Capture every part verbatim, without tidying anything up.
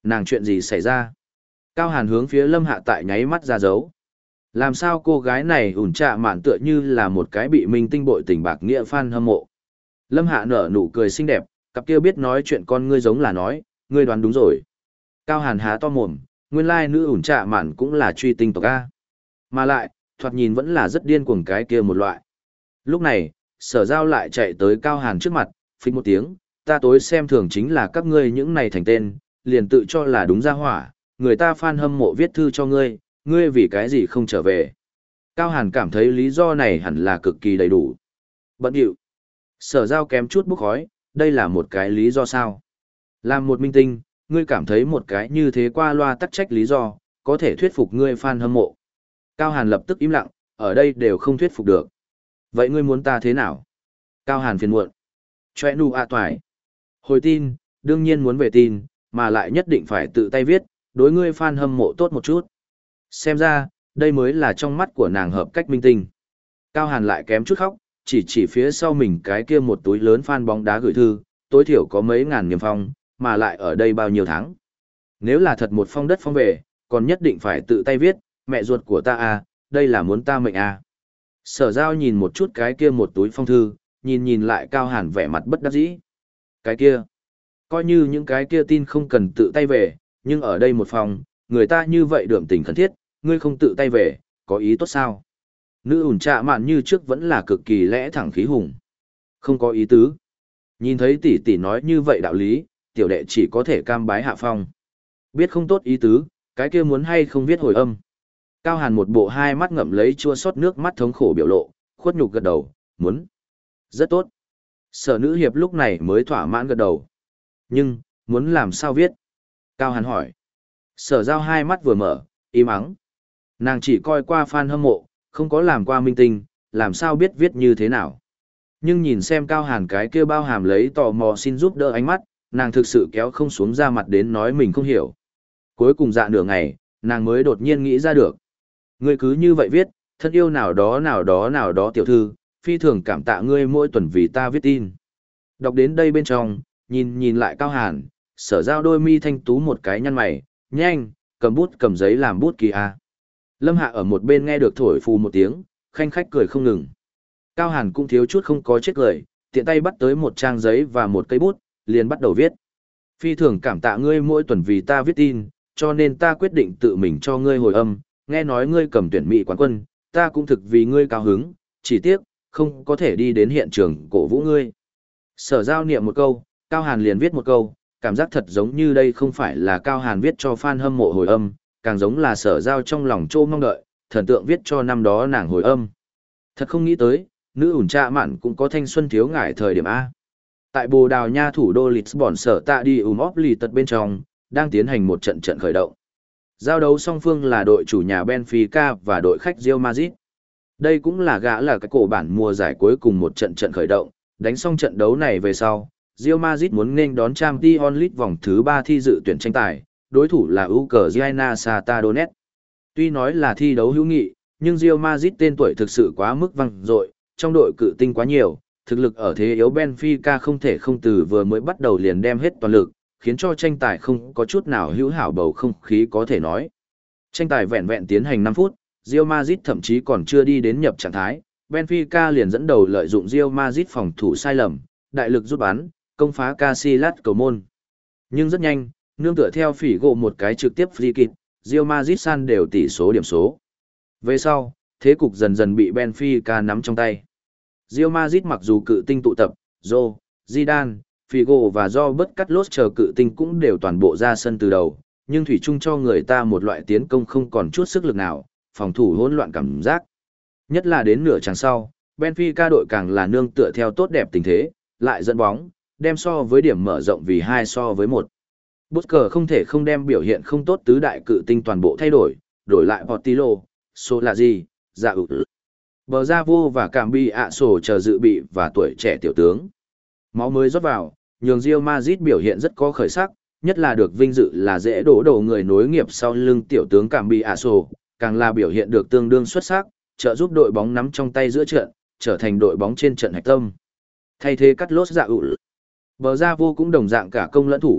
Nàng chuyện gì xảy ra? Cao Hàn hướng phía Lâm Hạ tại nháy mắt ra dấu. Làm sao cô gái này ủn trạ mạn tựa như là một cái bị minh tinh bội tình bạc nghĩa fan hâm mộ. Lâm Hạ nở nụ cười xinh đẹp, cặp kia biết nói chuyện con ngươi giống là nói, ngươi đoán đúng rồi. Cao Hàn há to mồm, nguyên lai nữ ủn trạ mạn cũng là truy tinh tộc A. Mà lại, thoạt nhìn vẫn là rất điên cuồng cái kia một loại. Lúc này, Sở Giao lại chạy tới Cao Hàn trước mặt, phích một tiếng, ta tối xem thường chính là các ngươi những này thành tên, liền tự cho là đúng ra hỏa, người ta fan hâm mộ viết thư cho ngươi, ngươi vì cái gì không trở về. Cao Hàn cảm thấy lý do này hẳn là cực kỳ đầy đủ. Bận điệu. Sở Giao kém chút bốc khói, đây là một cái lý do sao? Làm một minh tinh, ngươi cảm thấy một cái như thế qua loa tắc trách lý do, có thể thuyết phục ngươi fan hâm mộ. Cao Hàn lập tức im lặng, ở đây đều không thuyết phục được. Vậy ngươi muốn ta thế nào? Cao Hàn phiền muộn. Chòe nụ ạ toài. Hồi tin, đương nhiên muốn về tin, mà lại nhất định phải tự tay viết, đối ngươi fan hâm mộ tốt một chút. Xem ra, đây mới là trong mắt của nàng hợp cách minh tinh. Cao Hàn lại kém chút khóc, chỉ chỉ phía sau mình cái kia một túi lớn fan bóng đá gửi thư, tối thiểu có mấy ngàn niềm phong, mà lại ở đây bao nhiêu tháng. Nếu là thật một phong đất phong về, còn nhất định phải tự tay viết, mẹ ruột của ta à, đây là muốn ta mệnh à. Sở Giao nhìn một chút cái kia một túi phong thư, nhìn nhìn lại Cao Hàn vẻ mặt bất đắc dĩ. Cái kia, coi như những cái kia tin không cần tự tay về, nhưng ở đây một phòng, người ta như vậy đượm tình khẩn thiết, ngươi không tự tay về, có ý tốt sao? Nữ ủn trạ mạn như trước vẫn là cực kỳ lẽ thẳng khí hùng. Không có ý tứ. Nhìn thấy tỷ tỷ nói như vậy đạo lý, tiểu đệ chỉ có thể cam bái hạ phong. Biết không tốt ý tứ, cái kia muốn hay không viết hồi âm. Cao Hàn một bộ hai mắt ngậm lấy chua xót nước mắt thống khổ biểu lộ, khuất nhục gật đầu, muốn. Rất tốt. Sở nữ hiệp lúc này mới thỏa mãn gật đầu. Nhưng, muốn làm sao viết? Cao Hàn hỏi. Sở Giao hai mắt vừa mở, im ắng. Nàng chỉ coi qua fan hâm mộ, không có làm qua minh tinh, làm sao biết viết như thế nào. Nhưng nhìn xem Cao Hàn cái kia bao hàm lấy tò mò xin giúp đỡ ánh mắt, nàng thực sự kéo không xuống ra mặt đến nói mình không hiểu. Cuối cùng dạ nửa ngày, nàng mới đột nhiên nghĩ ra được. Ngươi cứ như vậy viết, thân yêu nào đó nào đó nào đó tiểu thư, phi thường cảm tạ ngươi mỗi tuần vì ta viết tin. Đọc đến đây bên trong, nhìn nhìn lại Cao Hàn, Sở Giao đôi mi thanh tú một cái nhăn mày, nhanh, cầm bút cầm giấy làm bút kỳ a. Lâm Hạ ở một bên nghe được thổi phù một tiếng, khanh khách cười không ngừng. Cao Hàn cũng thiếu chút không có chết cười, tiện tay bắt tới một trang giấy và một cây bút, liền bắt đầu viết. Phi thường cảm tạ ngươi mỗi tuần vì ta viết tin, cho nên ta quyết định tự mình cho ngươi hồi âm, nghe nói ngươi cầm tuyển mỹ quán quân, ta cũng thực vì ngươi cao hứng, chỉ tiếc, không có thể đi đến hiện trường cổ vũ ngươi. Sở Giao niệm một câu, Cao Hàn liền viết một câu, cảm giác thật giống như đây không phải là Cao Hàn viết cho fan hâm mộ hồi âm, càng giống là Sở Giao trong lòng trô mong đợi, thần tượng viết cho năm đó nàng hồi âm. Thật không nghĩ tới, nữ ủn trạ mạn cũng có thanh xuân thiếu ngải thời điểm A. Tại Bồ Đào Nha thủ đô Lisbon sở tạ đi ùm óp lì tật bên trong, đang tiến hành một trận trận khởi động. Giao đấu song phương là đội chủ nhà Benfica và đội khách Real Madrid. Đây cũng là gã là cái cổ bản mùa giải cuối cùng một trận trận khởi động, đánh xong trận đấu này về sau, Real Madrid muốn nên đón Champions League vòng thứ ba thi dự tuyển tranh tài, đối thủ là Ukraine Shakhtar Donetsk. Tuy nói là thi đấu hữu nghị, nhưng Real Madrid tên tuổi thực sự quá mức vang dội, trong đội cự tinh quá nhiều, thực lực ở thế yếu Benfica không thể không từ vừa mới bắt đầu liền đem hết toàn lực, khiến cho tranh tài không có chút nào hữu hảo bầu không khí có thể nói. Tranh tài vẹn vẹn tiến hành năm phút, Real Madrid thậm chí còn chưa đi đến nhập trạng thái, Benfica liền dẫn đầu lợi dụng Real Madrid phòng thủ sai lầm, đại lực rút bắn, công phá Casillas cầu môn. Nhưng rất nhanh, nương tựa theo phỉ gộ một cái trực tiếp free kick, Real Madrid san đều tỷ số điểm số. Về sau, thế cục dần dần bị Benfica nắm trong tay. Real Madrid mặc dù cự tinh tụ tập, Zô, Zidane, Figo và do bất cắt lốt chờ cự tinh cũng đều toàn bộ ra sân từ đầu, nhưng thủy chung cho người ta một loại tiến công không còn chút sức lực nào, phòng thủ hỗn loạn cảm giác. Nhất là đến nửa chặng sau, Benfica đội càng là nương tựa theo tốt đẹp tình thế, lại dẫn bóng, đem so với điểm mở rộng vì hai so với một. Busker không thể không đem biểu hiện không tốt tứ đại cự tinh toàn bộ thay đổi, đổi lại Portillo, Solari, Dạ ủ. Bờ Ra Vô và Cảm Bi ạ sổ chờ dự bị và tuổi trẻ tiểu tướng. Máu mới rót vào, nhường Real Madrid biểu hiện rất có khởi sắc, nhất là được vinh dự là dễ đổ đầu người nối nghiệp sau lưng tiểu tướng Cảm Bi ạ sổ, càng là biểu hiện được tương đương xuất sắc, trợ giúp đội bóng nắm trong tay giữa trận, trở thành đội bóng trên trận hạch tâm. Thay thế cắt lốt Dạ ủ. Bờ Ra Vô cũng đồng dạng cả công lẫn thủ,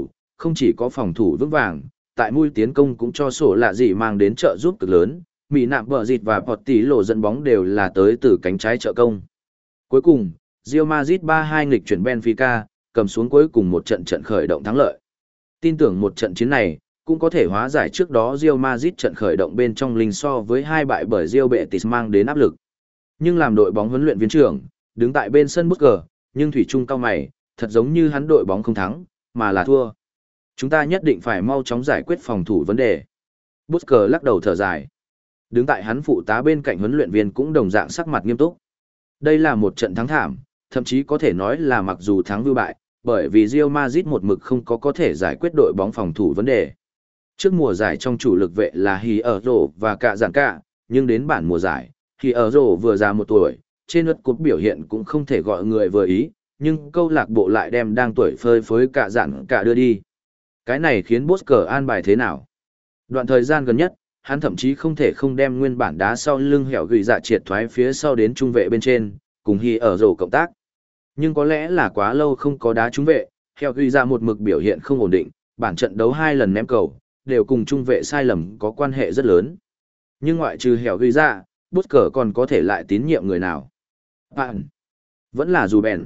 không chỉ có phòng thủ vững vàng, tại mũi tiến công cũng cho sổ lạ gì mang đến trợ giúp cực lớn, Mỹ nạm bờ dịt và Pọt tí lộ dẫn bóng đều là tới từ cánh trái trợ công. Cuối cùng, Real Madrid ba hai nghịch chuyển Benfica, cầm xuống cuối cùng một trận trận khởi động thắng lợi. Tin tưởng một trận chiến này, cũng có thể hóa giải trước đó Real Madrid trận khởi động bên trong linh so với hai bại bởi Real Betis mang đến áp lực. Nhưng làm đội bóng huấn luyện viên trưởng, đứng tại bên sân Busker, nhưng thủy chung cao mày, thật giống như hắn đội bóng không thắng, mà là thua. Chúng ta nhất định phải mau chóng giải quyết phòng thủ vấn đề. Busker lắc đầu thở dài. Đứng tại hắn phụ tá bên cạnh huấn luyện viên cũng đồng dạng sắc mặt nghiêm túc. Đây là một trận thắng thảm, thậm chí có thể nói là mặc dù thắng vưu bại, bởi vì Real Madrid một mực không có có thể giải quyết đội bóng phòng thủ vấn đề. Trước mùa giải trong chủ lực vệ là Hierro và cả giản cả, nhưng đến bản mùa giải, Hierro vừa ra một tuổi, trên lượt cúp biểu hiện cũng không thể gọi người vừa ý, nhưng câu lạc bộ lại đem đang tuổi phơi phới cả giản cả đưa đi. Cái này khiến Busker an bài thế nào? Đoạn thời gian gần nhất, hắn thậm chí không thể không đem nguyên bản đá sau lưng hẻo gửi dạ triệt thoái phía sau đến trung vệ bên trên, cùng Hierro cộng tác. Nhưng có lẽ là quá lâu không có đá trung vệ, hẻo gửi dạ một mực biểu hiện không ổn định, bản trận đấu hai lần ném cầu, đều cùng trung vệ sai lầm có quan hệ rất lớn. Nhưng ngoại trừ hẻo gửi dạ, Busker còn có thể lại tín nhiệm người nào? Bạn, vẫn là dù bèn.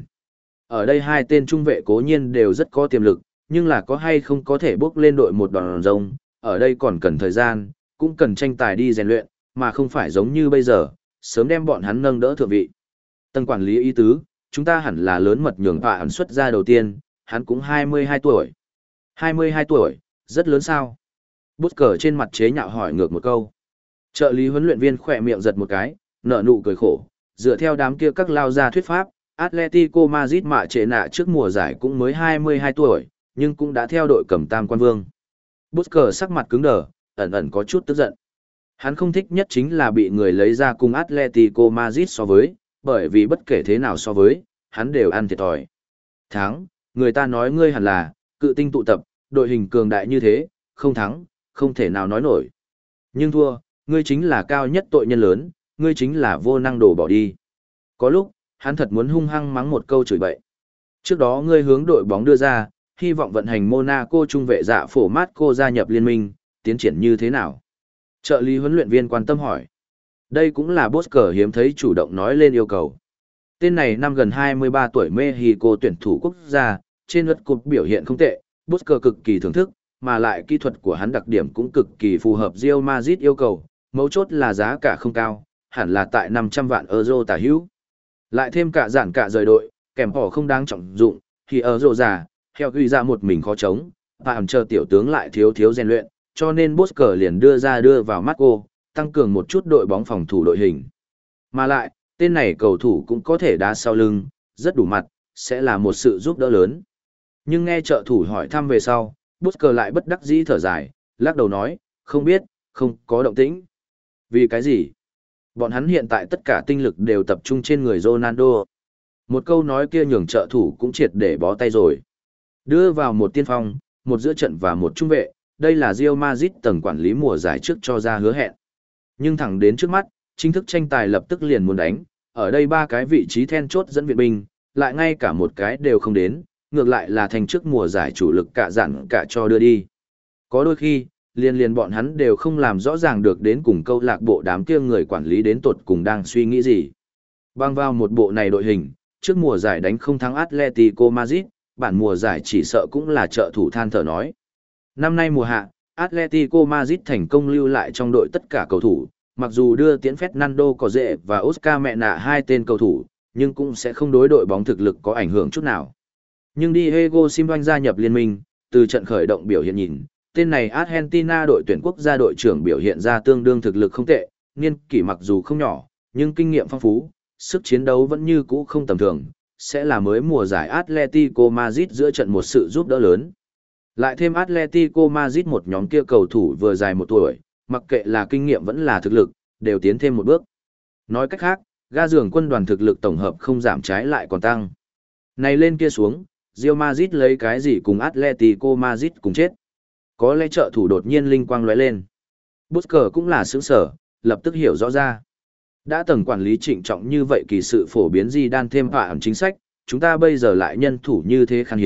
Ở đây hai tên trung vệ cố nhiên đều rất có tiềm lực, nhưng là có hay không có thể bước lên đội một đòn rông, ở đây còn cần thời gian, cũng cần tranh tài đi rèn luyện, mà không phải giống như bây giờ, sớm đem bọn hắn nâng đỡ thượng vị. Tầng quản lý ý tứ, chúng ta hẳn là lớn mật nhường bạn xuất ra đầu tiên, hắn cũng hai mươi hai tuổi. hai mươi hai tuổi, rất lớn sao? Busker trên mặt chế nhạo hỏi ngược một câu. Trợ lý huấn luyện viên khỏe miệng giật một cái, nở nụ cười khổ, dựa theo đám kia các lao ra thuyết pháp, Atletico Madrid mạ trệ nạ trước mùa giải cũng mới hai mươi hai tuổi, nhưng cũng đã theo đội cầm tam quan vương. Busker sắc mặt cứng đờ, ẩn ẩn có chút tức giận. Hắn không thích nhất chính là bị người lấy ra cùng Atletico Madrid so với, bởi vì bất kể thế nào so với, hắn đều ăn thiệt thòi. Thắng, người ta nói ngươi hẳn là, cự tinh tụ tập, đội hình cường đại như thế, không thắng, không thể nào nói nổi. Nhưng thua, ngươi chính là cao nhất tội nhân lớn, ngươi chính là vô năng đổ bỏ đi. Có lúc, hắn thật muốn hung hăng mắng một câu chửi bậy. Trước đó ngươi hướng đội bóng đưa ra, hy vọng vận hành Monaco trung vệ dạ phổ Marco gia nhập liên minh, tiến triển như thế nào? Trợ lý huấn luyện viên quan tâm hỏi. Đây cũng là Busker hiếm thấy chủ động nói lên yêu cầu. Tên này năm gần hai mươi ba tuổi Mexico tuyển thủ quốc gia, trên lượt cúp biểu hiện không tệ, Busker cực kỳ thưởng thức, mà lại kỹ thuật của hắn đặc điểm cũng cực kỳ phù hợp Real Madrid yêu cầu, mấu chốt là giá cả không cao, hẳn là tại năm trăm vạn euro tả hữu. Lại thêm cả giản cả rời đội, kèm họ không đáng trọng dụng, thì ở rộ già, theo ghi ra một mình khó chống, và chờ tiểu tướng lại thiếu thiếu rèn luyện, cho nên Busker liền đưa ra đưa vào Marco, tăng cường một chút đội bóng phòng thủ đội hình. Mà lại, tên này cầu thủ cũng có thể đá sau lưng, rất đủ mặt, sẽ là một sự giúp đỡ lớn. Nhưng nghe trợ thủ hỏi thăm về sau, Busker lại bất đắc dĩ thở dài, lắc đầu nói, không biết, không có động tĩnh. Vì cái gì? Bọn hắn hiện tại tất cả tinh lực đều tập trung trên người Ronaldo. Một câu nói kia nhường trợ thủ cũng triệt để bó tay rồi. Đưa vào một tiên phong, một giữa trận và một trung vệ, đây là Real Madrid tầng quản lý mùa giải trước cho ra hứa hẹn. Nhưng thẳng đến trước mắt, chính thức tranh tài lập tức liền muốn đánh, ở đây ba cái vị trí then chốt dẫn viện binh, lại ngay cả một cái đều không đến, ngược lại là thành trước mùa giải chủ lực cả dặn cả cho đưa đi. Có đôi khi, liên liên bọn hắn đều không làm rõ ràng được đến cùng câu lạc bộ đám kia người quản lý đến tột cùng đang suy nghĩ gì. Bang vào một bộ này đội hình, trước mùa giải đánh không thắng Atletico Madrid, bản mùa giải chỉ sợ cũng là trợ thủ than thở nói. Năm nay mùa hạ, Atletico Madrid thành công lưu lại trong đội tất cả cầu thủ, mặc dù đưa tiễn Fernando có dễ và Oscar mẹ nạ hai tên cầu thủ, nhưng cũng sẽ không đối đội bóng thực lực có ảnh hưởng chút nào. Nhưng Diego Simeone gia nhập liên minh, từ trận khởi động biểu hiện nhìn, tên này Argentina đội tuyển quốc gia đội trưởng biểu hiện ra tương đương thực lực không tệ, niên kỷ mặc dù không nhỏ, nhưng kinh nghiệm phong phú, sức chiến đấu vẫn như cũ không tầm thường, sẽ là mới mùa giải Atletico Madrid giữa trận một sự giúp đỡ lớn. Lại thêm Atletico Madrid một nhóm kia cầu thủ vừa dài một tuổi, mặc kệ là kinh nghiệm vẫn là thực lực, đều tiến thêm một bước. Nói cách khác, ga giường quân đoàn thực lực tổng hợp không giảm trái lại còn tăng. Này lên kia xuống, Real Madrid lấy cái gì cùng Atletico Madrid cùng chết. Có lẽ trợ thủ đột nhiên linh quang lóe lên. Busker cũng là sướng sở, lập tức hiểu rõ ra. Đã tầng quản lý trịnh trọng như vậy kỳ sự phổ biến gì đan thêm họa ẩm chính sách, chúng ta bây giờ lại nhân thủ như thế khan hiếm,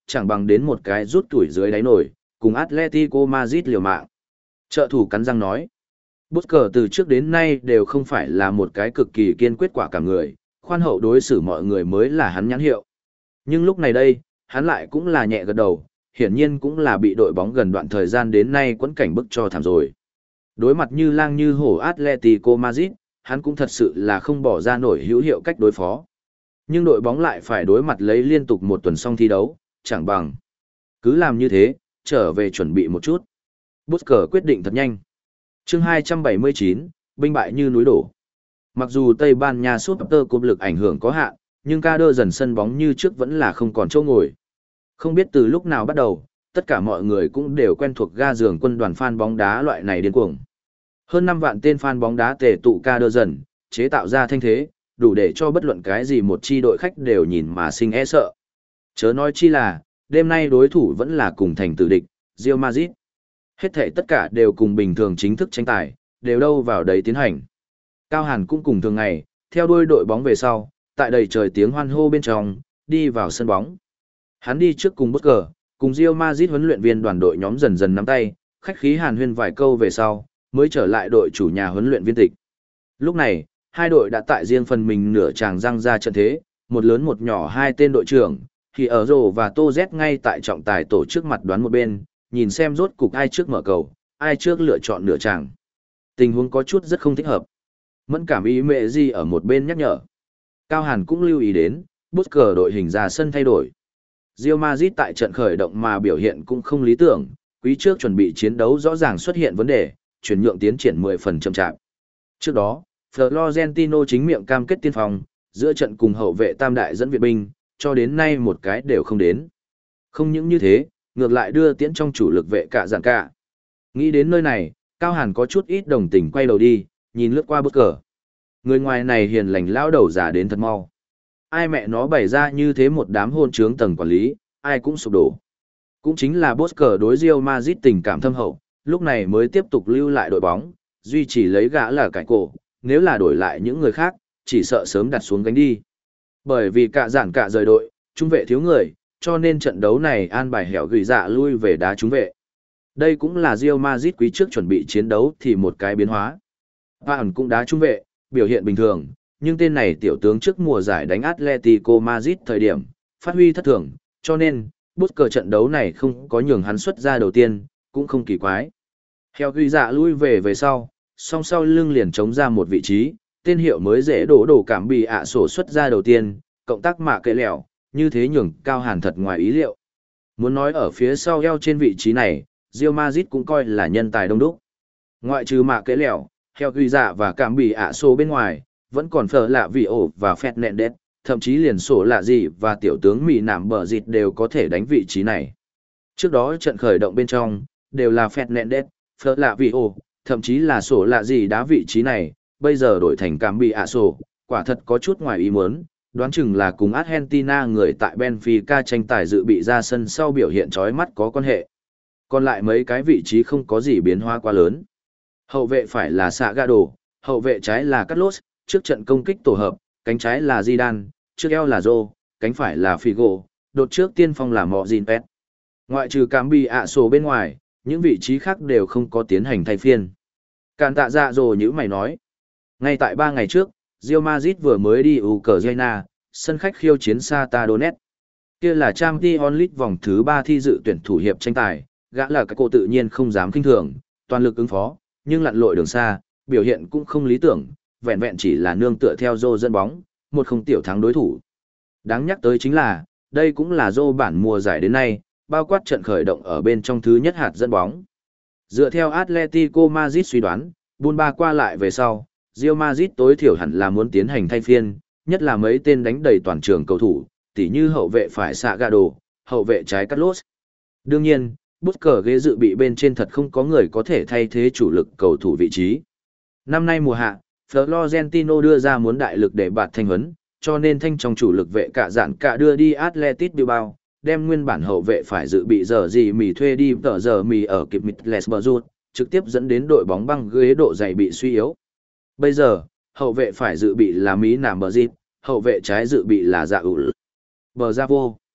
chẳng bằng đến một cái rút tuổi dưới đáy nổi, cùng Atletico Madrid liều mạng. Trợ thủ cắn răng nói. Busquets từ trước đến nay đều không phải là một cái cực kỳ kiên quyết quả cảm người, khoan hậu đối xử mọi người mới là hắn nhãn hiệu. Nhưng lúc này đây, hắn lại cũng là nhẹ gật đầu, hiển nhiên cũng là bị đội bóng gần đoạn thời gian đến nay quẫn cảnh bức cho thảm rồi. Đối mặt như lang như hổ Atletico Madrid, hắn cũng thật sự là không bỏ ra nổi hữu hiệu cách đối phó. Nhưng đội bóng lại phải đối mặt lấy liên tục một tuần xong thi đấu, chẳng bằng. Cứ làm như thế, trở về chuẩn bị một chút. Busquets quyết định thật nhanh. Chương hai trăm bảy mươi chín, binh bại như núi đổ. Mặc dù Tây Ban Nha Super Cup lực ảnh hưởng có hạn, nhưng ca đơ dần sân bóng như trước vẫn là không còn chỗ ngồi. Không biết từ lúc nào bắt đầu, tất cả mọi người cũng đều quen thuộc ga giường quân đoàn fan bóng đá loại này điên cuồng. Hơn năm vạn tên fan bóng đá tề tụ ca đơ dần, chế tạo ra thanh thế, đủ để cho bất luận cái gì một chi đội khách đều nhìn mà sinh e sợ. Chớ nói chi là, đêm nay đối thủ vẫn là cùng thành tử địch, Real Madrid. Hết thể tất cả đều cùng bình thường chính thức tranh tài, đều đâu vào đấy tiến hành. Cao Hàn cũng cùng thường ngày, theo đuôi đội bóng về sau, tại đầy trời tiếng hoan hô bên trong, đi vào sân bóng. Hắn đi trước cùng Busquets, cùng Real Madrid huấn luyện viên đoàn đội nhóm dần dần nắm tay, khách khí hàn huyên vài câu về sau, mới trở lại đội chủ nhà huấn luyện viên tịch. Lúc này, hai đội đã tại riêng phần mình nửa tràng răng ra trận thế, một lớn một nhỏ hai tên đội trưởng, thì ở rồ và Tô Z ngay tại trọng tài tổ trước mặt đoán một bên, nhìn xem rốt cục ai trước mở cầu, ai trước lựa chọn nửa tràng. Tình huống có chút rất không thích hợp. Mẫn cảm ý mẹ gì ở một bên nhắc nhở. Cao Hàn cũng lưu ý đến, Busquets đội hình ra sân thay đổi. Real Madrid tại trận khởi động mà biểu hiện cũng không lý tưởng, quý trước chuẩn bị chiến đấu rõ ràng xuất hiện vấn đề, chuyển nhượng tiến triển mười phần chậm chạp. Trước đó, Florentino chính miệng cam kết tiên phong, giữa trận cùng hậu vệ tam đại dẫn viện binh, cho đến nay một cái đều không đến. Không những như thế, ngược lại đưa tiễn trong chủ lực vệ cả giản cả. Nghĩ đến nơi này, Cao Hàn có chút ít đồng tình quay đầu đi, nhìn lướt qua Busquets. Người ngoài này hiền lành lão đầu giả đến thật mau. Ai mẹ nó bày ra như thế một đám hôn trướng tầng quản lý, ai cũng sụp đổ. Cũng chính là Busquets đối Real Madrid tình cảm thâm hậu, lúc này mới tiếp tục lưu lại đội bóng, duy trì lấy gã là cải cổ, nếu là đổi lại những người khác, chỉ sợ sớm đặt xuống gánh đi. Bởi vì cả giản cả rời đội, trung vệ thiếu người, cho nên trận đấu này an bài hẻo gửi dạ lui về đá trung vệ. Đây cũng là Real Madrid quý trước chuẩn bị chiến đấu thì một cái biến hóa. Bạn cũng đá trung vệ, biểu hiện bình thường, nhưng tên này tiểu tướng trước mùa giải đánh Atletico Madrid thời điểm, phát huy thất thường, cho nên, Busquets trận đấu này không có nhường hắn xuất ra đầu tiên, cũng không kỳ quái. Hẻo gửi dạ lui về về sau, song sau lưng liền chống ra một vị trí, tên hiệu mới dễ đổ đổ cảm bị ạ sổ xuất ra đầu tiên, cộng tác mạ kệ lẹo, như thế nhường Cao Hàn thật ngoài ý liệu. Muốn nói ở phía sau eo trên vị trí này, Real Madrid cũng coi là nhân tài đông đúc. Ngoại trừ mạ kệ lẹo, heo ghi dạ và cảm bị ạ sổ bên ngoài, vẫn còn phở lạ vị ổ và phẹt nẹn đét, thậm chí liền sổ lạ gì và tiểu tướng Mỹ nảm bờ dịt đều có thể đánh vị trí này. Trước đó trận khởi động bên trong, đều là phẹt nẹn đét, phở lạ vị ổ, thậm chí là sổ lạ gì đá vị trí này, bây giờ đổi thành cảm bị ạ sổ, quả thật có chút ngoài ý muốn, đoán chừng là cùng Argentina người tại Benfica tranh tài dự bị ra sân sau biểu hiện chói mắt có quan hệ. Còn lại mấy cái vị trí không có gì biến hóa quá lớn. Hậu vệ phải là Sagado, hậu vệ trái là Carlos, trước trận công kích tổ hợp, cánh trái là Zidane, trước eo là Zô, cánh phải là Figo, đột trước tiên phong là Mozinpet. Ngoại trừ cảm bị ạ sổ bên ngoài, những vị trí khác đều không có tiến hành thay phiên. Càn tạ dạ rồi như mày nói. Ngay tại ba ngày trước, Real Madrid vừa mới đi Ukraine, sân khách khiêu chiến Shakhtar Donetsk. Kia là Champions League vòng thứ ba thi dự tuyển thủ hiệp tranh tài, gã là cái cô tự nhiên không dám kinh thường, toàn lực ứng phó, nhưng lặn lội đường xa, biểu hiện cũng không lý tưởng, vẹn vẹn chỉ là nương tựa theo Zô dẫn bóng, một không tiểu thắng đối thủ. Đáng nhắc tới chính là, đây cũng là Zô bản mùa giải đến nay, bao quát trận khởi động ở bên trong thứ nhất hạt dẫn bóng. Dựa theo Atletico Madrid suy đoán, buôn ba qua lại về sau, Real Madrid tối thiểu hẳn là muốn tiến hành thay phiên, nhất là mấy tên đánh đầy toàn trường cầu thủ, tỉ như hậu vệ phải Sagado, hậu vệ trái Carlos. Đương nhiên, Busquets ghế dự bị bên trên thật không có người có thể thay thế chủ lực cầu thủ vị trí. Năm nay mùa hạ, Florentino đưa ra muốn đại lực để bạt thanh huấn, cho nên thanh trong chủ lực vệ cả dạn cả đưa đi Athletic Bilbao, đem nguyên bản hậu vệ phải dự bị giờ gì mì thuê đi tờ giờ mì ở kịp Middlesbrough, trực tiếp dẫn đến đội bóng băng ghế độ dày bị suy yếu. Bây giờ, hậu vệ phải dự bị là Mỹ Nảm Bờ Dịp, hậu vệ trái dự bị là Dạ ủ Bờ Gia Vô.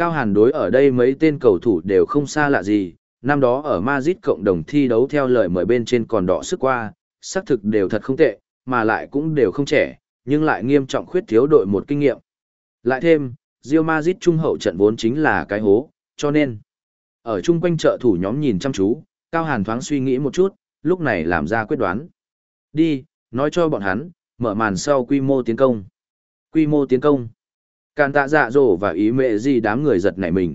Cao Hàn đối ở đây mấy tên cầu thủ đều không xa lạ gì, năm đó ở Madrid cộng đồng thi đấu theo lời mời bên trên còn đọ sức qua, xác thực đều thật không tệ, mà lại cũng đều không trẻ, nhưng lại nghiêm trọng khuyết thiếu đội một kinh nghiệm. Lại thêm, Real Madrid trung hậu trận vốn chính là cái hố, cho nên ở chung quanh trợ thủ nhóm nhìn chăm chú, Cao Hàn thoáng suy nghĩ một chút, lúc này làm ra quyết đoán. Đi, nói cho bọn hắn, mở màn sau quy mô tiến công. Quy mô tiến công. Càn tạ dạ dỗ và ý mẹ gì đám người giật nảy mình.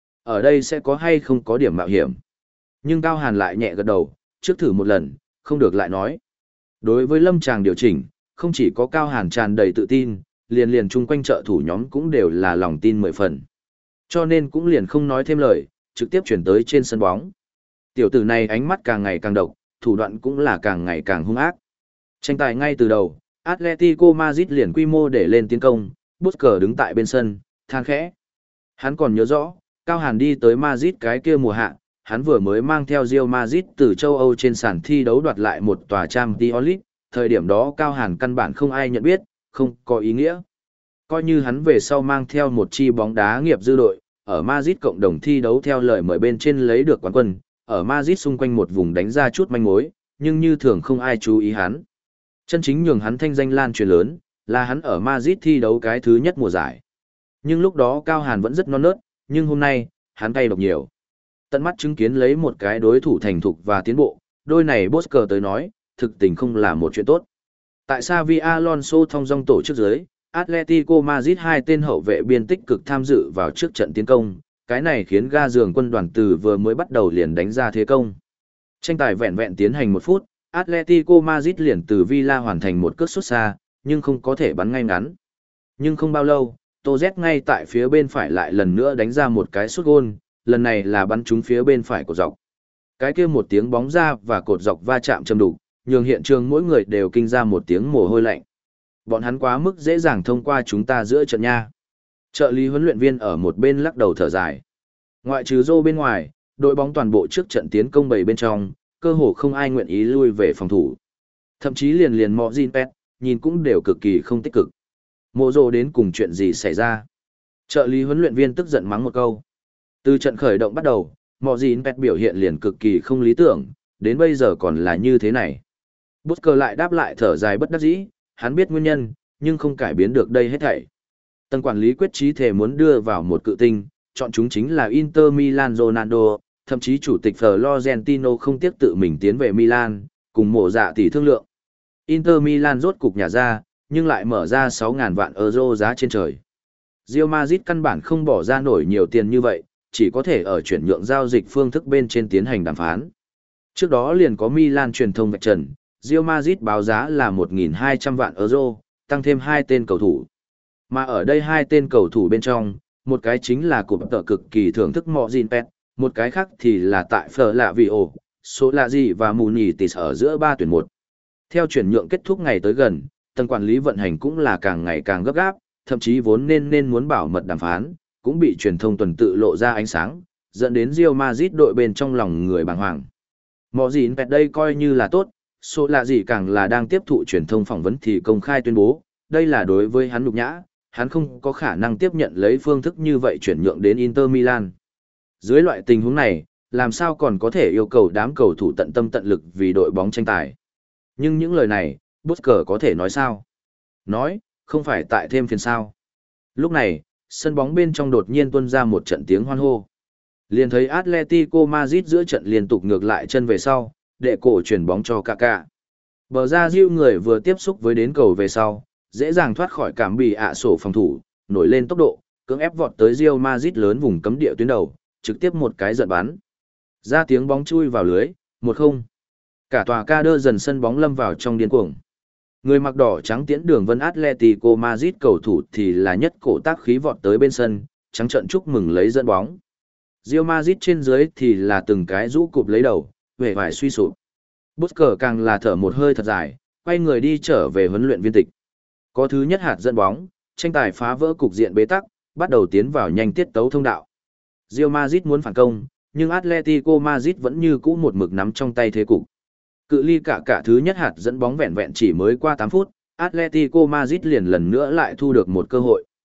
Ở đây sẽ có hay không có điểm mạo hiểm. Nhưng Cao Hàn lại nhẹ gật đầu, trước thử một lần, không được lại nói. Đối với lâm tràng điều chỉnh, không chỉ có Cao Hàn tràn đầy tự tin, liền liền chung quanh trợ thủ nhóm cũng đều là lòng tin mười phần. Cho nên cũng liền không nói thêm lời, trực tiếp chuyển tới trên sân bóng. Tiểu tử này ánh mắt càng ngày càng độc, thủ đoạn cũng là càng ngày càng hung ác. Tranh tài ngay từ đầu, Atletico Madrid liền quy mô để lên tiến công, Busquets đứng tại bên sân, than khẽ. Hắn còn nhớ rõ, Cao Hàn đi tới Madrid cái kia mùa hạ, hắn vừa mới mang theo Real Madrid từ châu Âu trên sàn thi đấu đoạt lại một tòa Champions League, thời điểm đó Cao Hàn căn bản không ai nhận biết, không có ý nghĩa. Coi như hắn về sau mang theo một chi bóng đá nghiệp dư đội, ở Madrid cộng đồng thi đấu theo lời mời bên trên lấy được quán quân, ở Madrid xung quanh một vùng đánh ra chút manh mối, nhưng như thường không ai chú ý hắn. Chân chính nhường hắn thanh danh lan truyền lớn, là hắn ở Madrid thi đấu cái thứ nhất mùa giải. Nhưng lúc đó Cao Hàn vẫn rất non nớt, nhưng hôm nay, hắn cay độc nhiều. Tận mắt chứng kiến lấy một cái đối thủ thành thục và tiến bộ, đôi này Busquets tới nói, thực tình không là một chuyện tốt. Tại Xavi Alonso thông dong tổ chức dưới, Atletico Madrid hai tên hậu vệ biên tích cực tham dự vào trước trận tiến công, cái này khiến ga giường quân đoàn từ vừa mới bắt đầu liền đánh ra thế công. Tranh tài vẹn vẹn tiến hành một phút, Atletico Madrid liền từ Villa hoàn thành một cước sút xa, nhưng không có thể bắn ngay ngắn. Nhưng không bao lâu, Toz ngay tại phía bên phải lại lần nữa đánh ra một cái sút gôn, lần này là bắn trúng phía bên phải cột dọc. Cái kia một tiếng bóng ra và cột dọc va chạm châm đục, nhường hiện trường mỗi người đều kinh ra một tiếng mồ hôi lạnh. Bọn hắn quá mức dễ dàng thông qua chúng ta giữa trận nha. Trợ lý huấn luyện viên ở một bên lắc đầu thở dài. Ngoại trừ Zô bên ngoài, đội bóng toàn bộ trước trận tiến công bảy bên trong, cơ hồ không ai nguyện ý lui về phòng thủ. Thậm chí liền liền Mọ Jin Pet, nhìn cũng đều cực kỳ không tích cực. Mộ Zô đến cùng chuyện gì xảy ra? Trợ lý huấn luyện viên tức giận mắng một câu. Từ trận khởi động bắt đầu, Mọ Jin Pet biểu hiện liền cực kỳ không lý tưởng, đến bây giờ còn là như thế này. Busquets lại đáp lại thở dài bất đắc dĩ, hắn biết nguyên nhân, nhưng không cải biến được đây hết thảy. Tầng quản lý quyết chí thể muốn đưa vào một cự tinh, chọn chúng chính là Inter Milan Ronaldo, thậm chí chủ tịch Florentino không tiếc tự mình tiến về Milan, cùng mộ dạ tỷ thương lượng. Inter Milan rốt cục nhà ra, nhưng lại mở ra sáu nghìn vạn euro giá trên trời. Real Madrid căn bản không bỏ ra nổi nhiều tiền như vậy, chỉ có thể ở chuyển nhượng giao dịch phương thức bên trên tiến hành đàm phán. Trước đó liền có Milan truyền thông vạch trần, Real Madrid báo giá là một nghìn hai trăm vạn euro, tăng thêm hai tên cầu thủ. Mà ở đây hai tên cầu thủ bên trong, một cái chính là cụm tợ cực kỳ thưởng thức Mọ Jin Pet, một cái khác thì là tại Phở Lạ Vì Ổ, số lạ gì và Mù Nhì Tì ở giữa ba tuyển một. Theo chuyển nhượng kết thúc ngày tới gần, tầng quản lý vận hành cũng là càng ngày càng gấp gáp, thậm chí vốn nên nên muốn bảo mật đàm phán, cũng bị truyền thông tuần tự lộ ra ánh sáng, dẫn đến Real Madrid đội bên trong lòng người bàng hoàng. Mọ Jin Pet đây coi như là tốt, số lạ gì càng là đang tiếp thụ truyền thông phỏng vấn thì công khai tuyên bố, đây là đối với hắn nhục nhã, hắn không có khả năng tiếp nhận lấy phương thức như vậy chuyển nhượng đến Inter Milan. Dưới loại tình huống này, làm sao còn có thể yêu cầu đám cầu thủ tận tâm tận lực vì đội bóng tranh tài. Nhưng những lời này, Busquets có thể nói sao? Nói, không phải tại thêm phiền sao. Lúc này, sân bóng bên trong đột nhiên tuôn ra một trận tiếng hoan hô. Liền thấy Atletico Madrid giữa trận liên tục ngược lại chân về sau, để cổ chuyển bóng cho Kaká. Bờ ra diêu người vừa tiếp xúc với đến cầu về sau, dễ dàng thoát khỏi cảm bị ạ sổ phòng thủ, nổi lên tốc độ, cưỡng ép vọt tới Real Madrid lớn vùng cấm địa tuyến đầu, trực tiếp một cái giật bắn. Ra tiếng bóng chui vào lưới, một không. Cả tòa ca đơ dần sân bóng lâm vào trong điên cuồng. Người mặc đỏ trắng tiễn đường vân Atletico Madrid cầu thủ thì là nhất cổ tác khí vọt tới bên sân, trắng trợn chúc mừng lấy dẫn bóng. Real Madrid trên dưới thì là từng cái rũ cụp lấy đầu, vẻ vải suy sụp. Busquets càng là thở một hơi thật dài, quay người đi trở về huấn luyện viên tịch. Có thứ nhất hạt dẫn bóng, tranh tài phá vỡ cục diện bế tắc, bắt đầu tiến vào nhanh tiết tấu thông đạo. Real Madrid muốn phản công, nhưng Atletico Madrid vẫn như cũ một mực nắm trong tay thế cục. Cự ly cả cả thứ nhất hạt dẫn bóng vẹn vẹn chỉ mới qua tám phút, Atletico Madrid liền lần nữa lại thu được một cơ hội.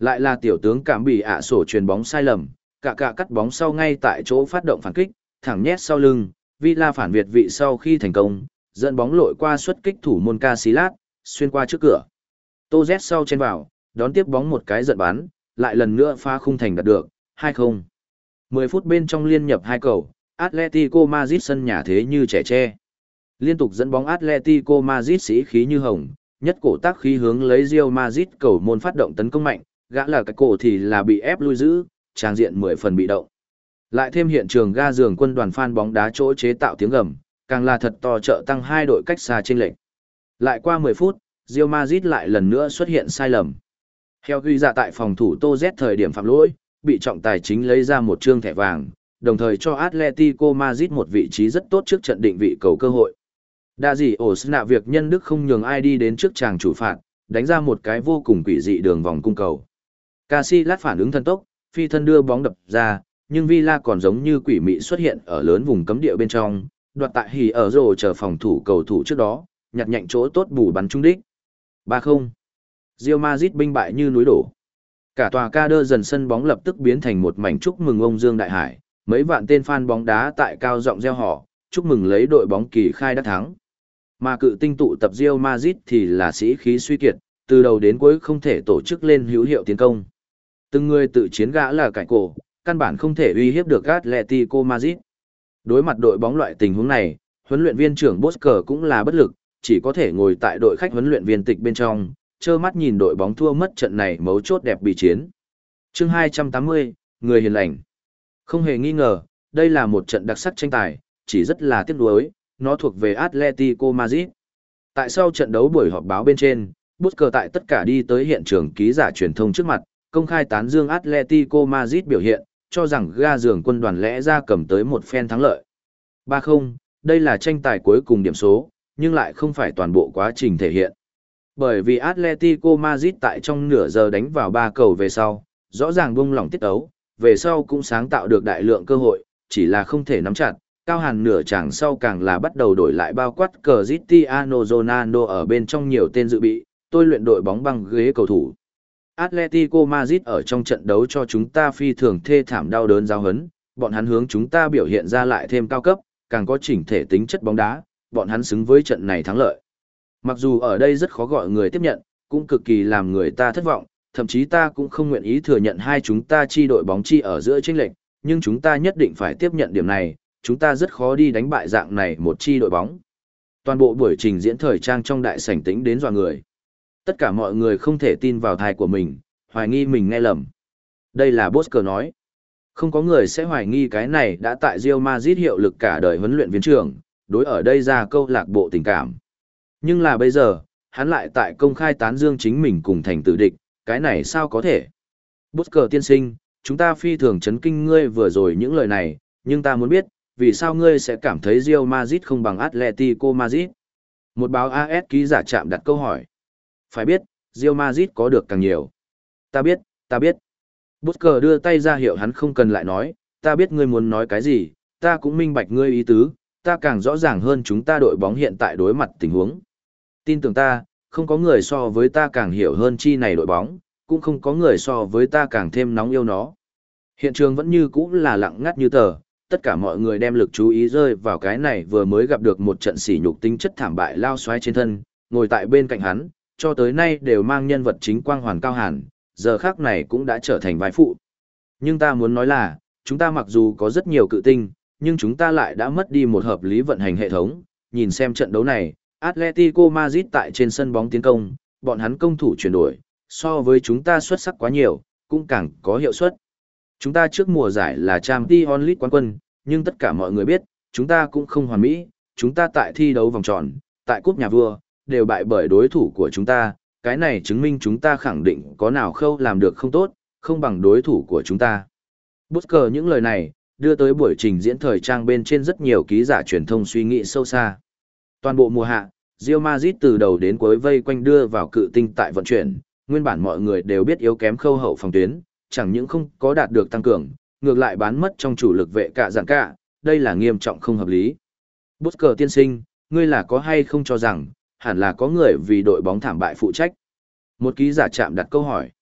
Lại là tiểu tướng cảm bị ạ sổ chuyền bóng sai lầm, cả cả cắt bóng sau ngay tại chỗ phát động phản kích, thẳng nhét sau lưng, Villa phản việt vị sau khi thành công, dẫn bóng lội qua xuất kích thủ môn Casillas, xuyên qua trước cửa. Tô Z sau chen vào, đón tiếp bóng một cái giật bắn, lại lần nữa phá khung thành đạt được, hai không. mười phút bên trong liên nhập hai cầu, Atletico Madrid sân nhà thế như trẻ tre. Liên tục dẫn bóng Atletico Madrid sĩ khí như hồng, nhất cổ tác khí hướng lấy Real Madrid cầu môn phát động tấn công mạnh, gã là cái cổ thì là bị ép lui giữ, trang diện mười phần bị động. Lại thêm hiện trường ga giường quân đoàn fan bóng đá chỗ chế tạo tiếng gầm, càng là thật to trợ tăng hai đội cách xa chênh lệch. Lại qua mười phút, Real Madrid lại lần nữa xuất hiện sai lầm. Theo ghi ra tại phòng thủ Tô Z thời điểm phạm lỗi, bị trọng tài chính lấy ra một trương thẻ vàng, đồng thời cho Atletico Madrid một vị trí rất tốt trước trận định vị cầu cơ hội. Đa gì ổ nạ việc nhân đức không nhường ai đi đến trước chàng chủ phạt, đánh ra một cái vô cùng quỷ dị đường vòng cung cầu. Casillas phản ứng thần tốc, phi thân đưa bóng đập ra, nhưng Villa còn giống như quỷ mị xuất hiện ở lớn vùng cấm địa bên trong, đoạt tại hỉ ở rồ chờ phòng thủ cầu thủ trước đó, nhặt nhạnh chỗ tốt bù bắn trúng đích. ba không. Real Madrid binh bại như núi đổ. Cả tòa ca đơ dần sân bóng lập tức biến thành một mảnh chúc mừng ông Dương Đại Hải, mấy vạn tên fan bóng đá tại cao giọng reo hò, chúc mừng lấy đội bóng kỳ khai đắc thắng. Mà cự tinh tụ tập Real Madrid thì là sĩ khí suy kiệt, từ đầu đến cuối không thể tổ chức lên hữu hiệu tiến công. Từng người tự chiến gã là cải cổ, căn bản không thể uy hiếp được Atletico Madrid. Đối mặt đội bóng loại tình huống này, huấn luyện viên trưởng Bosker cũng là bất lực, chỉ có thể ngồi tại đội khách huấn luyện viên tịch bên trong, trơ mắt nhìn đội bóng thua mất trận này mấu chốt đẹp bị chiến. Chương hai trăm tám mươi, người hiền lành. Không hề nghi ngờ, đây là một trận đặc sắc tranh tài, chỉ rất là tiếc nuối, nó thuộc về Atletico Madrid. Tại sau trận đấu buổi họp báo bên trên, Bosker tại tất cả đi tới hiện trường ký giả truyền thông trước mặt, công khai tán dương Atletico Madrid biểu hiện, cho rằng ga giường quân đoàn lẽ ra cầm tới một phen thắng lợi. ba không, đây là tranh tài cuối cùng điểm số, nhưng lại không phải toàn bộ quá trình thể hiện. Bởi vì Atletico Madrid tại trong nửa giờ đánh vào ba cầu về sau, rõ ràng buông lỏng tiết ấu, về sau cũng sáng tạo được đại lượng cơ hội, chỉ là không thể nắm chặt. Cao Hàn nửa chàng sau càng là bắt đầu đổi lại bao quát Cristiano Ronaldo ở bên trong nhiều tên dự bị, tôi luyện đội bóng băng ghế cầu thủ. Atletico Madrid ở trong trận đấu cho chúng ta phi thường thê thảm đau đớn giáo hấn, bọn hắn hướng chúng ta biểu hiện ra lại thêm cao cấp, càng có chỉnh thể tính chất bóng đá, bọn hắn xứng với trận này thắng lợi. Mặc dù ở đây rất khó gọi người tiếp nhận, cũng cực kỳ làm người ta thất vọng, thậm chí ta cũng không nguyện ý thừa nhận hai chúng ta chi đội bóng chi ở giữa chênh lệch, nhưng chúng ta nhất định phải tiếp nhận điểm này, chúng ta rất khó đi đánh bại dạng này một chi đội bóng. Toàn bộ buổi trình diễn thời trang trong đại sảnh tĩnh đến dọa người. Tất cả mọi người không thể tin vào thai của mình, hoài nghi mình nghe lầm. Đây là Bosker nói. Không có người sẽ hoài nghi cái này đã tại Real Madrid hiệu lực cả đời huấn luyện viên trưởng, đối ở đây ra câu lạc bộ tình cảm. Nhưng là bây giờ, hắn lại tại công khai tán dương chính mình cùng thành tử địch, cái này sao có thể? Bosker tiên sinh, chúng ta phi thường chấn kinh ngươi vừa rồi những lời này, nhưng ta muốn biết, vì sao ngươi sẽ cảm thấy Real Madrid không bằng Atletico Madrid? Một báo a ét ký giả chạm đặt câu hỏi. Phải biết, Real Madrid có được càng nhiều. Ta biết, ta biết. Bosker đưa tay ra hiệu hắn không cần lại nói, ta biết ngươi muốn nói cái gì, ta cũng minh bạch ngươi ý tứ, ta càng rõ ràng hơn chúng ta đội bóng hiện tại đối mặt tình huống. Tin tưởng ta, không có người so với ta càng hiểu hơn chi này đội bóng, cũng không có người so với ta càng thêm nóng yêu nó. Hiện trường vẫn như cũ là lặng ngắt như tờ, tất cả mọi người đem lực chú ý rơi vào cái này vừa mới gặp được một trận sỉ nhục tính chất thảm bại lao xoáy trên thân, ngồi tại bên cạnh hắn, cho tới nay đều mang nhân vật chính quang hoàn Cao Hàn, giờ khác này cũng đã trở thành vai phụ. Nhưng ta muốn nói là, chúng ta mặc dù có rất nhiều cự tinh, nhưng chúng ta lại đã mất đi một hợp lý vận hành hệ thống, nhìn xem trận đấu này, Atletico Madrid tại trên sân bóng tiến công, bọn hắn công thủ chuyển đổi, so với chúng ta xuất sắc quá nhiều, cũng càng có hiệu suất. Chúng ta trước mùa giải là Champions League quán quân, nhưng tất cả mọi người biết, chúng ta cũng không hoàn mỹ, chúng ta tại thi đấu vòng tròn, tại cúp nhà vua, đều bại bởi đối thủ của chúng ta, cái này chứng minh chúng ta khẳng định có nào khâu làm được không tốt, không bằng đối thủ của chúng ta. Bosker những lời này, đưa tới buổi trình diễn thời trang bên trên rất nhiều ký giả truyền thông suy nghĩ sâu xa. Toàn bộ mùa hạ, Real Madrid từ đầu đến cuối vây quanh đưa vào cự tinh tại vận chuyển, nguyên bản mọi người đều biết yếu kém khâu hậu phòng tuyến, chẳng những không có đạt được tăng cường, ngược lại bán mất trong chủ lực vệ cả dạng cả, đây là nghiêm trọng không hợp lý. Bosker tiên sinh, ngươi là có hay không cho rằng, hẳn là có người vì đội bóng thảm bại phụ trách? Một ký giả chạm đặt câu hỏi.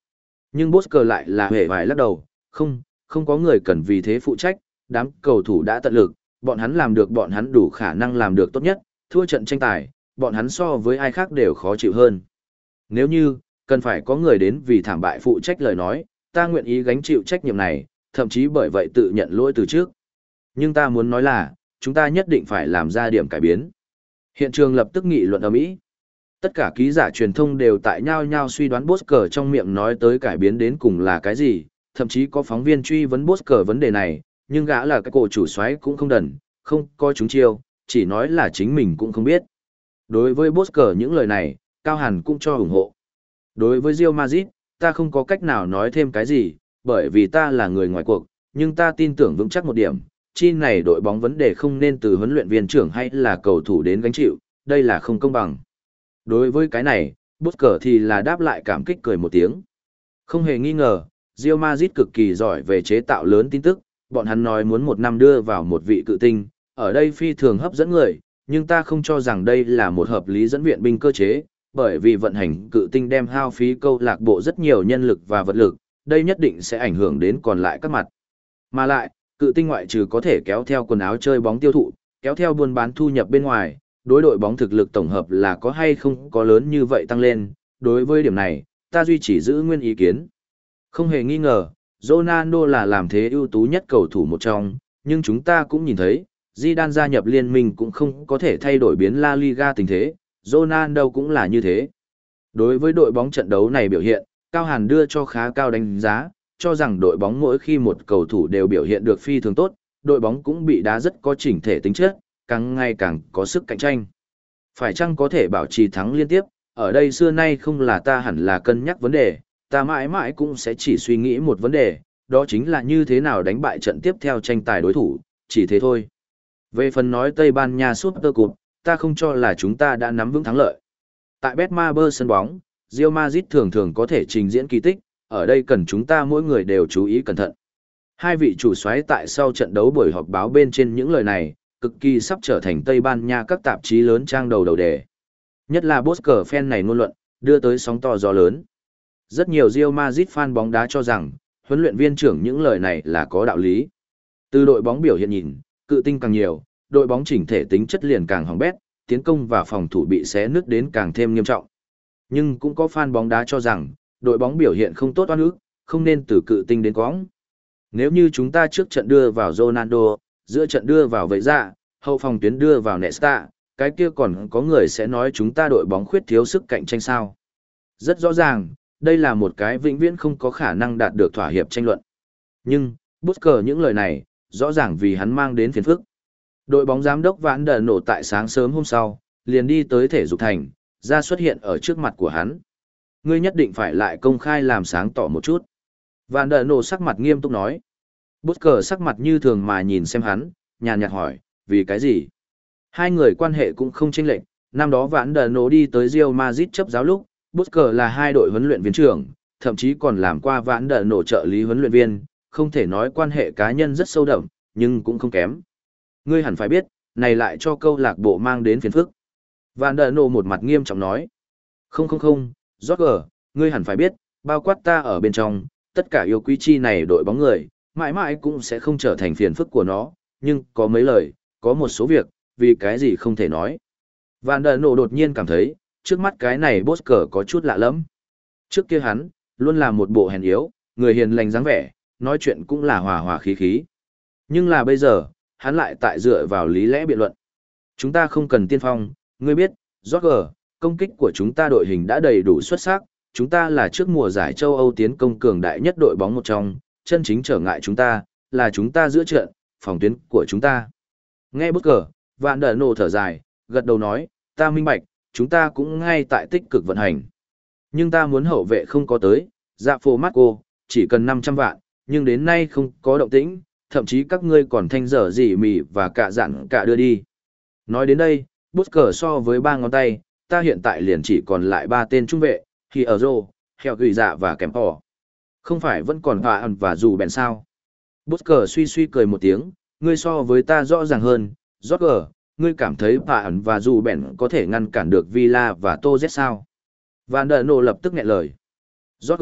Nhưng Bosker lại là hề vải lắc đầu, không, không có người cần vì thế phụ trách, đám cầu thủ đã tận lực, bọn hắn làm được bọn hắn đủ khả năng làm được tốt nhất, thua trận tranh tài, bọn hắn so với ai khác đều khó chịu hơn. Nếu như, cần phải có người đến vì thảm bại phụ trách lời nói, ta nguyện ý gánh chịu trách nhiệm này, thậm chí bởi vậy tự nhận lỗi từ trước. Nhưng ta muốn nói là, chúng ta nhất định phải làm ra điểm cải biến. Hiện trường lập tức nghị luận ầm ĩ. Tất cả ký giả truyền thông đều tại nhau nhau suy đoán Bosker trong miệng nói tới cải biến đến cùng là cái gì, thậm chí có phóng viên truy vấn Bosker vấn đề này, nhưng gã là cái cổ chủ soái cũng không đần, không coi chúng chiêu, chỉ nói là chính mình cũng không biết. Đối với Bosker những lời này, Cao Hàn cũng cho ủng hộ. Đối với Real Madrid, ta không có cách nào nói thêm cái gì, bởi vì ta là người ngoài cuộc, nhưng ta tin tưởng vững chắc một điểm, chi này đội bóng vấn đề không nên từ huấn luyện viên trưởng hay là cầu thủ đến gánh chịu, đây là không công bằng. Đối với cái này, Bosker thì là đáp lại cảm kích cười một tiếng. Không hề nghi ngờ, Real Madrid cực kỳ giỏi về chế tạo lớn tin tức, bọn hắn nói muốn một năm đưa vào một vị cự tinh, ở đây phi thường hấp dẫn người, nhưng ta không cho rằng đây là một hợp lý dẫn viện binh cơ chế, bởi vì vận hành cự tinh đem hao phí câu lạc bộ rất nhiều nhân lực và vật lực, đây nhất định sẽ ảnh hưởng đến còn lại các mặt. Mà lại, cự tinh ngoại trừ có thể kéo theo quần áo chơi bóng tiêu thụ, kéo theo buôn bán thu nhập bên ngoài, đối đội bóng thực lực tổng hợp là có hay không có lớn như vậy tăng lên, đối với điểm này, ta duy trì giữ nguyên ý kiến. Không hề nghi ngờ, Ronaldo là làm thế ưu tú nhất cầu thủ một trong, nhưng chúng ta cũng nhìn thấy, Zidane gia nhập liên minh cũng không có thể thay đổi biến La Liga tình thế, Ronaldo cũng là như thế. Đối với đội bóng trận đấu này biểu hiện, Cao Hàn đưa cho khá cao đánh giá, cho rằng đội bóng mỗi khi một cầu thủ đều biểu hiện được phi thường tốt, đội bóng cũng bị đá rất có chỉnh thể tính chất, càng ngày càng có sức cạnh tranh. Phải chăng có thể bảo trì thắng liên tiếp, ở đây xưa nay không là ta hẳn là cân nhắc vấn đề, ta mãi mãi cũng sẽ chỉ suy nghĩ một vấn đề, đó chính là như thế nào đánh bại trận tiếp theo tranh tài đối thủ, chỉ thế thôi. Về phần nói Tây Ban Nha Super Cup, ta không cho là chúng ta đã nắm vững thắng lợi. Tại Betmaber sân bóng, Real Madrid thường thường có thể trình diễn kỳ tích, ở đây cần chúng ta mỗi người đều chú ý cẩn thận. Hai vị chủ soái tại sau trận đấu buổi họp báo bên trên những lời này, cực kỳ sắp trở thành Tây Ban Nha các tạp chí lớn trang đầu đầu đề. Nhất là Bosker fan này ngôn luận, đưa tới sóng to gió lớn. Rất nhiều Real Madrid fan bóng đá cho rằng, huấn luyện viên trưởng những lời này là có đạo lý. Từ đội bóng biểu hiện nhìn, cự tinh càng nhiều, đội bóng chỉnh thể tính chất liền càng hỏng bét, tiến công và phòng thủ bị xé nứt đến càng thêm nghiêm trọng. Nhưng cũng có fan bóng đá cho rằng, đội bóng biểu hiện không tốt oan ức, không nên từ cự tinh đến quõng. Nếu như chúng ta trước trận đưa vào Ronaldo, giữa trận đưa vào Vậy Dạ, hậu phòng tuyến đưa vào Nesta, cái kia còn có người sẽ nói chúng ta đội bóng khuyết thiếu sức cạnh tranh sao. Rất rõ ràng, đây là một cái vĩnh viễn không có khả năng đạt được thỏa hiệp tranh luận. Nhưng, Bosker những lời này, rõ ràng vì hắn mang đến phiền phức. Đội bóng giám đốc Vãn Đờ Nổ tại sáng sớm hôm sau, liền đi tới thể dục thành, ra xuất hiện ở trước mặt của hắn. Ngươi nhất định phải lại công khai làm sáng tỏ một chút. Vãn Đờ Nổ sắc mặt nghiêm túc nói. Bosker sắc mặt như thường mà nhìn xem hắn, nhàn nhạt hỏi, vì cái gì? Hai người quan hệ cũng không chênh lệch, năm đó Vãn Đờ Nổ đi tới Real Madrid chấp giáo lúc, Bosker là hai đội huấn luyện viên trưởng, thậm chí còn làm qua Vãn Đờ Nổ trợ lý huấn luyện viên, không thể nói quan hệ cá nhân rất sâu đậm, nhưng cũng không kém. Ngươi hẳn phải biết, này lại cho câu lạc bộ mang đến phiền phức. Vãn Đờ Nổ một mặt nghiêm trọng nói. Không không không, Roger, ngươi hẳn phải biết, bao quát ta ở bên trong, tất cả yêu quý chi này đội bóng người, mãi mãi cũng sẽ không trở thành phiền phức của nó, nhưng có mấy lời, có một số việc, vì cái gì không thể nói. Vãn Đờ Nổ đột nhiên cảm thấy, trước mắt cái này Bosker có chút lạ lắm. Trước kia hắn, luôn là một bộ hèn yếu, người hiền lành dáng vẻ, nói chuyện cũng là hòa hòa khí khí. Nhưng là bây giờ, hắn lại tại dựa vào lý lẽ biện luận. Chúng ta không cần tiên phong, ngươi biết, Roger, công kích của chúng ta đội hình đã đầy đủ xuất sắc, chúng ta là trước mùa giải châu Âu tiến công cường đại nhất đội bóng một trong, chân chính trở ngại chúng ta, là chúng ta giữa trận, phòng tuyến của chúng ta. Nghe Bosker, Vãn Đờ Nổ thở dài, gật đầu nói, ta minh bạch, chúng ta cũng ngay tại tích cực vận hành. Nhưng ta muốn hậu vệ không có tới, dạ phô Marco, chỉ cần năm trăm vạn, nhưng đến nay không có động tĩnh, thậm chí các ngươi còn thanh dở gì mì và cả dặn cả đưa đi. Nói đến đây, Bosker so với ba ngón tay, ta hiện tại liền chỉ còn lại ba tên trung vệ, thì ở rô, heo gửi dạ và kèm họ. Không phải vẫn còn hòa ẩn và dù bèn sao. Bosker suy suy cười một tiếng, ngươi so với ta rõ ràng hơn, Roger, ngươi cảm thấy hòa ẩn và dù bèn có thể ngăn cản được Villa và Tô Z sao? Vãn Đờ Nổ lập tức nghẹn lời. Roger,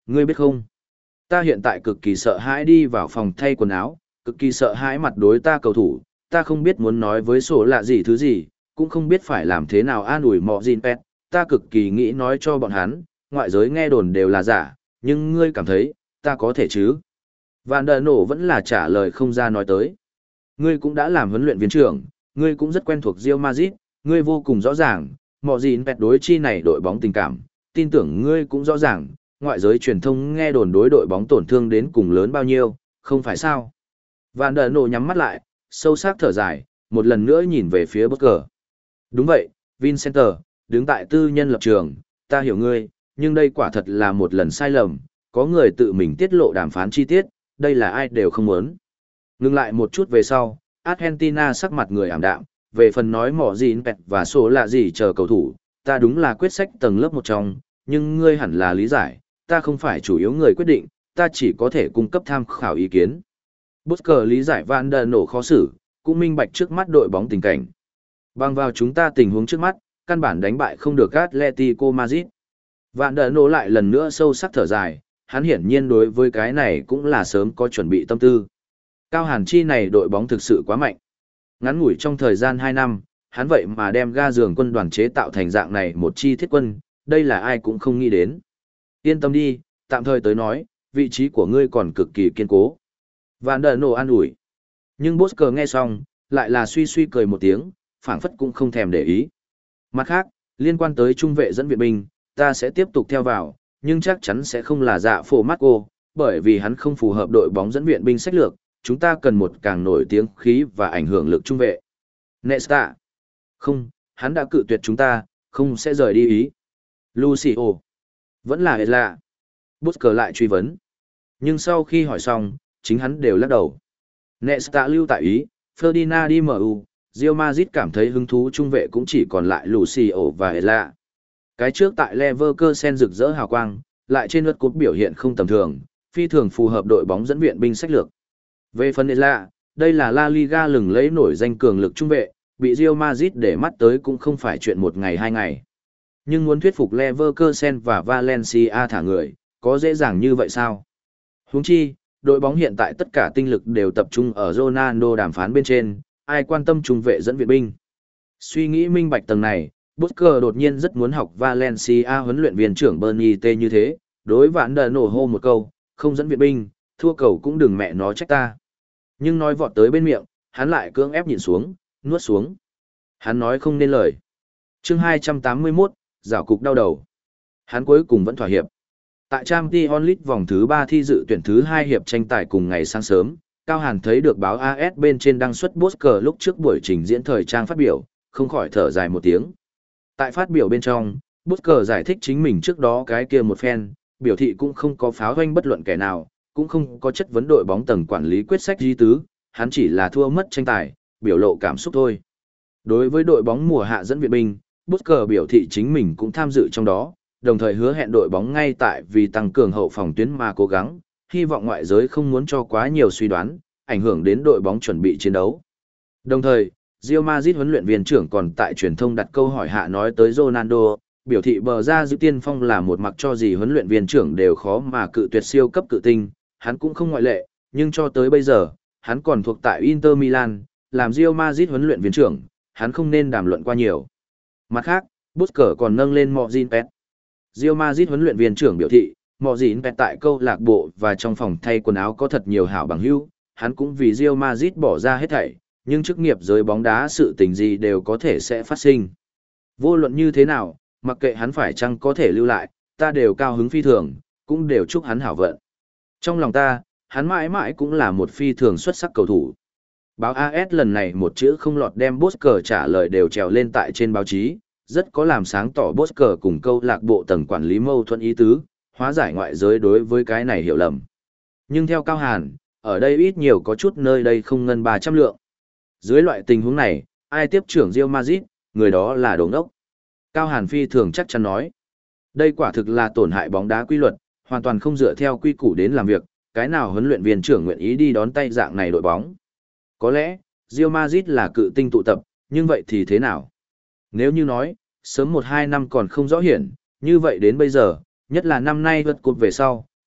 ngươi biết không? Ta hiện tại cực kỳ sợ hãi đi vào phòng thay quần áo, cực kỳ sợ hãi mặt đối ta cầu thủ, ta không biết muốn nói với sổ lạ gì thứ gì, cũng không biết phải làm thế nào an ủi mọ gìn pet, ta cực kỳ nghĩ nói cho bọn hắn, ngoại giới nghe đồn đều là giả, nhưng ngươi cảm thấy, ta có thể chứ? Vạn đờ nổ vẫn là trả lời không ra nói tới. Ngươi cũng đã làm huấn luyện viên trưởng, ngươi cũng rất quen thuộc Real Madrid, ngươi vô cùng rõ ràng, mọ gìn pet đối chi này đội bóng tình cảm, tin tưởng ngươi cũng rõ ràng, ngoại giới truyền thông nghe đồn đối đội bóng tổn thương đến cùng lớn bao nhiêu, không phải sao? Vạn đờ nổ nhắm mắt lại, sâu sắc thở dài, một lần nữa nhìn về phía bất cờ. Đúng vậy, Vincenter, đứng tại tư nhân lập trường, ta hiểu ngươi, nhưng đây quả thật là một lần sai lầm, có người tự mình tiết lộ đàm phán chi tiết, đây là ai đều không muốn. Ngừng lại một chút về sau, Argentina sắc mặt người ảm đạm, về phần nói mỏ gìn pet và số lạ gì chờ cầu thủ, ta đúng là quyết sách tầng lớp một trong, nhưng ngươi hẳn là lý giải, ta không phải chủ yếu người quyết định, ta chỉ có thể cung cấp tham khảo ý kiến. Busker lý giải Van der Nổ khó xử, cũng minh bạch trước mắt đội bóng tình cảnh. Bằng vào chúng ta tình huống trước mắt, căn bản đánh bại không được Atletico Madrid. Van der Nổ lại lần nữa sâu sắc thở dài, hắn hiển nhiên đối với cái này cũng là sớm có chuẩn bị tâm tư. Cao Hàn chi này đội bóng thực sự quá mạnh. Ngắn ngủi trong thời gian hai năm, hắn vậy mà đem ga giường quân đoàn chế tạo thành dạng này một chi thiết quân, đây là ai cũng không nghĩ đến. Yên tâm đi, tạm thời tới nói, vị trí của ngươi còn cực kỳ kiên cố. Vạn đờ nổ an ủi. Nhưng Bosker nghe xong, lại là suy suy cười một tiếng, phảng phất cũng không thèm để ý. Mặt khác, liên quan tới trung vệ dẫn viện binh, ta sẽ tiếp tục theo vào, nhưng chắc chắn sẽ không là dạ phổ Marco, bởi vì hắn không phù hợp đội bóng dẫn viện binh sách lược, chúng ta cần một càng nổi tiếng khí và ảnh hưởng lực trung vệ. Nesta. Không, hắn đã cự tuyệt chúng ta, không sẽ rời đi ý. Lucio. Vẫn là hết lạ. Bosker lại truy vấn. Nhưng sau khi hỏi xong, chính hắn đều lắc đầu. Nesta lưu tại Ý, Ferdinand đi em u, Real Madrid cảm thấy hứng thú trung vệ cũng chỉ còn lại Lucio và Ella. Cái trước tại Leverkusen rực rỡ hào quang, lại trên lượt cúp biểu hiện không tầm thường, phi thường phù hợp đội bóng dẫn viện binh sách lược. Về phần Ella, đây là La Liga lừng lẫy nổi danh cường lực trung vệ, bị Real Madrid để mắt tới cũng không phải chuyện một ngày hai ngày. Nhưng muốn thuyết phục Leverkusen và Valencia thả người, có dễ dàng như vậy sao? Huống chi, đội bóng hiện tại tất cả tinh lực đều tập trung ở Ronaldo đàm phán bên trên, ai quan tâm trung vệ dẫn viện binh. Suy nghĩ minh bạch tầng này, Bosker đột nhiên rất muốn học Valencia huấn luyện viên trưởng Bernie T như thế, đối vạn đờ nổ hô một câu, không dẫn viện binh, thua cầu cũng đừng mẹ nó trách ta. Nhưng nói vọt tới bên miệng, hắn lại cưỡng ép nhịn xuống, nuốt xuống. Hắn nói không nên lời. Chương hai trăm tám mươi mốt, rảo cục đau đầu. Hắn cuối cùng vẫn thỏa hiệp. Tại Champions League vòng thứ ba thi dự tuyển thứ hai hiệp tranh tài cùng ngày sáng sớm, Cao Hàn thấy được báo a ét bên trên đăng xuất Bosker lúc trước buổi trình diễn thời trang phát biểu, không khỏi thở dài một tiếng. Tại phát biểu bên trong, Bosker giải thích chính mình trước đó cái kia một phen, biểu thị cũng không có pháo hoanh bất luận kẻ nào, cũng không có chất vấn đội bóng tầng quản lý quyết sách di tứ, hắn chỉ là thua mất tranh tài, biểu lộ cảm xúc thôi. Đối với đội bóng mùa hạ dẫn viện binh, Bosker biểu thị chính mình cũng tham dự trong đó, đồng thời hứa hẹn đội bóng ngay tại vì tăng cường hậu phòng tuyến mà cố gắng, hy vọng ngoại giới không muốn cho quá nhiều suy đoán, ảnh hưởng đến đội bóng chuẩn bị chiến đấu. Đồng thời, Real Madrid huấn luyện viên trưởng còn tại truyền thông đặt câu hỏi hạ nói tới Ronaldo, biểu thị bờ ra giữ tiên phong là một mặc cho gì huấn luyện viên trưởng đều khó mà cự tuyệt siêu cấp cự tinh, hắn cũng không ngoại lệ, nhưng cho tới bây giờ, hắn còn thuộc tại Inter Milan, làm Real Madrid huấn luyện viên trưởng, hắn không nên đàm luận qua nhiều. Mặt khác, Bosker còn nâng lên Mojin Pet. Real Madrid huấn luyện viên trưởng biểu thị, Mojin Pet tại câu lạc bộ và trong phòng thay quần áo có thật nhiều hảo bằng hữu, hắn cũng vì Real Madrid bỏ ra hết thảy, nhưng chức nghiệp giới bóng đá sự tình gì đều có thể sẽ phát sinh. Vô luận như thế nào, mặc kệ hắn phải chăng có thể lưu lại, ta đều cao hứng phi thường, cũng đều chúc hắn hảo vận. Trong lòng ta, hắn mãi mãi cũng là một phi thường xuất sắc cầu thủ. Báo a ét lần này một chữ không lọt đem Bosker trả lời đều trèo lên tại trên báo chí, rất có làm sáng tỏ Bosker cùng câu lạc bộ tầng quản lý mâu thuẫn ý tứ, hóa giải ngoại giới đối với cái này hiểu lầm. Nhưng theo Cao Hàn, ở đây ít nhiều có chút nơi đây không ngân ba trăm lượng. Dưới loại tình huống này, ai tiếp trưởng Real Madrid, người đó là đồ ngốc. Cao Hàn phi thường chắc chắn nói. Đây quả thực là tổn hại bóng đá quy luật, hoàn toàn không dựa theo quy củ đến làm việc, cái nào huấn luyện viên trưởng nguyện ý đi đón tay dạng này đội bóng. Có lẽ, Real Madrid là cự tinh tụ tập, nhưng vậy thì thế nào? Nếu như nói, sớm một hai năm còn không rõ hiển, như vậy đến bây giờ, nhất là năm nay vượt cột về sau,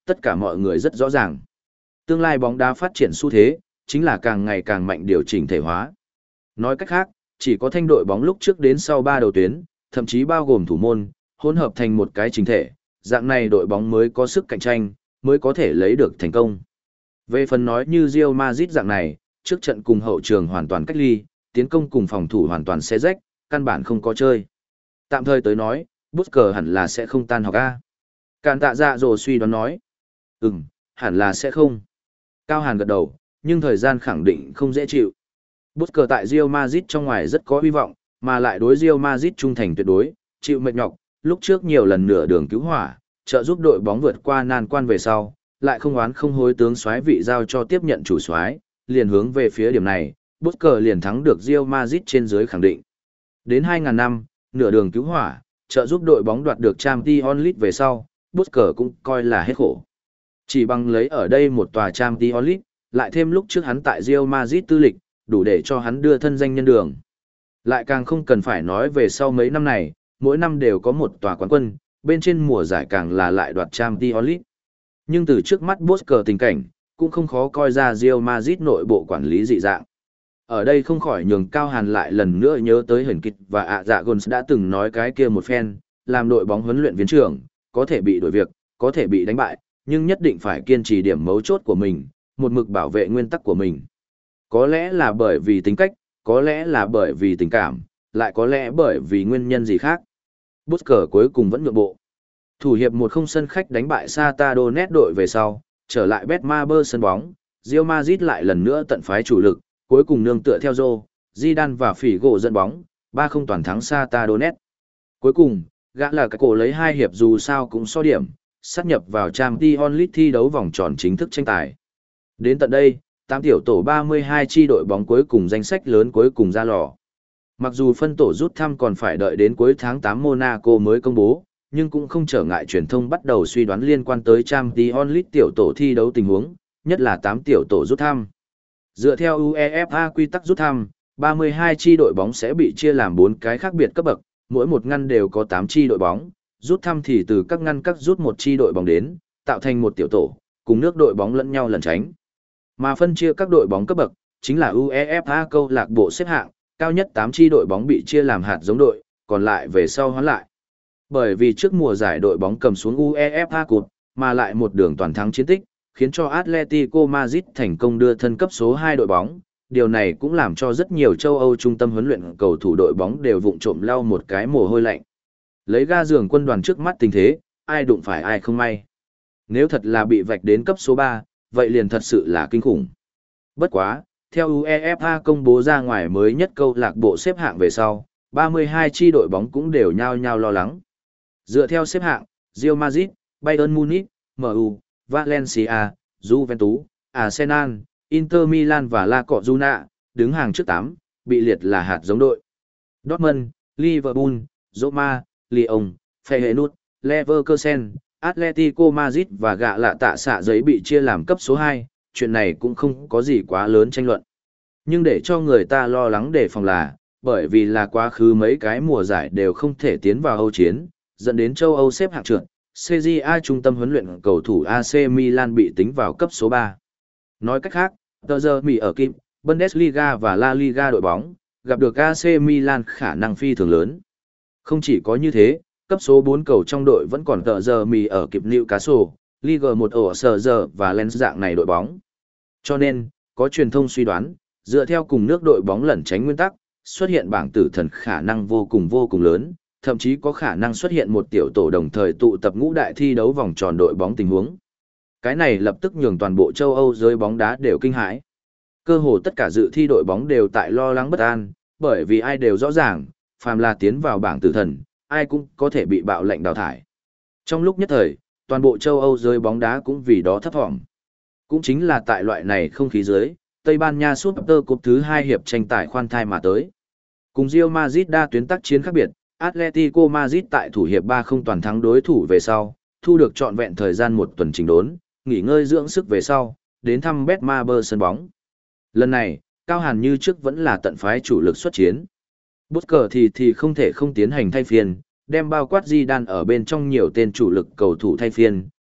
tất cả mọi người rất rõ ràng. Tương lai bóng đá phát triển xu thế, chính là càng ngày càng mạnh điều chỉnh thể hóa. Nói cách khác, chỉ có thanh đội bóng lúc trước đến sau ba đầu tuyến, thậm chí bao gồm thủ môn, hỗn hợp thành một cái chính thể, dạng này đội bóng mới có sức cạnh tranh, mới có thể lấy được thành công. Về phần nói như Real Madrid dạng này, trước trận cùng hậu trường hoàn toàn cách ly, tiến công cùng phòng thủ hoàn toàn xé rách, căn bản không có chơi. Tạm thời tới nói, Busquets hẳn là sẽ không tan học A. Càn tạ dạ rồi suy đoán nói. Ừm, hẳn là sẽ không. Cao Hàn gật đầu, nhưng thời gian khẳng định không dễ chịu. Busquets tại Real Madrid trong ngoài rất có hy vọng, mà lại đối Real Madrid trung thành tuyệt đối, chịu mệt nhọc, lúc trước nhiều lần nửa đường cứu hỏa, trợ giúp đội bóng vượt qua nan quan về sau, lại không oán không hối tướng soái vị giao cho tiếp nhận chủ soái, liền hướng về phía điểm này, Busquets liền thắng được Real Madrid trên dưới khẳng định. Đến hai nghìn năm, nửa đường cứu hỏa, trợ giúp đội bóng đoạt được Champions League về sau, Busquets cũng coi là hết khổ. Chỉ bằng lấy ở đây một tòa Champions League, lại thêm lúc trước hắn tại Real Madrid tư lịch, đủ để cho hắn đưa thân danh nhân đường. Lại càng không cần phải nói về sau mấy năm này, mỗi năm đều có một tòa quán quân, bên trên mùa giải càng là lại đoạt Champions League. Nhưng từ trước mắt Busquets tình cảnh, cũng không khó coi ra Real Madrid nội bộ quản lý dị dạng. Ở đây không khỏi nhường Cao Hàn lại lần nữa nhớ tới Huyền Kịch và ạ dạ Gons đã từng nói cái kia một phen, làm đội bóng huấn luyện viên trưởng, có thể bị đổi việc, có thể bị đánh bại, nhưng nhất định phải kiên trì điểm mấu chốt của mình, một mực bảo vệ nguyên tắc của mình. Có lẽ là bởi vì tính cách, có lẽ là bởi vì tình cảm, lại có lẽ bởi vì nguyên nhân gì khác. Busquets cuối cùng vẫn nhượng bộ. Thủ hiệp một không sân khách đánh bại Shakhtar Donetsk đội về sau, trở lại Betmaber sân bóng, Real Madrid lại lần nữa tận phái chủ lực, cuối cùng nương tựa theo Zô, Zidane và Figo dẫn bóng, ba không toàn thắng Shakhtar Donetsk. Cuối cùng, gã là cái cổ lấy hai hiệp dù sao cũng so điểm, sát nhập vào Champions League thi đấu vòng tròn chính thức tranh tài. Đến tận đây, tám tiểu tổ ba mươi hai chi đội bóng cuối cùng danh sách lớn cuối cùng ra lò. Mặc dù phân tổ rút thăm còn phải đợi đến cuối tháng tám Monaco mới công bố, nhưng cũng không trở ngại truyền thông bắt đầu suy đoán liên quan tới Champions League tiểu tổ thi đấu tình huống, nhất là tám tiểu tổ rút thăm. Dựa theo UEFA quy tắc rút thăm, ba mươi hai chi đội bóng sẽ bị chia làm bốn cái khác biệt cấp bậc, mỗi một ngăn đều có tám chi đội bóng, rút thăm thì từ các ngăn các rút một chi đội bóng đến, tạo thành một tiểu tổ, cùng nước đội bóng lẫn nhau lẩn tránh. Mà phân chia các đội bóng cấp bậc, chính là UEFA câu lạc bộ xếp hạng, cao nhất tám chi đội bóng bị chia làm hạt giống đội, còn lại về sau hoán lại. Bởi vì trước mùa giải đội bóng cầm xuống UEFA Cup, mà lại một đường toàn thắng chiến tích, khiến cho Atletico Madrid thành công đưa thân cấp số hai đội bóng. Điều này cũng làm cho rất nhiều châu Âu trung tâm huấn luyện cầu thủ đội bóng đều vụng trộm lau một cái mồ hôi lạnh. Lấy ga giường quân đoàn trước mắt tình thế, ai đụng phải ai không may. Nếu thật là bị vạch đến cấp số ba, vậy liền thật sự là kinh khủng. Bất quá, theo UEFA công bố ra ngoài mới nhất câu lạc bộ xếp hạng về sau, ba mươi hai chi đội bóng cũng đều nhao nhao lo lắng. Dựa theo xếp hạng, Real Madrid, Bayern Munich, em u, Valencia, Juventus, Arsenal, Inter Milan và La Cojuna đứng hàng trước tám, bị liệt là hạt giống đội. Dortmund, Liverpool, Roma, Lyon, Feyenoord, Leverkusen, Atletico Madrid và gạ lạ tạ xạ giấy bị chia làm cấp số hai, chuyện này cũng không có gì quá lớn tranh luận. Nhưng để cho người ta lo lắng đề phòng là, bởi vì là quá khứ mấy cái mùa giải đều không thể tiến vào Âu chiến, dẫn đến châu Âu xếp hạng trượt, xê giê a trung tâm huấn luyện cầu thủ a xê Milan bị tính vào cấp số ba. Nói cách khác, tờ giờ Mỹ ở Kim, Bundesliga và La Liga đội bóng, gặp được a xê Milan khả năng phi thường lớn. Không chỉ có như thế, cấp số bốn cầu trong đội vẫn còn tờ giờ Mỹ ở kịp Newcastle, Ligue một ở Sở Giờ và Lens dạng này đội bóng. Cho nên, có truyền thông suy đoán, dựa theo cùng nước đội bóng lẩn tránh nguyên tắc, xuất hiện bảng tử thần khả năng vô cùng vô cùng lớn, thậm chí có khả năng xuất hiện một tiểu tổ đồng thời tụ tập ngũ đại thi đấu vòng tròn đội bóng tình huống. Cái này lập tức nhường toàn bộ châu Âu giới bóng đá đều kinh hãi. Cơ hồ tất cả dự thi đội bóng đều tại lo lắng bất an, bởi vì ai đều rõ ràng, phàm là tiến vào bảng tử thần, ai cũng có thể bị bạo lệnh đào thải. Trong lúc nhất thời, toàn bộ châu Âu giới bóng đá cũng vì đó thấp thỏm. Cũng chính là tại loại này không khí dưới, Tây Ban Nha Super Cup thứ hai hiệp tranh tài khoan thai mà tới. Cùng Real Madrid đa tuyến tác chiến khác biệt, Atletico Madrid tại thủ hiệp ba không toàn thắng đối thủ về sau, thu được trọn vẹn thời gian một tuần chỉnh đốn, nghỉ ngơi dưỡng sức về sau, đến thăm Betmaber sân bóng. Lần này, Cao Hàn như trước vẫn là tận phái chủ lực xuất chiến. Busquets thì thì không thể không tiến hành thay phiên, đem bao quát Zidane ở bên trong nhiều tên chủ lực cầu thủ thay phiên,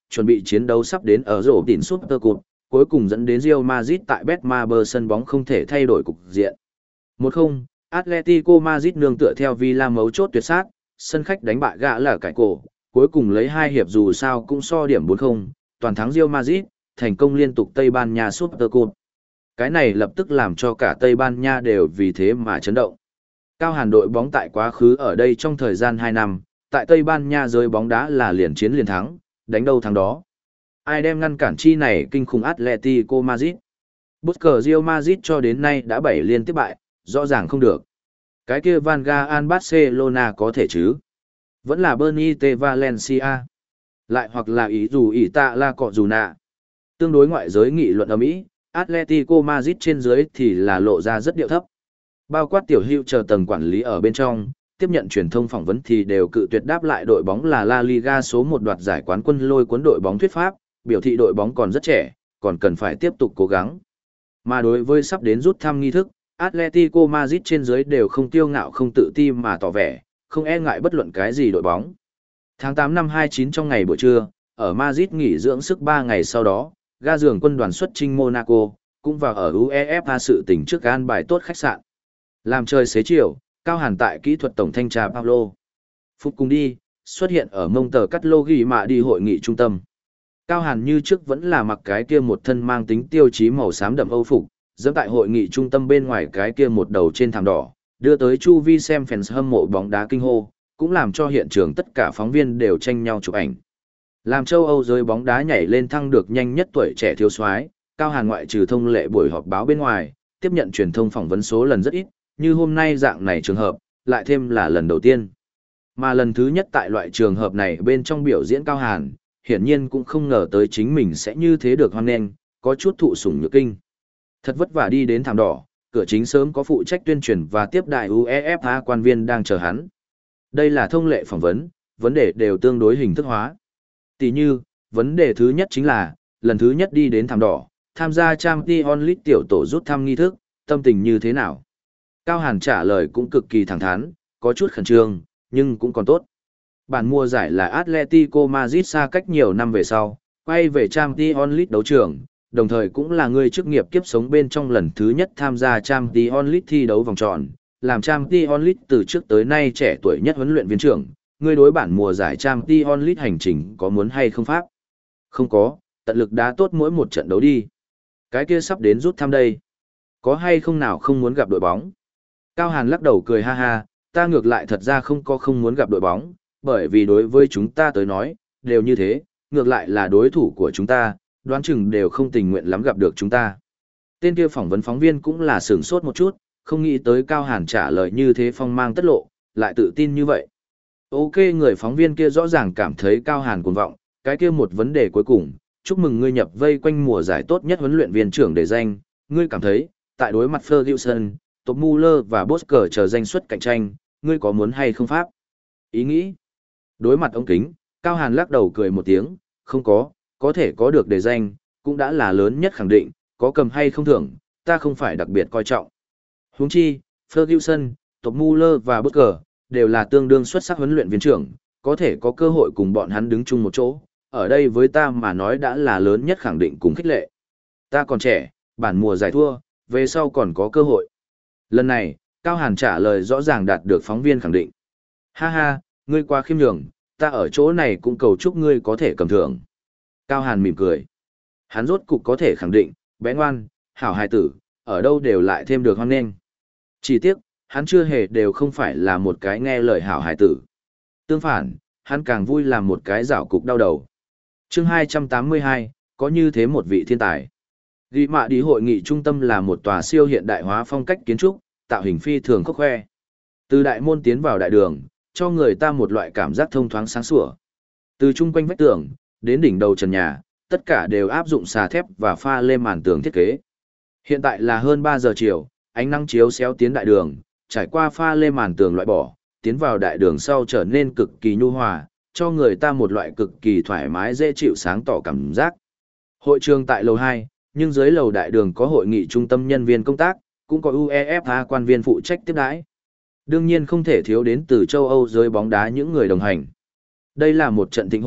chuẩn bị chiến đấu sắp đến ở rổ đỉnh Super Cup, cuối cùng dẫn đến Real Madrid tại Betmaber sân bóng không thể thay đổi cục diện. một không, Atletico Madrid nương tựa theo Villa mấu chốt tuyệt sát, sân khách đánh bại gã là cải cổ, cuối cùng lấy hai hiệp dù sao cũng so điểm bốn không, toàn thắng Real Madrid, thành công liên tục Tây Ban Nha Super Cup. Cái này lập tức làm cho cả Tây Ban Nha đều vì thế mà chấn động. Cao Hàn đội bóng tại quá khứ ở đây trong thời gian hai năm, tại Tây Ban Nha giới bóng đá là liền chiến liền thắng, đánh đâu thắng đó. Ai đem ngăn cản chi này kinh khủng Atletico Madrid. Busquets Real Madrid cho đến nay đã bảy liên tiếp bại, rõ ràng không được. Cái kia Van Gaal Barcelona có thể chứ? Vẫn là Benitez Valencia. Lại hoặc là ý dù ý tạ la cọ dù nạ. Tương đối ngoại giới nghị luận ở Mỹ, Atletico Madrid trên dưới thì là lộ ra rất điệu thấp. Bao quát tiểu hữu chờ tầng quản lý ở bên trong, tiếp nhận truyền thông phỏng vấn thì đều cự tuyệt đáp lại đội bóng là La Liga số một đoạt giải quán quân lôi cuốn đội bóng thuyết pháp, biểu thị đội bóng còn rất trẻ, còn cần phải tiếp tục cố gắng. Mà đối với sắp đến rút thăm nghi thức, Atletico Madrid trên dưới đều không tiêu ngạo không tự ti mà tỏ vẻ, không e ngại bất luận cái gì đội bóng. Tháng tám năm hai chín trong ngày buổi trưa, ở Madrid nghỉ dưỡng sức ba ngày sau đó, ga giường quân đoàn xuất chinh Monaco, cũng vào ở UEFA sự tình trước an bài tốt khách sạn. Làm trời xế chiều, Cao Hàn tại kỹ thuật tổng thanh tra Paulo Phúc cùng đi, xuất hiện ở mông tờ cắt lô ghi mạ đi hội nghị trung tâm. Cao Hàn như trước vẫn là mặc cái kia một thân mang tính tiêu chí màu xám đậm Âu phục, dẫm tại hội nghị trung tâm bên ngoài cái kia một đầu trên thảm đỏ, đưa tới chu vi xem fans hâm mộ bóng đá kinh hô, cũng làm cho hiện trường tất cả phóng viên đều tranh nhau chụp ảnh. Làm châu Âu giới bóng đá nhảy lên thăng được nhanh nhất tuổi trẻ thiếu soái, Cao Hàn ngoại trừ thông lệ buổi họp báo bên ngoài, tiếp nhận truyền thông phỏng vấn số lần rất ít, như hôm nay dạng này trường hợp, lại thêm là lần đầu tiên. Mà lần thứ nhất tại loại trường hợp này bên trong biểu diễn Cao Hàn, hiển nhiên cũng không ngờ tới chính mình sẽ như thế được hoan nghênh, có chút thụ sủng nhược kinh. Thật vất vả đi đến thảm đỏ, cửa chính sớm có phụ trách tuyên truyền và tiếp đại UEFA quan viên đang chờ hắn. Đây là thông lệ phỏng vấn, vấn đề đều tương đối hình thức hóa. Tỷ như, vấn đề thứ nhất chính là, lần thứ nhất đi đến thảm đỏ, tham gia Champions League tiểu tổ rút thăm nghi thức, tâm tình như thế nào? Cao Hàn trả lời cũng cực kỳ thẳng thắn, có chút khẩn trương, nhưng cũng còn tốt. Bản mùa giải là Atletico Madrid xa cách nhiều năm về sau, quay về Champions League đấu trường, đồng thời cũng là người chức nghiệp kiếp sống bên trong lần thứ nhất tham gia Champions League thi đấu vòng tròn, làm Champions League từ trước tới nay trẻ tuổi nhất huấn luyện viên trưởng, người đối bản mùa giải Champions League hành trình có muốn hay không pháp? Không có, tận lực đá tốt mỗi một trận đấu đi. Cái kia sắp đến rút thăm đây. Có hay không nào không muốn gặp đội bóng? Cao Hàn lắc đầu cười ha ha, ta ngược lại thật ra không có không muốn gặp đội bóng, bởi vì đối với chúng ta tới nói, đều như thế, ngược lại là đối thủ của chúng ta, đoán chừng đều không tình nguyện lắm gặp được chúng ta. Tên kia phỏng vấn phóng viên cũng là sửng sốt một chút, không nghĩ tới Cao Hàn trả lời như thế phong mang tất lộ, lại tự tin như vậy. Ok, người phóng viên kia rõ ràng cảm thấy Cao Hàn cuồng vọng, cái kia một vấn đề cuối cùng, chúc mừng ngươi nhập vây quanh mùa giải tốt nhất huấn luyện viên trưởng để danh, ngươi cảm thấy, tại đối mặt Ferguson, Top Muller và Bosker chờ danh suất cạnh tranh, ngươi có muốn hay không pháp? Ý nghĩ. Đối mặt ống kính, Cao Hàn lắc đầu cười một tiếng, không có, có thể có được đề danh, cũng đã là lớn nhất khẳng định, có cầm hay không thưởng, ta không phải đặc biệt coi trọng. Huống chi, Ferguson, Top Muller và Bosker đều là tương đương xuất sắc huấn luyện viên trưởng, có thể có cơ hội cùng bọn hắn đứng chung một chỗ, ở đây với ta mà nói đã là lớn nhất khẳng định cùng khích lệ. Ta còn trẻ, bản mùa giải thua, về sau còn có cơ hội. Lần này, Cao Hàn trả lời rõ ràng đạt được phóng viên khẳng định. Ha ha, ngươi quá khiêm nhường, ta ở chỗ này cũng cầu chúc ngươi có thể cầm thưởng. Cao Hàn mỉm cười. Hắn rốt cục có thể khẳng định, bé ngoan, hảo hài tử, ở đâu đều lại thêm được hoan nghênh. Chỉ tiếc, hắn chưa hề đều không phải là một cái nghe lời hảo hài tử. Tương phản, hắn càng vui làm một cái rảo cục đau đầu. Chương hai trăm tám mươi hai, có như thế một vị thiên tài. Ghi mạ đi hội nghị trung tâm là một tòa siêu hiện đại hóa phong cách kiến trúc, tạo hình phi thường khốc khoe. Từ đại môn tiến vào đại đường, cho người ta một loại cảm giác thông thoáng sáng sủa. Từ chung quanh vách tường, đến đỉnh đầu trần nhà, tất cả đều áp dụng xà thép và pha lê màn tường thiết kế. Hiện tại là hơn ba giờ chiều, ánh nắng chiếu xéo tiến đại đường, trải qua pha lê màn tường loại bỏ, tiến vào đại đường sau trở nên cực kỳ nhu hòa, cho người ta một loại cực kỳ thoải mái dễ chịu sáng tỏ cảm giác. Hội trường tại lầu hai, nhưng dưới lầu đại đường có hội nghị trung tâm nhân viên công tác, cũng có UEFA quan viên phụ trách tiếp đãi. Đương nhiên không thể thiếu đến từ châu Âu giới bóng đá những người đồng hành. Đây là một trận thịnh hội,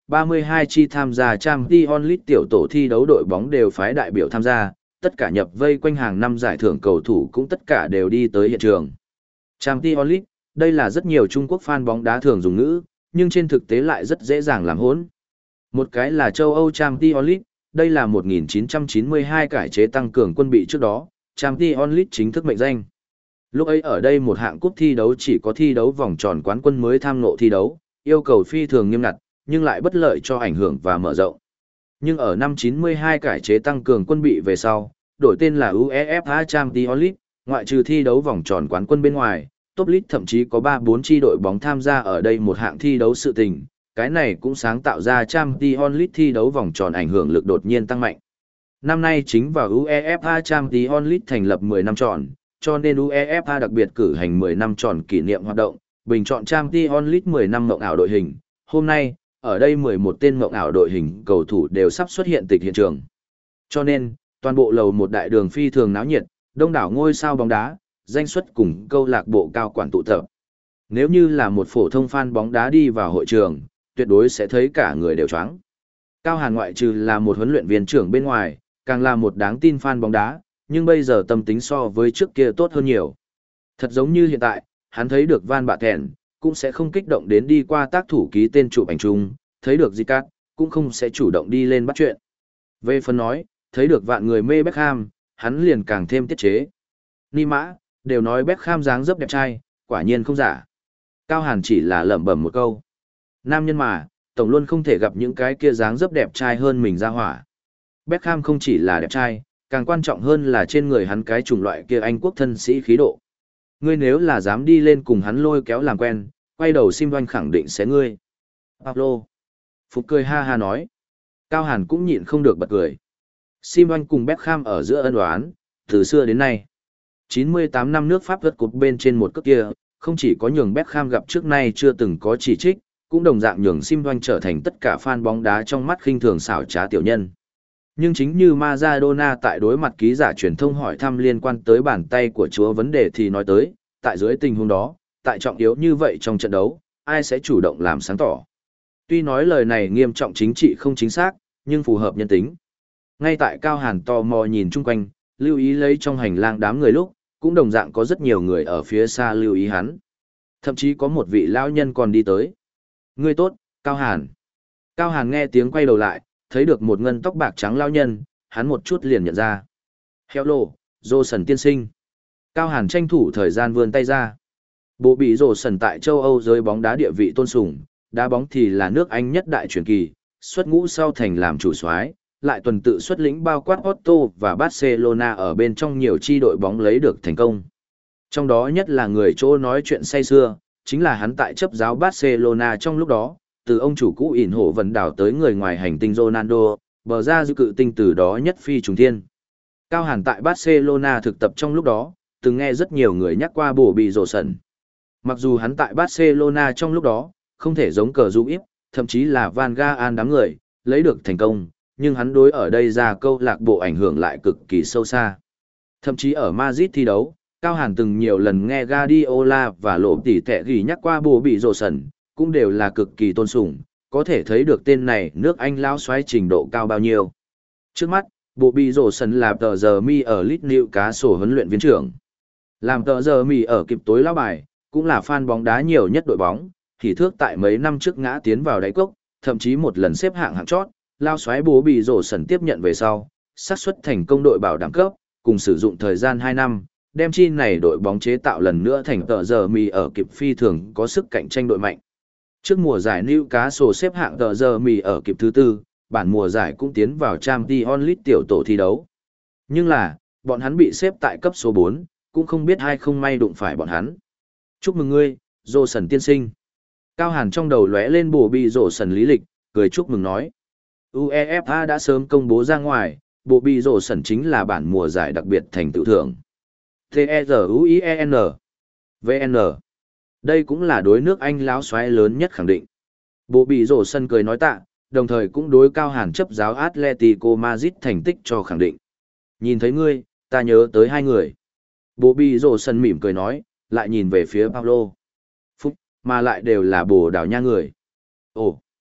ba mươi hai chi tham gia Champions League tiểu tổ thi đấu đội bóng đều phái đại biểu tham gia, tất cả nhập vây quanh hàng năm giải thưởng cầu thủ cũng tất cả đều đi tới hiện trường. Champions League, đây là rất nhiều Trung Quốc fan bóng đá thường dùng ngữ, nhưng trên thực tế lại rất dễ dàng làm hỗn. Một cái là châu Âu Champions League, đây là một nghìn chín trăm chín mươi hai cải chế tăng cường quân bị trước đó, Champions League chính thức mệnh danh. Lúc ấy ở đây một hạng cúp thi đấu chỉ có thi đấu vòng tròn quán quân mới tham ngộ thi đấu, yêu cầu phi thường nghiêm ngặt, nhưng lại bất lợi cho ảnh hưởng và mở rộng. Nhưng ở năm chín mươi hai cải chế tăng cường quân bị về sau, đổi tên là UEFA Champions League, ngoại trừ thi đấu vòng tròn quán quân bên ngoài, Top League thậm chí có ba bốn chi đội bóng tham gia ở đây một hạng thi đấu sự tình, cái này cũng sáng tạo ra Champions League thi đấu vòng tròn ảnh hưởng lực đột nhiên tăng mạnh. Năm nay chính vào UEFA Champions League thành lập mười năm tròn, cho nên UEFA đặc biệt cử hành mười năm tròn kỷ niệm hoạt động, bình chọn Champions League mười năm mộng ảo đội hình. Hôm nay, ở đây mười một tên mộng ảo đội hình cầu thủ đều sắp xuất hiện tịch hiện trường. Cho nên, toàn bộ lầu một đại đường phi thường náo nhiệt, đông đảo ngôi sao bóng đá, danh xuất cùng câu lạc bộ cao quản tụ tập. Nếu như là một phổ thông fan bóng đá đi vào hội trường, tuyệt đối sẽ thấy cả người đều choáng. Cao Hàn ngoại trừ là một huấn luyện viên trưởng bên ngoài, càng là một đáng tin fan bóng đá, nhưng bây giờ tâm tính so với trước kia tốt hơn nhiều. Thật giống như hiện tại, hắn thấy được Van Bạ Thèn, cũng sẽ không kích động đến đi qua tác thủ ký tên chụp ảnh chung, thấy được Zicat, cũng không sẽ chủ động đi lên bắt chuyện. Về phần nói, thấy được vạn người mê Beckham, hắn liền càng thêm tiết chế. Ni mã, đều nói Beckham dáng dấp đẹp trai, quả nhiên không giả. Cao Hàn chỉ là lẩm bẩm một câu. Nam nhân mà, tổng luôn không thể gặp những cái kia dáng dấp đẹp trai hơn mình ra hỏa. Beckham không chỉ là đẹp trai, càng quan trọng hơn là trên người hắn cái chủng loại kia Anh quốc thân sĩ khí độ. Ngươi nếu là dám đi lên cùng hắn lôi kéo làm quen, quay đầu Sim Đoanh khẳng định sẽ ngươi. Pablo. Phục cười ha ha nói. Cao Hàn cũng nhịn không được bật cười. Sim Đoanh cùng Beckham ở giữa ân oán, từ xưa đến nay. chín mươi tám năm nước Pháp vượt cột bên trên một cước kia, không chỉ có nhường Beckham gặp trước nay chưa từng có chỉ trích, cũng đồng dạng nhường Sim Đoanh trở thành tất cả fan bóng đá trong mắt khinh thường xảo trá tiểu nhân. Nhưng chính như Maradona tại đối mặt ký giả truyền thông hỏi thăm liên quan tới bàn tay của chúa vấn đề thì nói tới, tại dưới tình huống đó, tại trọng yếu như vậy trong trận đấu, ai sẽ chủ động làm sáng tỏ. Tuy nói lời này nghiêm trọng chính trị không chính xác, nhưng phù hợp nhân tính. Ngay tại Cao Hàn tò mò nhìn chung quanh, lưu ý lấy trong hành lang đám người lúc, cũng đồng dạng có rất nhiều người ở phía xa lưu ý hắn. Thậm chí có một vị lão nhân còn đi tới. Ngươi tốt, Cao Hàn. Cao Hàn nghe tiếng quay đầu lại, thấy được một ngân tóc bạc trắng lão nhân, hắn một chút liền nhận ra. Hello, Johnson tiên sinh. Cao Hàn tranh thủ thời gian vươn tay ra. Bộ bị Johnson tại châu Âu giới bóng đá địa vị tôn sùng, đá bóng thì là nước Anh nhất đại truyền kỳ, xuất ngũ sau thành làm chủ soái, lại tuần tự xuất lĩnh bao quát Otto và Barcelona ở bên trong nhiều chi đội bóng lấy được thành công. Trong đó nhất là người chỗ nói chuyện say xưa, chính là hắn tại chấp giáo Barcelona trong lúc đó, từ ông chủ cũ ỉn hổ vận đảo tới người ngoài hành tinh Ronaldo, bờ ra dư cự tinh từ đó nhất phi trùng thiên. Cao Hàn tại Barcelona thực tập trong lúc đó, từng nghe rất nhiều người nhắc qua bổ bị rổ sần. Mặc dù hắn tại Barcelona trong lúc đó, không thể giống cờ giúp ít, thậm chí là Van Gaal đám người, lấy được thành công, nhưng hắn đối ở đây ra câu lạc bộ ảnh hưởng lại cực kỳ sâu xa. Thậm chí ở Madrid thi đấu, Cao Hàn từng nhiều lần nghe Guardiola và lộ tỉ tệ ghi nhắc qua bổ bị rổ sần, cũng đều là cực kỳ tôn sùng, có thể thấy được tên này nước Anh lão xoáy trình độ cao bao nhiêu. Trước mắt, bộ bị rổ sần là tờ giờ mi ở Leeds Newcastle huấn luyện viên trưởng. Làm tờ giờ mi ở kịp tối lão bài, cũng là fan bóng đá nhiều nhất đội bóng, thì thước tại mấy năm trước ngã tiến vào đáy cốc, thậm chí một lần xếp hạng hạng chót, lao xoáy bố bị rổ sần tiếp nhận về sau, xác suất thành công đội bảo đảm cấp, cùng sử dụng thời gian hai năm, đem chi này đội bóng chế tạo lần nữa thành tờ giờ mì ở kịp phi thường có sức cạnh tranh đội mạnh. Trước mùa giải Newcastle xếp hạng tờ giờ mì ở kịp thứ tư, bản mùa giải cũng tiến vào Champions League tiểu tổ thi đấu. Nhưng là, bọn hắn bị xếp tại cấp số bốn, cũng không biết ai không may đụng phải bọn hắn. Chúc mừng ngươi, Rổ sần tiên sinh. Cao Hàn trong đầu lóe lên bổ bị rổ sần lý lịch, cười chúc mừng nói. UEFA đã sớm công bố ra ngoài, bộ bị rổ sần chính là bản mùa giải đặc biệt thành tựu thưởng. T E R U I E N V N. Đây cũng là đối nước Anh láo xoáy lớn nhất khẳng định. Bộ bị rổ sần cười nói tạ, đồng thời cũng đối Cao Hàn chấp giáo Atletico Madrid thành tích cho khẳng định. Nhìn thấy ngươi, ta nhớ tới hai người. Bộ bị rổ sần mỉm cười nói, lại nhìn về phía Paulo. Phúc, mà lại đều là Bồ Đào Nha người. Ồ,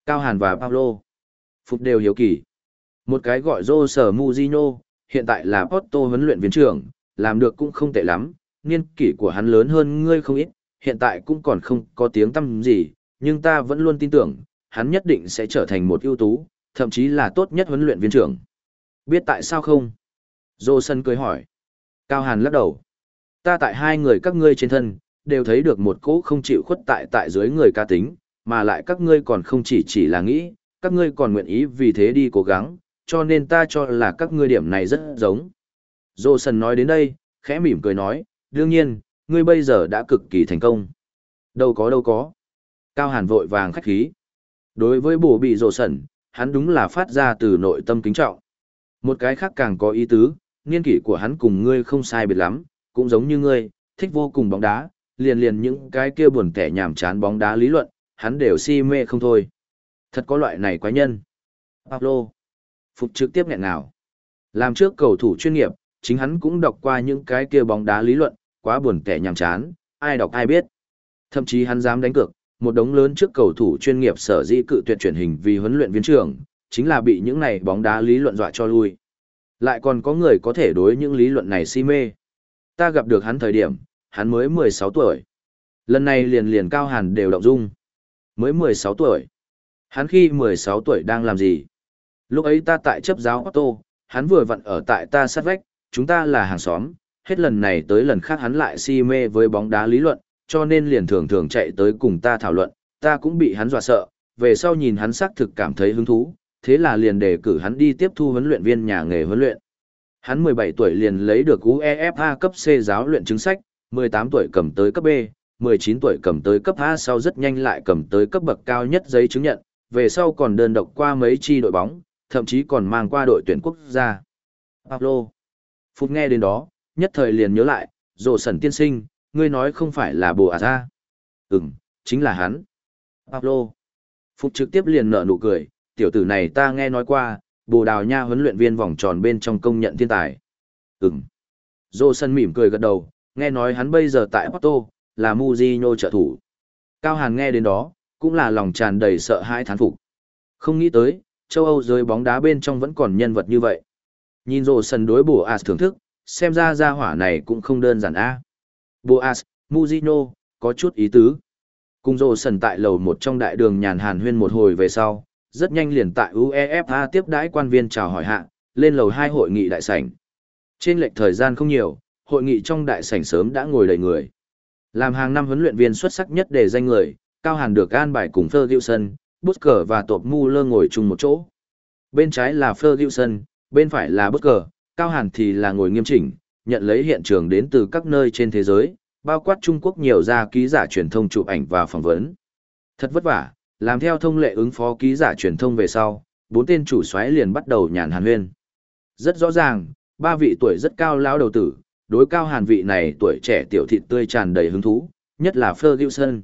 Cao Hàn và Paulo. Phục đều hiếu kỳ. Một cái gọi Jose Mourinho, hiện tại là Porto huấn luyện viên trưởng, làm được cũng không tệ lắm, niên kỷ của hắn lớn hơn ngươi không ít, hiện tại cũng còn không có tiếng tăm gì, nhưng ta vẫn luôn tin tưởng, hắn nhất định sẽ trở thành một ưu tú, thậm chí là tốt nhất huấn luyện viên trưởng. Biết tại sao không? Johnson cười hỏi. Cao Hàn lắc đầu. Ta tại hai người các ngươi trên thân, đều thấy được một cỗ không chịu khuất tại tại dưới người ca tính, mà lại các ngươi còn không chỉ chỉ là nghĩ, các ngươi còn nguyện ý vì thế đi cố gắng, cho nên ta cho là các ngươi điểm này rất giống. Johnson nói đến đây, khẽ mỉm cười nói, đương nhiên, ngươi bây giờ đã cực kỳ thành công. Đâu có đâu có. Cao Hàn vội vàng khách khí. Đối với bổ bị Johnson, hắn đúng là phát ra từ nội tâm kính trọng. Một cái khác càng có ý tứ, niên kỷ của hắn cùng ngươi không sai biệt lắm, cũng giống như ngươi, thích vô cùng bóng đá, liền liền những cái kia buồn tẻ nhàm chán bóng đá lý luận, hắn đều si mê không thôi. Thật có loại này quái nhân. Pablo. Phục trực tiếp nghẹn nào. Làm trước cầu thủ chuyên nghiệp, chính hắn cũng đọc qua những cái kia bóng đá lý luận, quá buồn tẻ nhàm chán, ai đọc ai biết. Thậm chí hắn dám đánh cược, một đống lớn trước cầu thủ chuyên nghiệp sở dĩ cự tuyệt truyền hình vì huấn luyện viên trưởng, chính là bị những này bóng đá lý luận dọa cho lui. Lại còn có người có thể đối những lý luận này si mê. Ta gặp được hắn thời điểm, hắn mới mười sáu tuổi. Lần này liền liền Cao Hàn đều động dung. Mới mười sáu tuổi. Hắn khi mười sáu tuổi đang làm gì? Lúc ấy ta tại chấp giáo Otto, hắn vừa vặn ở tại ta sát vách, chúng ta là hàng xóm, hết lần này tới lần khác hắn lại si mê với bóng đá lý luận, cho nên liền thường thường chạy tới cùng ta thảo luận, ta cũng bị hắn dọa sợ, về sau nhìn hắn xác thực cảm thấy hứng thú, thế là liền đề cử hắn đi tiếp thu huấn luyện viên nhà nghề huấn luyện. Hắn mười bảy tuổi liền lấy được UEFA cấp C giáo luyện chứng sách, mười tám tuổi cầm tới cấp B, mười chín tuổi cầm tới cấp A sau rất nhanh lại cầm tới cấp bậc cao nhất giấy chứng nhận, về sau còn đơn độc qua mấy chi đội bóng, thậm chí còn mang qua đội tuyển quốc gia. Pablo. Phục nghe đến đó, nhất thời liền nhớ lại, Rồ Sẩn tiên sinh, ngươi nói không phải là Bồ à ra. Ừm, chính là hắn. Pablo. Phục trực tiếp liền nở nụ cười, tiểu tử này ta nghe nói qua, Bồ Đào Nha huấn luyện viên vòng tròn bên trong công nhận thiên tài. Ừm. Rồ Sẩn mỉm cười gật đầu, nghe nói hắn bây giờ tại Porto, là Mourinho trợ thủ. Cao Hàn nghe đến đó, cũng là lòng tràn đầy sợ hãi thán phục. Không nghĩ tới, châu Âu giới bóng đá bên trong vẫn còn nhân vật như vậy. Nhìn Rồ Sẩn đối Boas thưởng thức, xem ra gia hỏa này cũng không đơn giản a. Boas, Mourinho, có chút ý tứ. Cùng Rồ Sẩn tại lầu một trong đại đường nhàn hàn huyên một hồi về sau, rất nhanh liền tại UEFA tiếp đãi quan viên chào hỏi hạ, lên lầu hai hội nghị đại sảnh. Trên lệch thời gian không nhiều, hội nghị trong đại sảnh sớm đã ngồi đầy người. Làm hàng năm huấn luyện viên xuất sắc nhất để danh người, Cao Hàn được an bài cùng Ferguson, Busker và Tột Muller ngồi chung một chỗ. Bên trái là Ferguson, bên phải là Busker, Cao Hàn thì là ngồi nghiêm chỉnh, nhận lấy hiện trường đến từ các nơi trên thế giới, bao quát Trung Quốc nhiều gia ký giả truyền thông chụp ảnh và phỏng vấn. Thật vất vả, làm theo thông lệ ứng phó ký giả truyền thông về sau, bốn tên chủ soái liền bắt đầu nhàn hàn huyên. Rất rõ ràng, ba vị tuổi rất cao lão đầu tử, đối Cao Hàn vị này tuổi trẻ tiểu thịt tươi tràn đầy hứng thú, nhất là Ferguson.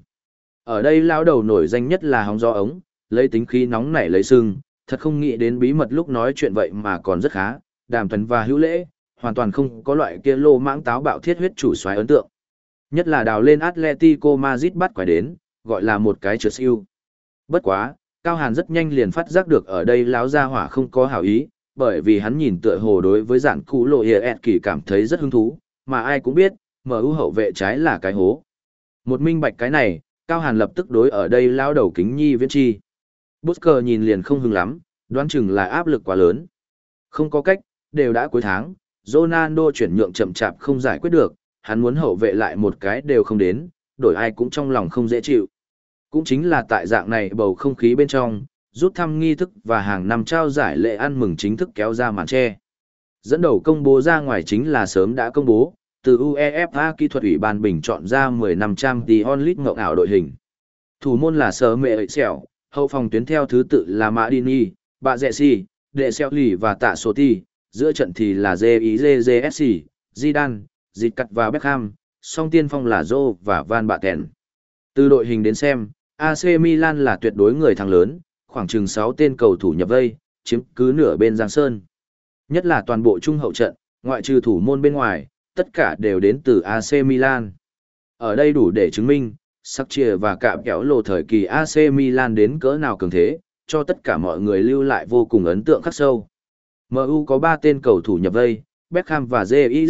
Ở đây lão đầu nổi danh nhất là hóng gió ống, lấy tính khí nóng nảy lấy sưng, thật không nghĩ đến bí mật lúc nói chuyện vậy mà còn rất khá, đàm thuần và hữu lễ, hoàn toàn không có loại kia lô mãng táo bạo thiết huyết chủ soái ấn tượng. Nhất là đào lên Atletico Madrid bắt quải đến, gọi là một cái trượt siêu. Bất quá, Cao Hàn rất nhanh liền phát giác được ở đây lão gia hỏa không có hảo ý, bởi vì hắn nhìn tựa hồ đối với giản cũ lộ hiệt kỳ cảm thấy rất hứng thú, mà ai cũng biết, em u hậu vệ trái là cái hố. Một minh bạch cái này, Cao Hàn lập tức đối ở đây lao đầu kính nhi viễn chi. Busker nhìn liền không hứng lắm, đoán chừng là áp lực quá lớn. Không có cách, đều đã cuối tháng, Ronaldo chuyển nhượng chậm chạp không giải quyết được, hắn muốn hậu vệ lại một cái đều không đến, đổi ai cũng trong lòng không dễ chịu. Cũng chính là tại dạng này bầu không khí bên trong, rút thăm nghi thức và hàng năm trao giải lễ ăn mừng chính thức kéo ra màn che. Dẫn đầu công bố ra ngoài chính là sớm đã công bố, từ UEFA kỹ thuật ủy ban bình chọn ra mười năm trăm tỷ onlit ngộng ảo đội hình. Thủ môn là Sơ Mệ Ệ Sẹo, hậu phòng tuyến theo thứ tự là Madini, Bạ Dẹ Si, Đệ Xeo Lì và Tạ Sô Ti, giữa trận thì là gi i giê giê ét xê, Zidane, Dịch và Beckham, song tiên phong là Joe và Van Baten. Từ đội hình đến xem, a xê Milan là tuyệt đối người thắng lớn, khoảng chừng sáu tên cầu thủ nhập vây, chiếm cứ nửa bên Giang Sơn. Nhất là toàn bộ trung hậu trận, ngoại trừ thủ môn bên ngoài, tất cả đều đến từ a xê Milan. Ở đây đủ để chứng minh, sắc chia và cạm kéo lộ thời kỳ a xê Milan đến cỡ nào cường thế, cho tất cả mọi người lưu lại vô cùng ấn tượng khắc sâu. em u có ba tên cầu thủ nhập vây, Beckham và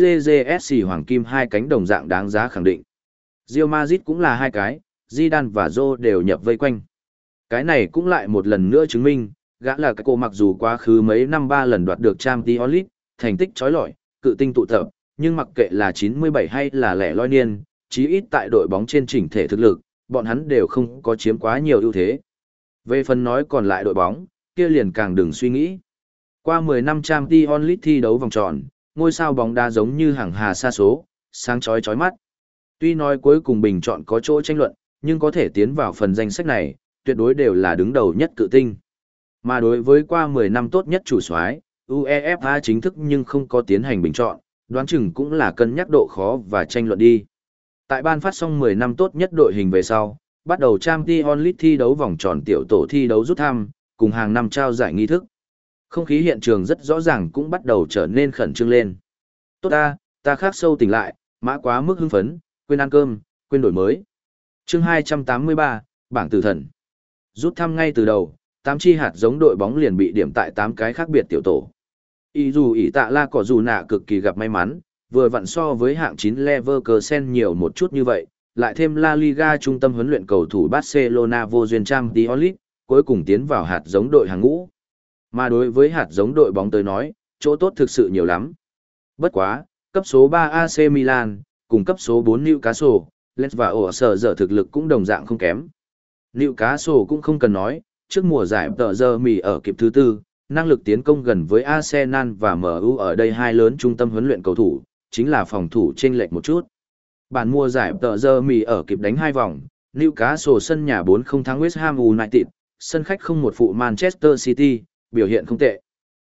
Jizsc Hoàng Kim hai cánh đồng dạng đáng giá khẳng định. Real Madrid cũng là hai cái, Zidane và Zô đều nhập vây quanh. Cái này cũng lại một lần nữa chứng minh, gã là cái cô mặc dù quá khứ mấy năm ba lần đoạt được Champions League, thành tích chói lọi, cự tinh tụ tập, nhưng mặc kệ là chín mươi bảy hay là lẻ loi niên, chí ít tại đội bóng trên chỉnh thể thực lực, bọn hắn đều không có chiếm quá nhiều ưu thế. Về phần nói còn lại đội bóng, kia liền càng đừng suy nghĩ. Qua mười năm Champions League thi đấu vòng tròn, ngôi sao bóng đá giống như hàng hà sa số, sáng chói chói mắt. Tuy nói cuối cùng bình chọn có chỗ tranh luận, nhưng có thể tiến vào phần danh sách này, tuyệt đối đều là đứng đầu nhất cự tinh. Mà đối với qua mười năm tốt nhất chủ soái, UEFA chính thức nhưng không có tiến hành bình chọn, đoán chừng cũng là cân nhắc độ khó và tranh luận đi. Tại ban phát xong mười năm tốt nhất đội hình về sau, bắt đầu Champions League thi đấu vòng tròn tiểu tổ thi đấu rút thăm, cùng hàng năm trao giải nghi thức. Không khí hiện trường rất rõ ràng cũng bắt đầu trở nên khẩn trương lên. Tốt ta, ta khắc sâu tỉnh lại, mã quá mức hưng phấn, quên ăn cơm, quên đổi mới. Chương hai trăm tám mươi ba, bảng tử thần. Rút thăm ngay từ đầu, tám chi hạt giống đội bóng liền bị điểm tại tám cái khác biệt tiểu tổ. Ý dù ỷ tạ la cỏ dù nạ cực kỳ gặp may mắn, vừa vặn so với hạng chín Leverkusen nhiều một chút như vậy, lại thêm La Liga trung tâm huấn luyện cầu thủ Barcelona vô duyên Champions League, cuối cùng tiến vào hạt giống đội hàng ngũ. Mà đối với hạt giống đội bóng tới nói, chỗ tốt thực sự nhiều lắm. Bất quá, cấp số ba a xê Milan, cùng cấp số bốn Newcastle, Lens và ổ sở giờ thực lực cũng đồng dạng không kém. Newcastle cũng không cần nói, trước mùa giải tờ giờ mì ở kịp thứ tư, năng lực tiến công gần với Arsenal và em u ở đây hai lớn trung tâm huấn luyện cầu thủ, chính là phòng thủ chênh lệch một chút. Bản mùa giải tờ giờ mì ở kịp đánh hai vòng, Newcastle sân nhà bốn không thắng West Ham United, sân khách không một phụ Manchester City, biểu hiện không tệ.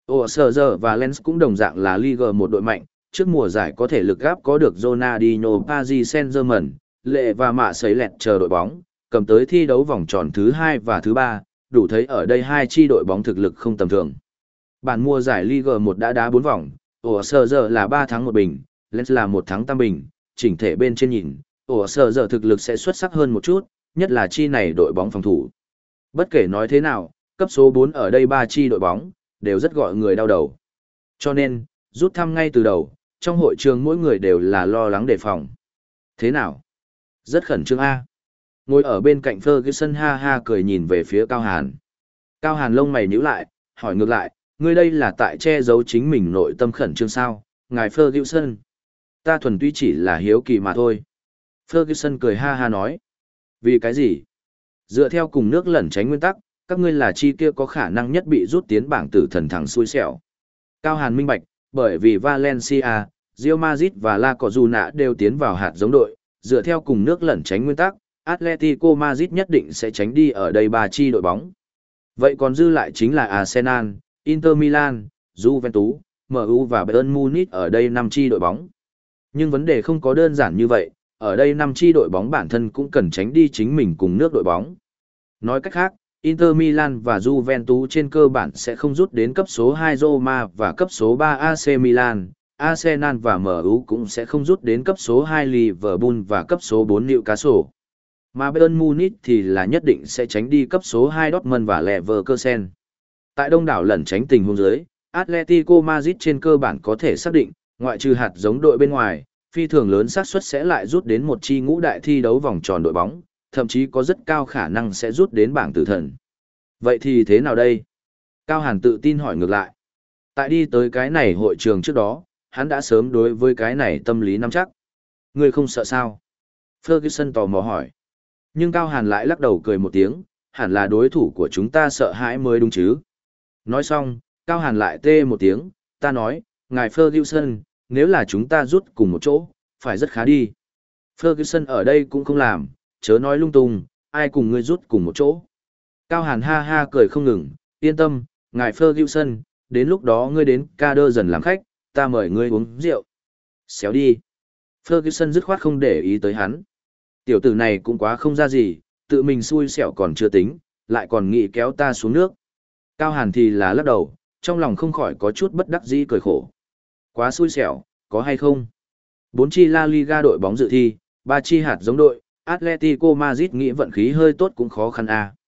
Orsner và Lens cũng đồng dạng là Ligue một đội mạnh, trước mùa giải có thể lực gáp có được Ronaldinho Paris Saint-Germain, Lệ và Mạ Sấy Lẹt chờ đội bóng, cầm tới thi đấu vòng tròn thứ hai và thứ ba, đủ thấy ở đây hai chi đội bóng thực lực không tầm thường. Bản mùa giải Ligue một đã đá bốn vòng, Orsner là ba thắng một bình, Lens là một thắng tam bình, chỉnh thể bên trên nhìn, Orsner thực lực sẽ xuất sắc hơn một chút, nhất là chi này đội bóng phòng thủ. Bất kể nói thế nào, cấp số bốn ở đây ba chi đội bóng, đều rất gọi người đau đầu. Cho nên, rút thăm ngay từ đầu, trong hội trường mỗi người đều là lo lắng đề phòng. Thế nào? Rất khẩn trương A. Ngồi ở bên cạnh Ferguson ha ha cười nhìn về phía Cao Hàn. Cao Hàn lông mày nhíu lại, hỏi ngược lại, ngươi đây là tại che giấu chính mình nội tâm khẩn trương sao, ngài Ferguson? Ta thuần túy chỉ là hiếu kỳ mà thôi. Ferguson cười ha ha nói. Vì cái gì? Dựa theo cùng nước lẩn tránh nguyên tắc, các ngươi là chi kia có khả năng nhất bị rút tiến bảng tử thần thẳng xui xẻo. Cao Hàn minh bạch, bởi vì Valencia, Real Madrid và La Cojuna đều tiến vào hạt giống đội, dựa theo cùng nước lẩn tránh nguyên tắc, Atletico Madrid nhất định sẽ tránh đi ở đây ba chi đội bóng. Vậy còn dư lại chính là Arsenal, Inter Milan, Juventus, em u và Bayern Munich ở đây năm chi đội bóng. Nhưng vấn đề không có đơn giản như vậy, ở đây năm chi đội bóng bản thân cũng cần tránh đi chính mình cùng nước đội bóng. Nói cách khác, Inter Milan và Juventus trên cơ bản sẽ không rút đến cấp số hai Roma và cấp số ba a xê Milan, Arsenal và em u cũng sẽ không rút đến cấp số hai Liverpool và cấp số bốn Newcastle. Mà Bayern Munich thì là nhất định sẽ tránh đi cấp số hai Dortmund và Leverkusen. Tại đông đảo lẩn tránh tình huống dưới, Atletico Madrid trên cơ bản có thể xác định, ngoại trừ hạt giống đội bên ngoài, phi thường lớn xác suất sẽ lại rút đến một chi ngũ đại thi đấu vòng tròn đội bóng, thậm chí có rất cao khả năng sẽ rút đến bảng tử thần. Vậy thì thế nào đây? Cao Hàn tự tin hỏi ngược lại. Tại đi tới cái này hội trường trước đó, hắn đã sớm đối với cái này tâm lý nắm chắc. Ngươi không sợ sao? Ferguson tò mò hỏi. Nhưng Cao Hàn lại lắc đầu cười một tiếng, hẳn là đối thủ của chúng ta sợ hãi mới đúng chứ. Nói xong, Cao Hàn lại tê một tiếng, ta nói, ngài Ferguson, nếu là chúng ta rút cùng một chỗ, phải rất khá đi. Ferguson ở đây cũng không làm, chớ nói lung tung, ai cùng ngươi rút cùng một chỗ. Cao Hàn ha ha cười không ngừng, yên tâm, ngài Ferguson, đến lúc đó ngươi đến ca đơ dần làm khách, ta mời ngươi uống rượu. Xéo đi. Ferguson dứt khoát không để ý tới hắn. Tiểu tử này cũng quá không ra gì, tự mình xui xẻo còn chưa tính, lại còn nghĩ kéo ta xuống nước. Cao Hàn thì là lắc đầu, trong lòng không khỏi có chút bất đắc dĩ cười khổ. Quá xui xẻo, có hay không? Bốn chi La Liga đội bóng dự thi, ba chi hạt giống đội, Atletico Madrid nghĩ vận khí hơi tốt cũng khó khăn a.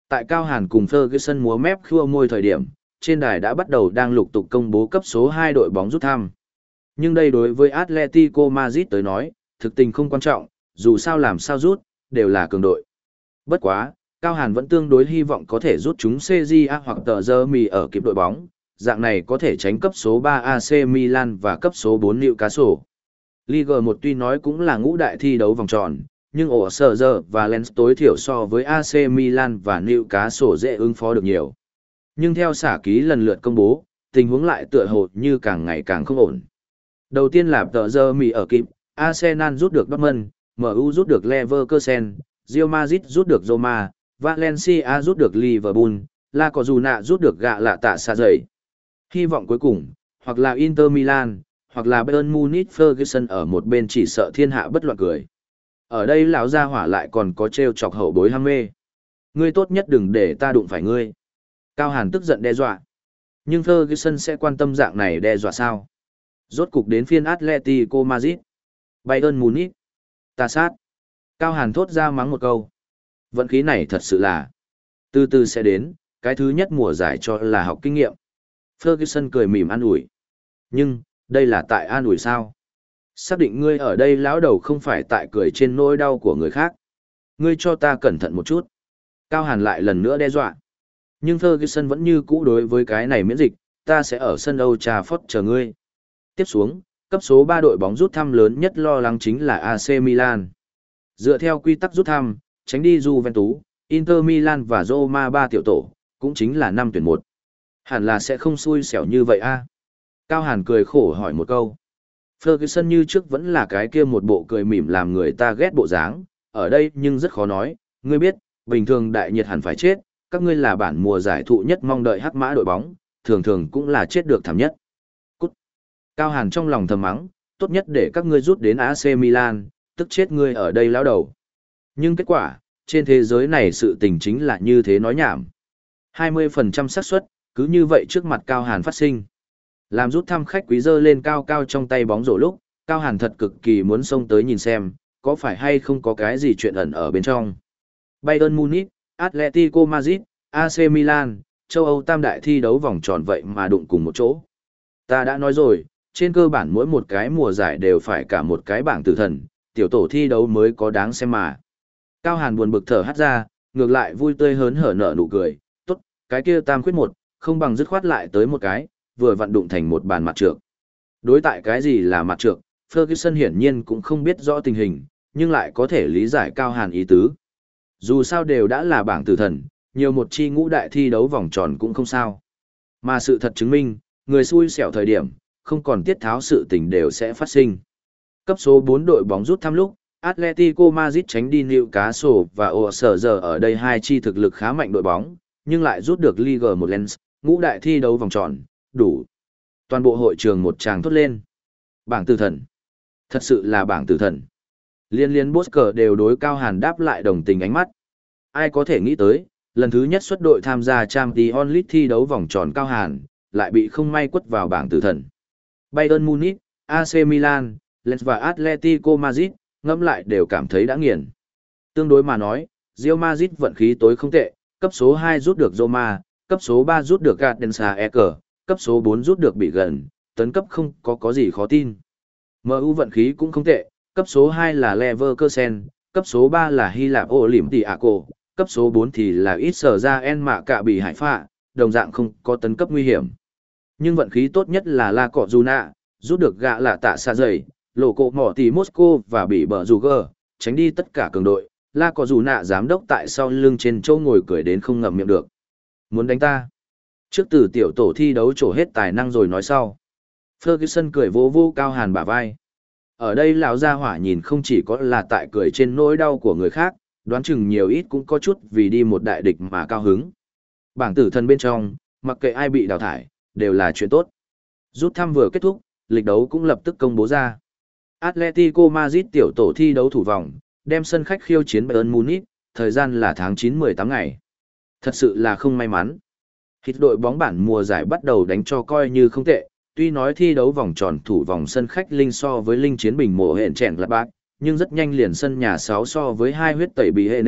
Tại Cao Hàn cùng Ferguson múa mép khua môi thời điểm, trên đài đã bắt đầu đang lục tục công bố cấp số hai đội bóng rút thăm. Nhưng đây đối với Atletico Madrid tới nói, thực tình không quan trọng, dù sao làm sao rút, đều là cường đội. Bất quá, Cao Hàn vẫn tương đối hy vọng có thể rút chúng xê giê a hoặc tờ giờ mì ở kịp đội bóng, dạng này có thể tránh cấp số ba a xê Milan và cấp số bốn Newcastle. Ligue một tuy nói cũng là ngũ đại thi đấu vòng tròn, nhưng ổ sở giờ và Lens tối thiểu so với a xê Milan và Newcastle dễ ứng phó được nhiều. Nhưng theo xả ký lần lượt công bố, tình huống lại tựa hồ như càng ngày càng không ổn. Đầu tiên là tờ giờ mì ở kịp, Arsenal rút được Dortmund, em u rút được Leverkusen, Real Madrid rút được Roma, Valencia rút được Liverpool, La Cojuna rút được gạ lạ tạ xa dày. Hy vọng cuối cùng, hoặc là Inter Milan, hoặc là Bayern Munich Ferguson ở một bên chỉ sợ thiên hạ bất loạn cười. Ở đây lão gia hỏa lại còn có trêu chọc hậu bối ham mê. Ngươi tốt nhất đừng để ta đụng phải ngươi. Cao Hàn tức giận đe dọa. Nhưng Ferguson sẽ quan tâm dạng này đe dọa sao? Rốt cục đến phiên Atletico Madrid. Bayern Munich. Ta sát. Cao Hàn thốt ra mắng một câu. Vận khí này thật sự là. Từ từ sẽ đến, cái thứ nhất mùa giải cho là học kinh nghiệm. Ferguson cười mỉm an ủi. Nhưng, đây là tại an ủi sao? Xác định ngươi ở đây lão đầu không phải tại cười trên nỗi đau của người khác. Ngươi cho ta cẩn thận một chút. Cao Hàn lại lần nữa đe dọa. Nhưng Ferguson vẫn như cũ đối với cái này miễn dịch, ta sẽ ở sân Old Trafford chờ ngươi. Tiếp xuống, cấp số ba đội bóng rút thăm lớn nhất lo lắng chính là a xê Milan. Dựa theo quy tắc rút thăm, tránh đi Juventus, Inter Milan và Roma ba tiểu tổ, cũng chính là năm tuyển một. Hẳn là sẽ không xui xẻo như vậy a. Cao Hàn cười khổ hỏi một câu. Ferguson như trước vẫn là cái kia một bộ cười mỉm làm người ta ghét bộ dáng, ở đây nhưng rất khó nói, ngươi biết, bình thường đại nhiệt hẳn phải chết, các ngươi là bản mùa giải thụ nhất mong đợi hắc mã đội bóng, thường thường cũng là chết được thảm nhất. Cút. Cao Hàn trong lòng thầm mắng, tốt nhất để các ngươi rút đến a xê Milan, tức chết ngươi ở đây lão đầu. Nhưng kết quả, trên thế giới này sự tình chính là như thế nói nhảm. hai mươi phần trăm xác suất, cứ như vậy trước mặt Cao Hàn phát sinh. Làm rút thăm khách quý dơ lên cao cao trong tay bóng rổ lúc, Cao Hàn thật cực kỳ muốn xông tới nhìn xem, có phải hay không có cái gì chuyện ẩn ở bên trong. Bayern Munich, Atletico Madrid, a xê Milan, châu Âu tam đại thi đấu vòng tròn vậy mà đụng cùng một chỗ. Ta đã nói rồi, trên cơ bản mỗi một cái mùa giải đều phải cả một cái bảng tử thần, tiểu tổ thi đấu mới có đáng xem mà. Cao Hàn buồn bực thở hắt ra, ngược lại vui tươi hớn hở nở nụ cười, tốt, cái kia tam khuyết một, không bằng dứt khoát lại tới một cái, vừa vặn đụng thành một bàn mặt trược. Đối tại cái gì là mặt trược, Ferguson hiển nhiên cũng không biết rõ tình hình, nhưng lại có thể lý giải Cao Hàn ý tứ. Dù sao đều đã là bảng tử thần, nhiều một chi ngũ đại thi đấu vòng tròn cũng không sao. Mà sự thật chứng minh, người xui xẻo thời điểm, không còn tiết tháo sự tình đều sẽ phát sinh. Cấp số bốn đội bóng rút thăm lúc, Atletico Madrid tránh đi Newcastle và ổ sở giờ ở đây hai chi thực lực khá mạnh đội bóng, nhưng lại rút được Ligue một Lens, ngũ đại thi đấu vòng tròn, đủ. Toàn bộ hội trường một tràng thốt lên. Bảng tử thần. Thật sự là bảng tử thần. Liên liên Bosker đều đối Cao Hàn đáp lại đồng tình ánh mắt. Ai có thể nghĩ tới, lần thứ nhất xuất đội tham gia Champions League thi đấu vòng tròn Cao Hàn, lại bị không may quất vào bảng tử thần. Bayern Munich, a xê Milan, Lens và Atletico Madrid, ngẫm lại đều cảm thấy đã nghiền. Tương đối mà nói, Real Madrid vận khí tối không tệ, cấp số hai rút được Roma, cấp số ba rút được Gardensa Eker, cấp số bốn rút được bị gần, tấn cấp không có có gì khó tin. em u vận khí cũng không tệ, cấp số hai là Leverkusen, cấp số ba là Hy Lạp Olympiacos, cấp số bốn thì là Israel Mạ Cạ Bỉ Hải Phạ, đồng dạng không có tấn cấp nguy hiểm. Nhưng vận khí tốt nhất là La Cojuna, rút được gạ lạ tạ xa dày, lộ cộ mỏ tỷ Moscow và bị bờ dù gờ, tránh đi tất cả cường đội. La Cojuna giám đốc tại sau lưng trên châu ngồi cười đến không ngậm miệng được. Muốn đánh ta? Trước từ tiểu tổ thi đấu trổ hết tài năng rồi nói sau. Ferguson cười vô vô Cao Hàn bả vai. Ở đây lão gia hỏa nhìn không chỉ có là tại cười trên nỗi đau của người khác, đoán chừng nhiều ít cũng có chút vì đi một đại địch mà cao hứng. Bảng tử thần bên trong, mặc kệ ai bị đào thải, đều là chuyện tốt. Rút thăm vừa kết thúc, lịch đấu cũng lập tức công bố ra. Atletico Madrid tiểu tổ thi đấu thủ vòng, đem sân khách khiêu chiến Bayern Munich, thời gian là tháng chín mười tám ngày. Thật sự là không may mắn. Hít đội bóng bản mùa giải bắt đầu đánh cho coi như không tệ, tuy nói thi đấu vòng tròn thủ vòng sân khách linh so với linh chiến bình mộ hẹn chèn là bác, nhưng rất nhanh liền sân nhà sáu so với hai huyết tẩy bị Henef,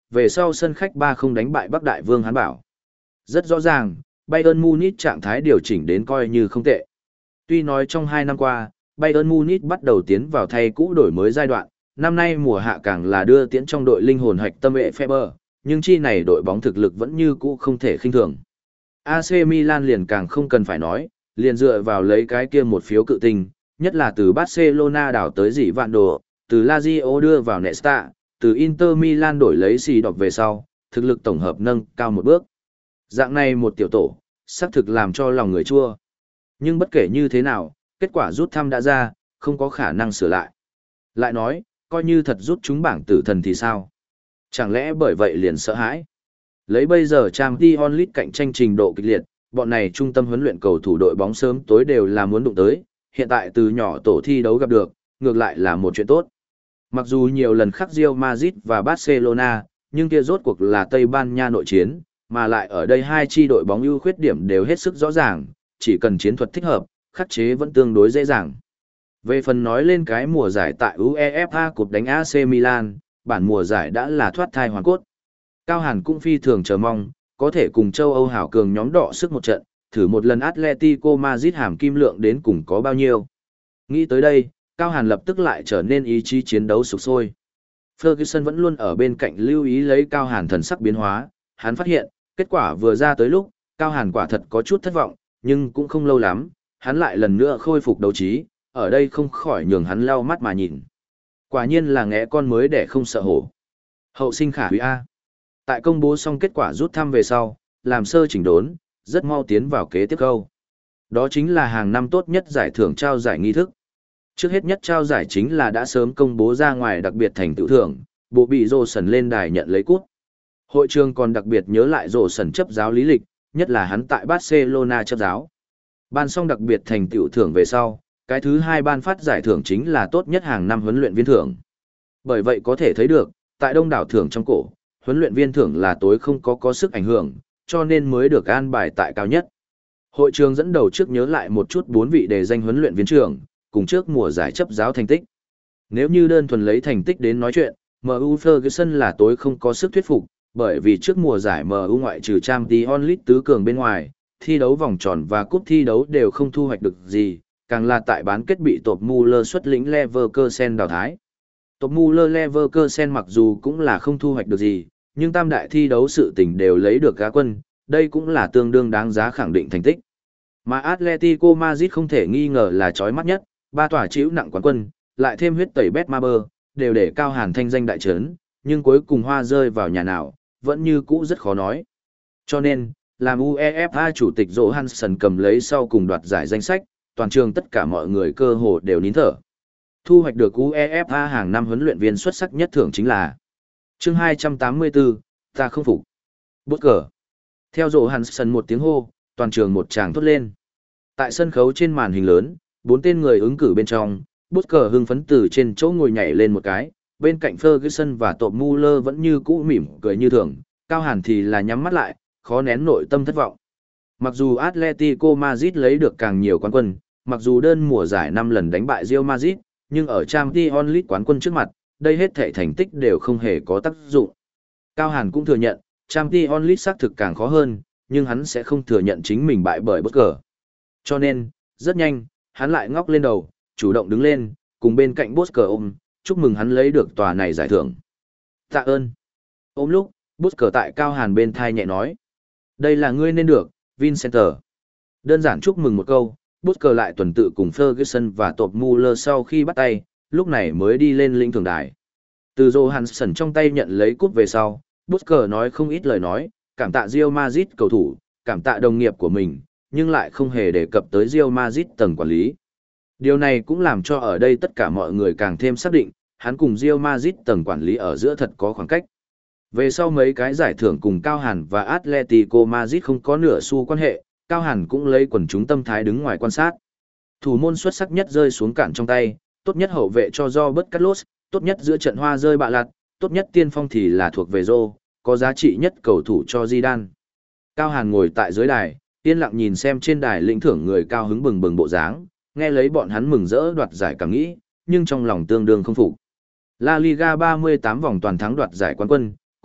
về sau sân khách ba không đánh bại Bắc Đại Vương Hán Bảo. Rất rõ ràng, Bayern Munich trạng thái điều chỉnh đến coi như không tệ. Tuy nói trong hai năm qua, Bayern Munich bắt đầu tiến vào thay cũ đổi mới giai đoạn, năm nay mùa hạ càng là đưa tiễn trong đội linh hồn hạch tâm vệ Feber, nhưng chi này đội bóng thực lực vẫn như cũ không thể khinh thường. a xê Milan liền càng không cần phải nói, liền dựa vào lấy cái kia một phiếu cự tinh, nhất là từ Barcelona đảo tới dĩ vạn đồ, từ Lazio đưa vào Nesta, từ Inter Milan đổi lấy xì đọc về sau, thực lực tổng hợp nâng cao một bước. Dạng này một tiểu tổ, xác thực làm cho lòng người chua. Nhưng bất kể như thế nào, kết quả rút thăm đã ra, không có khả năng sửa lại. Lại nói, coi như thật rút chúng bảng tử thần thì sao? Chẳng lẽ bởi vậy liền sợ hãi? Lấy bây giờ Champions League cạnh tranh trình độ kịch liệt, bọn này trung tâm huấn luyện cầu thủ đội bóng sớm tối đều là muốn đụng tới, hiện tại từ nhỏ tổ thi đấu gặp được, ngược lại là một chuyện tốt. Mặc dù nhiều lần khắc Real Madrid và Barcelona, nhưng kia rốt cuộc là Tây Ban Nha nội chiến, mà lại ở đây hai chi đội bóng ưu khuyết điểm đều hết sức rõ ràng, chỉ cần chiến thuật thích hợp, khắc chế vẫn tương đối dễ dàng. Về phần nói lên cái mùa giải tại UEFA Cup đánh a xê Milan, bản mùa giải đã là thoát thai hoàn cốt. Cao Hàn cũng phi thường chờ mong, có thể cùng châu Âu hảo cường nhóm đọ sức một trận, thử một lần Atletico Madrid hàm kim lượng đến cùng có bao nhiêu. Nghĩ tới đây, Cao Hàn lập tức lại trở nên ý chí chiến đấu sục sôi. Ferguson vẫn luôn ở bên cạnh lưu ý lấy Cao Hàn thần sắc biến hóa, hắn phát hiện, kết quả vừa ra tới lúc, Cao Hàn quả thật có chút thất vọng, nhưng cũng không lâu lắm, hắn lại lần nữa khôi phục đấu trí, ở đây không khỏi nhường hắn lau mắt mà nhìn. Quả nhiên là ngẽ con mới để không sợ hổ. Hậu sinh khả hủy A. Tại công bố xong kết quả rút thăm về sau, làm sơ chỉnh đốn, rất mau tiến vào kế tiếp câu. Đó chính là hàng năm tốt nhất giải thưởng trao giải nghi thức. Trước hết nhất trao giải chính là đã sớm công bố ra ngoài đặc biệt thành tựu thưởng, bộ bị rồ sần lên đài nhận lấy cúp. Hội trường còn đặc biệt nhớ lại rồ sần chấp giáo lý lịch, nhất là hắn tại Barcelona chấp giáo. Ban xong đặc biệt thành tựu thưởng về sau, cái thứ hai ban phát giải thưởng chính là tốt nhất hàng năm huấn luyện viên thưởng. Bởi vậy có thể thấy được, tại đông đảo thưởng trong cổ, huấn luyện viên thưởng là tối không có có sức ảnh hưởng, cho nên mới được an bài tại cao nhất. Hội trường dẫn đầu trước nhớ lại một chút bốn vị đề danh huấn luyện viên trưởng, cùng trước mùa giải chấp giáo thành tích. Nếu như đơn thuần lấy thành tích đến nói chuyện, em u Ferguson là tối không có sức thuyết phục, bởi vì trước mùa giải em u ngoại trừ Champions League tứ cường bên ngoài, thi đấu vòng tròn và cúp thi đấu đều không thu hoạch được gì, càng là tại bán kết bị Tột Muller xuất lĩnh Leverkusen đào thái. Tột Muller Leverkusen mặc dù cũng là không thu hoạch được gì, nhưng tam đại thi đấu sự tình đều lấy được gá quân, đây cũng là tương đương đáng giá khẳng định thành tích. Mà Atletico Madrid không thể nghi ngờ là chói mắt nhất, ba tòa chịu nặng quán quân, lại thêm huyết tẩy Betmaber, đều để Cao Hàn thanh danh đại trấn, nhưng cuối cùng hoa rơi vào nhà nào, vẫn như cũ rất khó nói. Cho nên, làm UEFA chủ tịch Johansson cầm lấy sau cùng đoạt giải danh sách, toàn trường tất cả mọi người cơ hồ đều nín thở. Thu hoạch được UEFA hàng năm huấn luyện viên xuất sắc nhất thưởng chính là chương hai trăm tám mươi tư, ta không phục. Bút cờ. Theo Johansson một tiếng hô, toàn trường một tràng thốt lên. Tại sân khấu trên màn hình lớn, bốn tên người ứng cử bên trong, bút cờ hưng phấn từ trên chỗ ngồi nhảy lên một cái, bên cạnh Ferguson và Tột Muller vẫn như cũ mỉm cười như thường, Cao Hàn thì là nhắm mắt lại, khó nén nội tâm thất vọng. Mặc dù Atletico Madrid lấy được càng nhiều quán quân, mặc dù đơn mùa giải năm lần đánh bại Real Madrid, nhưng ở Champions League quán quân trước mặt, đây hết thảy thành tích đều không hề có tác dụng. Cao Hàn cũng thừa nhận, Champions League xác thực càng khó hơn, nhưng hắn sẽ không thừa nhận chính mình bại bởi bất cờ. Cho nên, rất nhanh, hắn lại ngóc lên đầu, chủ động đứng lên, cùng bên cạnh Bosker ôm, chúc mừng hắn lấy được tòa này giải thưởng. Tạ ơn. Ôm lúc, Bosker tại Cao Hàn bên thai nhẹ nói. Đây là ngươi nên được, Vincenter. Đơn giản chúc mừng một câu, Bosker lại tuần tự cùng Ferguson và Tột Muller sau khi bắt tay, lúc này mới đi lên lĩnh thưởng đài. Từ Johansson trong tay nhận lấy cúp về sau, Bosker nói không ít lời nói, cảm tạ Real Madrid cầu thủ, cảm tạ đồng nghiệp của mình, nhưng lại không hề đề cập tới Real Madrid tầng quản lý. Điều này cũng làm cho ở đây tất cả mọi người càng thêm xác định, hắn cùng Real Madrid tầng quản lý ở giữa thật có khoảng cách. Về sau mấy cái giải thưởng cùng Cao Hàn và Atletico Madrid không có nửa xu quan hệ, Cao Hàn cũng lấy quần chúng tâm thái đứng ngoài quan sát. Thủ môn xuất sắc nhất rơi xuống cản trong tay, tốt nhất hậu vệ cho Robert Carlos, tốt nhất giữa trận hoa rơi bạ lạt, tốt nhất tiên phong thì là thuộc về Zô, có giá trị nhất cầu thủ cho Zidane. Cao Hàn ngồi tại dưới đài, yên lặng nhìn xem trên đài lĩnh thưởng người cao hứng bừng bừng bộ dáng, nghe lấy bọn hắn mừng rỡ đoạt giải cảm nghĩ, nhưng trong lòng tương đương không phục. La Liga ba mươi tám vòng toàn thắng đoạt giải quán quân,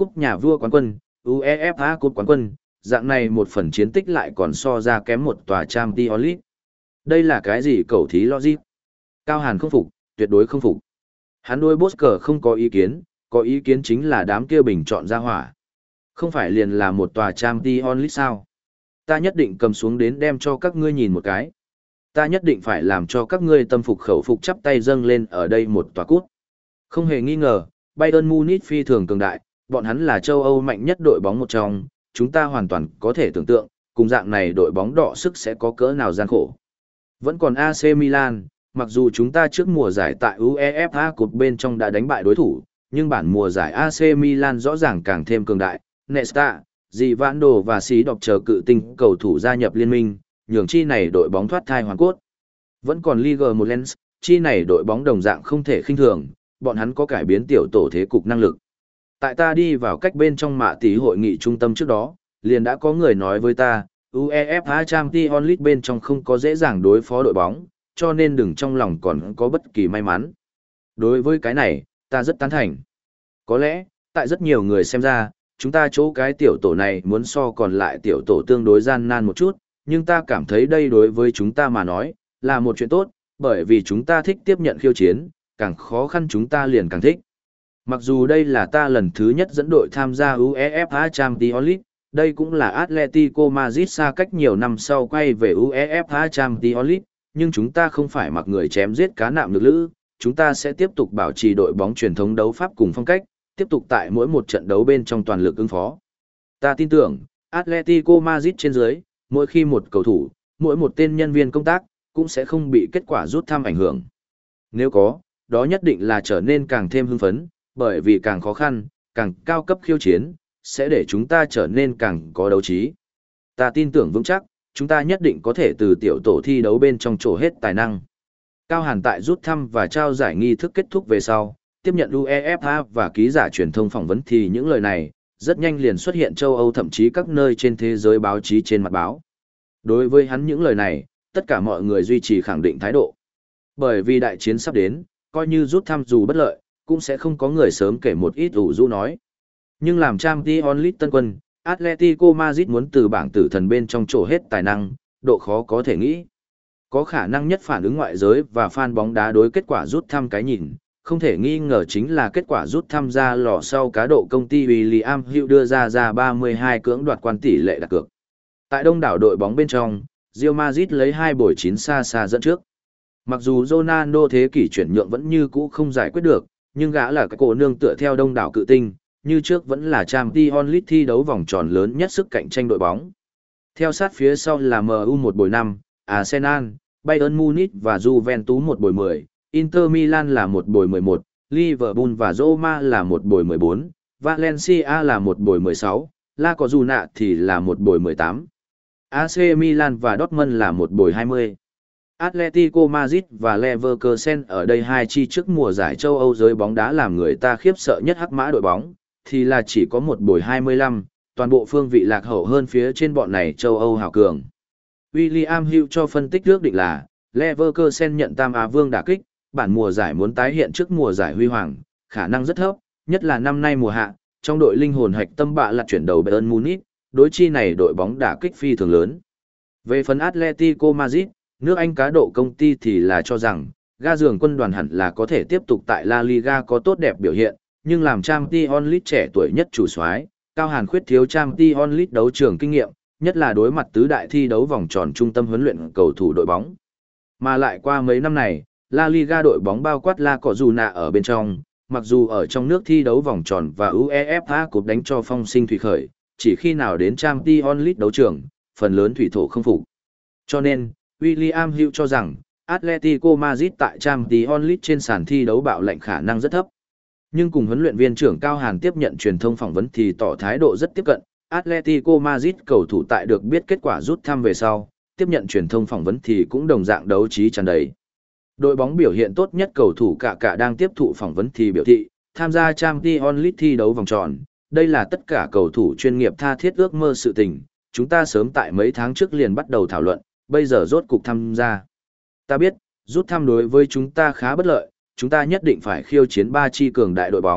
cúp nhà vua quán quân, UEFA cúp quán quân, dạng này một phần chiến tích lại còn so ra kém một tòa Champions League. Đây là cái gì cầu thí logic? Cao Hàn không phục, tuyệt đối không phục. Hắn đối Bosker không có ý kiến, có ý kiến chính là đám kia bình chọn ra hỏa. Không phải liền là một tòa Champions League sao? Ta nhất định cầm xuống đến đem cho các ngươi nhìn một cái. Ta nhất định phải làm cho các ngươi tâm phục khẩu phục chắp tay dâng lên ở đây một tòa cút. Không hề nghi ngờ, Bayern Munich phi thường cường đại, bọn hắn là châu Âu mạnh nhất đội bóng một trong, chúng ta hoàn toàn có thể tưởng tượng, cùng dạng này đội bóng đọ sức sẽ có cỡ nào gian khổ. Vẫn còn a xê Milan, mặc dù chúng ta trước mùa giải tại UEFA Cup bên trong đã đánh bại đối thủ, nhưng bản mùa giải a xê Milan rõ ràng càng thêm cường đại. Nesta, Givando và Xí đọc chờ cự tinh cầu thủ gia nhập liên minh, nhường chi này đội bóng thoát thai hoàn cốt. Vẫn còn Ligue một Lens, chi này đội bóng đồng dạng không thể khinh thường, bọn hắn có cải biến tiểu tổ thế cục năng lực. Tại ta đi vào cách bên trong mạ tỷ hội nghị trung tâm trước đó, liền đã có người nói với ta, UEFA Champions League bên trong không có dễ dàng đối phó đội bóng, cho nên đừng trong lòng còn có bất kỳ may mắn. Đối với cái này, ta rất tán thành. Có lẽ, tại rất nhiều người xem ra, chúng ta chỗ cái tiểu tổ này muốn so còn lại tiểu tổ tương đối gian nan một chút, nhưng ta cảm thấy đây đối với chúng ta mà nói, là một chuyện tốt, bởi vì chúng ta thích tiếp nhận khiêu chiến, càng khó khăn chúng ta liền càng thích. Mặc dù đây là ta lần thứ nhất dẫn đội tham gia UEFA Champions League, đây cũng là Atletico Madrid xa cách nhiều năm sau quay về UEFA Champions League, nhưng chúng ta không phải mặc người chém giết cá nạm lực lữ, chúng ta sẽ tiếp tục bảo trì đội bóng truyền thống đấu pháp cùng phong cách, tiếp tục tại mỗi một trận đấu bên trong toàn lực ứng phó. Ta tin tưởng, Atletico Madrid trên dưới, mỗi khi một cầu thủ, mỗi một tên nhân viên công tác, cũng sẽ không bị kết quả rút thăm ảnh hưởng. Nếu có, đó nhất định là trở nên càng thêm hưng phấn, bởi vì càng khó khăn, càng cao cấp khiêu chiến, sẽ để chúng ta trở nên càng có đấu trí. Ta tin tưởng vững chắc, chúng ta nhất định có thể từ tiểu tổ thi đấu bên trong trổ hết tài năng. Cao Hàn tại rút thăm và trao giải nghi thức kết thúc về sau, tiếp nhận UEFA và ký giả truyền thông phỏng vấn thì những lời này, rất nhanh liền xuất hiện châu Âu thậm chí các nơi trên thế giới báo chí trên mặt báo. Đối với hắn những lời này, tất cả mọi người duy trì khẳng định thái độ. Bởi vì đại chiến sắp đến, coi như rút thăm dù bất lợi, cũng sẽ không có người sớm kể một ít ủ rũ nói. Nhưng làm Champions League tân quân, Atletico Madrid muốn từ bảng tử thần bên trong trổ hết tài năng, độ khó có thể nghĩ. Có khả năng nhất phản ứng ngoại giới và fan bóng đá đối kết quả rút thăm cái nhìn, không thể nghi ngờ chính là kết quả rút thăm ra lò sau cá độ công ty William Hill đưa ra ra ba mươi hai cưỡng đoạt quan tỷ lệ đặt cược. Tại đông đảo đội bóng bên trong, Real Madrid lấy hai bồi chín xa xa dẫn trước. Mặc dù Ronaldo thế kỷ chuyển nhượng vẫn như cũ không giải quyết được, nhưng gã là cái cổ nương tựa theo đông đảo cự tinh, như trước vẫn là Champions League thi đấu vòng tròn lớn nhất sức cạnh tranh đội bóng. Theo sát phía sau là em u một bồi năm, Arsenal, Bayern Munich và Juventus một bồi mười, Inter Milan là một bồi mười một, Liverpool và Roma là một bồi mười bốn, Valencia là một bồi mười sáu, La Cojuna thì là một bồi mười tám. a xê Milan và Dortmund là một bồi hai mươi. Atletico Madrid và Leverkusen ở đây hai chi trước mùa giải châu Âu giới bóng đá làm người ta khiếp sợ nhất hắc mã đội bóng, thì là chỉ có một bồi hai mươi lăm, toàn bộ phương vị lạc hậu hơn phía trên bọn này châu Âu hào cường. William Hill cho phân tích ước định là, Leverkusen nhận tam Á vương đả kích, bản mùa giải muốn tái hiện trước mùa giải huy hoàng, khả năng rất thấp, nhất là năm nay mùa hạ, trong đội linh hồn hạch tâm bạ là chuyển đầu Bayern Munich, đối chi này đội bóng đả kích phi thường lớn. Về phần Atletico Madrid, nước Anh cá độ công ty thì là cho rằng, ga giường quân đoàn hẳn là có thể tiếp tục tại La Liga có tốt đẹp biểu hiện, nhưng làm Champions League trẻ tuổi nhất chủ soái, Cao Hàn khuyết thiếu Champions League đấu trường kinh nghiệm, nhất là đối mặt tứ đại thi đấu vòng tròn trung tâm huấn luyện cầu thủ đội bóng. Mà lại qua mấy năm này, La Liga đội bóng bao quát La Cojuna ở bên trong, mặc dù ở trong nước thi đấu vòng tròn và UEFA Cup đánh cho phong sinh thủy khởi, chỉ khi nào đến Champions League đấu trường, phần lớn thủy thổ không phục. Cho nên, William Hill cho rằng, Atletico Madrid tại Champions League trên sàn thi đấu bạo lệnh khả năng rất thấp. Nhưng cùng huấn luyện viên trưởng Cao Hàn tiếp nhận truyền thông phỏng vấn thì tỏ thái độ rất tiếp cận, Atletico Madrid cầu thủ tại được biết kết quả rút thăm về sau, tiếp nhận truyền thông phỏng vấn thì cũng đồng dạng đấu trí tràn đầy. Đội bóng biểu hiện tốt nhất cầu thủ cả cả đang tiếp thụ phỏng vấn thì biểu thị, tham gia Champions League thi đấu vòng tròn, đây là tất cả cầu thủ chuyên nghiệp tha thiết ước mơ sự tình, chúng ta sớm tại mấy tháng trước liền bắt đầu thảo luận, bây giờ rốt cục tham gia. Ta biết, rút thăm đối với chúng ta khá bất lợi, chúng ta nhất định phải khiêu chiến ba chi cường đại đội bóng,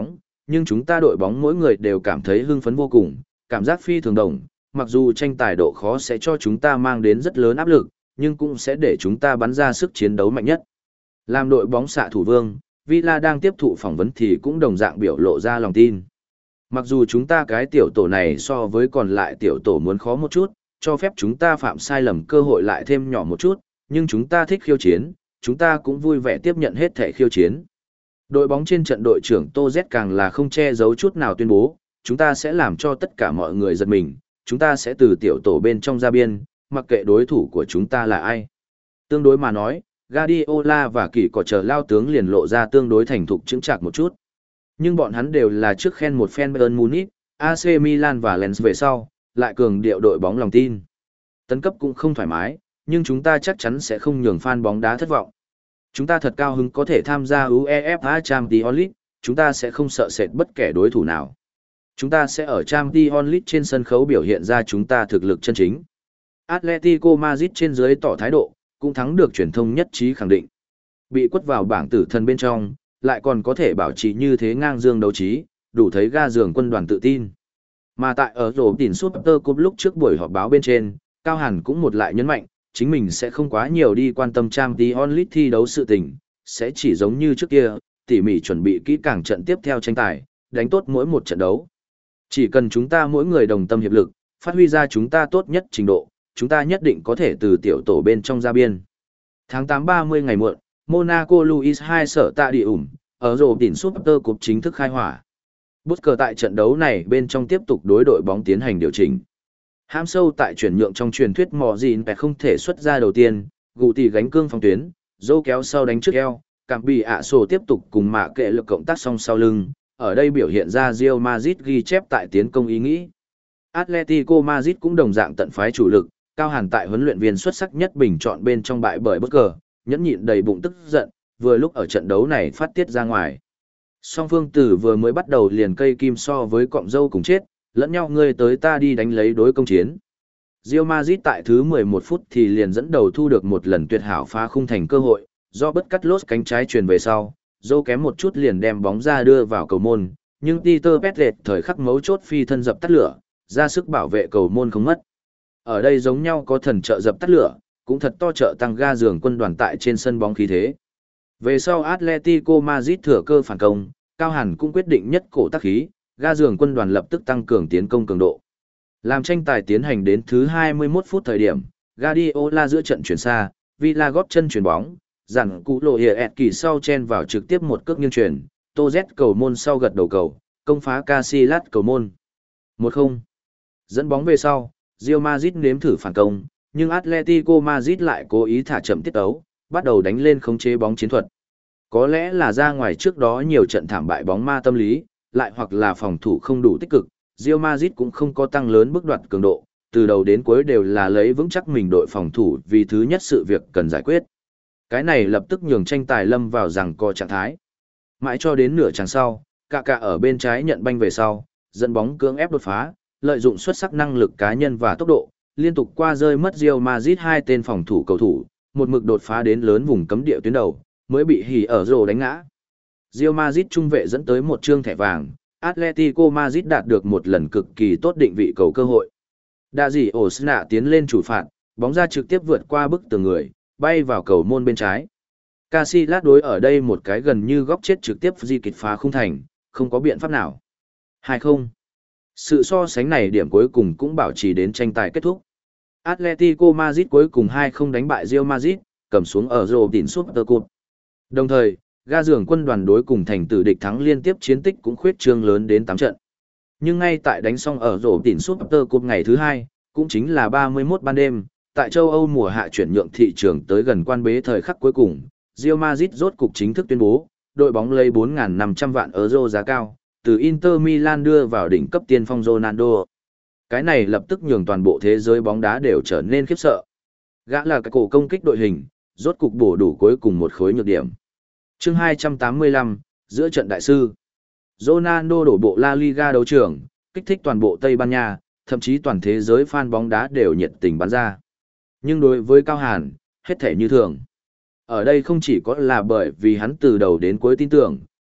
nhưng chúng ta đội bóng mỗi người đều cảm thấy hưng phấn vô cùng, cảm giác phi thường đồng, mặc dù tranh tài độ khó sẽ cho chúng ta mang đến rất lớn áp lực, nhưng cũng sẽ để chúng ta bắn ra sức chiến đấu mạnh nhất. Làm đội bóng xạ thủ vương, Villa đang tiếp thụ phỏng vấn thì cũng đồng dạng biểu lộ ra lòng tin. Mặc dù chúng ta cái tiểu tổ này so với còn lại tiểu tổ muốn khó một chút, cho phép chúng ta phạm sai lầm cơ hội lại thêm nhỏ một chút, nhưng chúng ta thích khiêu chiến, chúng ta cũng vui vẻ tiếp nhận hết thể khiêu chiến. Đội bóng trên trận đội trưởng Tô Z càng là không che giấu chút nào tuyên bố, chúng ta sẽ làm cho tất cả mọi người giật mình, chúng ta sẽ từ tiểu tổ bên trong ra biên, mặc kệ đối thủ của chúng ta là ai. Tương đối mà nói, Guardiola và Kỳ Cọ chờ lao tướng liền lộ ra tương đối thành thục chững chạc một chút. Nhưng bọn hắn đều là trước khen một fan Bayern Munich, a xê Milan và Lens về sau, lại cường điệu đội bóng lòng tin. Tấn cấp cũng không thoải mái, nhưng chúng ta chắc chắn sẽ không nhường fan bóng đá thất vọng. Chúng ta thật cao hứng có thể tham gia UEFA Champions League, chúng ta sẽ không sợ sệt bất kể đối thủ nào. Chúng ta sẽ ở Champions League trên sân khấu biểu hiện ra chúng ta thực lực chân chính. Atletico Madrid trên dưới tỏ thái độ, cũng thắng được truyền thông nhất trí khẳng định. Bị quất vào bảng tử thần bên trong, lại còn có thể bảo trì như thế ngang dương đấu trí, đủ thấy ga giường quân đoàn tự tin. Mà tại ở rổ tỉnh Super Cup lúc trước buổi họp báo bên trên, Cao Hàn cũng một lại nhấn mạnh, chính mình sẽ không quá nhiều đi quan tâm Champions League thi đấu sự tình, sẽ chỉ giống như trước kia, tỉ mỉ chuẩn bị kỹ càng trận tiếp theo tranh tài, đánh tốt mỗi một trận đấu. Chỉ cần chúng ta mỗi người đồng tâm hiệp lực, phát huy ra chúng ta tốt nhất trình độ, chúng ta nhất định có thể từ tiểu tổ bên trong ra biên. Tháng tám ba mươi ngày muộn, Monaco Luis hai sở tạ địa ủng, ở rổ tỉnh Super Cup chính thức khai hỏa. Busker tại trận đấu này bên trong tiếp tục đối đội bóng tiến hành điều chỉnh. Hãm sâu tại chuyển nhượng trong truyền thuyết mò gìn bẹt không thể xuất ra đầu tiên, gù tỷ gánh cương phòng tuyến, dô kéo sau đánh trước eo, cảm bị ạ sổ tiếp tục cùng mạ kệ lực cộng tác song sau lưng, ở đây biểu hiện ra Real Madrid ghi chép tại tiến công ý nghĩ. Atletico Madrid cũng đồng dạng tận phái chủ lực, Cao Hàn tại huấn luyện viên xuất sắc nhất bình chọn bên trong bại bởi Busker, nhẫn nhịn đầy bụng tức giận, vừa lúc ở trận đấu này phát tiết ra ngoài. Song phương tử vừa mới bắt đầu liền cây kim so với cọng dâu cùng chết, lẫn nhau ngươi tới ta đi đánh lấy đối công chiến. Real Madrid tại thứ mười một phút thì liền dẫn đầu thu được một lần tuyệt hảo phá khung thành cơ hội, do bất cắt lốt cánh trái truyền về sau, dâu kém một chút liền đem bóng ra đưa vào cầu môn, nhưng Peter Petret thời khắc mấu chốt phi thân dập tắt lửa, ra sức bảo vệ cầu môn không mất. Ở đây giống nhau có thần trợ dập tắt lửa, cũng thật to trợ tăng ga giường quân đoàn tại trên sân bóng khí thế. Về sau Atletico Madrid thừa cơ phản công, Cao Hàn cũng quyết định nhất cổ tác khí, ga giường quân đoàn lập tức tăng cường tiến công cường độ. Làm tranh tài tiến hành đến thứ hai mươi mốt phút thời điểm, Guardiola giữa trận chuyển xa, Villa góp chân chuyển bóng, dặn cụ lộ hiệp ẹt kỳ sau chen vào trực tiếp một cước nghiêng chuyển, Tô Z cầu môn sau gật đầu cầu, công phá Casillas cầu môn. một không. Dẫn bóng về sau, Real Madrid nếm thử phản công, nhưng Atletico Madrid lại cố ý thả chậm tiết tấu, bắt đầu đánh lên khống chế bóng chiến thuật. Có lẽ là ra ngoài trước đó nhiều trận thảm bại bóng ma tâm lý, lại hoặc là phòng thủ không đủ tích cực, Real Madrid cũng không có tăng lớn bước đoạt cường độ, từ đầu đến cuối đều là lấy vững chắc mình đội phòng thủ vì thứ nhất sự việc cần giải quyết. Cái này lập tức nhường tranh tài lâm vào rằng co trạng thái. Mãi cho đến nửa chặng sau, Kaká ở bên trái nhận banh về sau, dẫn bóng cưỡng ép đột phá, lợi dụng xuất sắc năng lực cá nhân và tốc độ, liên tục qua rơi mất Real Madrid hai tên phòng thủ cầu thủ, một mực đột phá đến lớn vùng cấm địa tuyến đầu, mới bị hỉ ở rồ đánh ngã. Real Madrid trung vệ dẫn tới một trương thẻ vàng, Atletico Madrid đạt được một lần cực kỳ tốt định vị cầu cơ hội. Đa dị Osna tiến lên chủ phạt, bóng ra trực tiếp vượt qua bức tường người, bay vào cầu môn bên trái. Casillas đối ở đây một cái gần như góc chết trực tiếp di kịch phá khung thành, không có biện pháp nào. hai không. Sự so sánh này điểm cuối cùng cũng bảo trì đến tranh tài kết thúc. Atletico Madrid cuối cùng hai không đánh bại Real Madrid, cầm xuống ở rổ tỉnh Super Cup. Đồng thời, ga giường quân đoàn đối cùng thành tử địch thắng liên tiếp chiến tích cũng khuyết trương lớn đến tám trận. Nhưng ngay tại đánh xong ở rổ tỉnh Super Cup ngày thứ hai, cũng chính là ba mươi mốt ban đêm, tại châu Âu mùa hạ chuyển nhượng thị trường tới gần quan bế thời khắc cuối cùng, Real Madrid rốt cục chính thức tuyên bố, đội bóng lấy bốn nghìn năm trăm vạn euro giá cao, từ Inter Milan đưa vào đỉnh cấp tiên phong Ronaldo. Cái này lập tức nhường toàn bộ thế giới bóng đá đều trở nên khiếp sợ. Gã là cái cổ công kích đội hình, rốt cục bổ đủ cuối cùng một khối nhược điểm. Chương hai trăm tám mươi lăm, giữa trận đại sư. Ronaldo đổ bộ La Liga đấu trường, kích thích toàn bộ Tây Ban Nha, thậm chí toàn thế giới fan bóng đá đều nhiệt tình bắn ra. Nhưng đối với Cao Hàn, hết thể như thường. Ở đây không chỉ có là bởi vì hắn từ đầu đến cuối tin tưởng,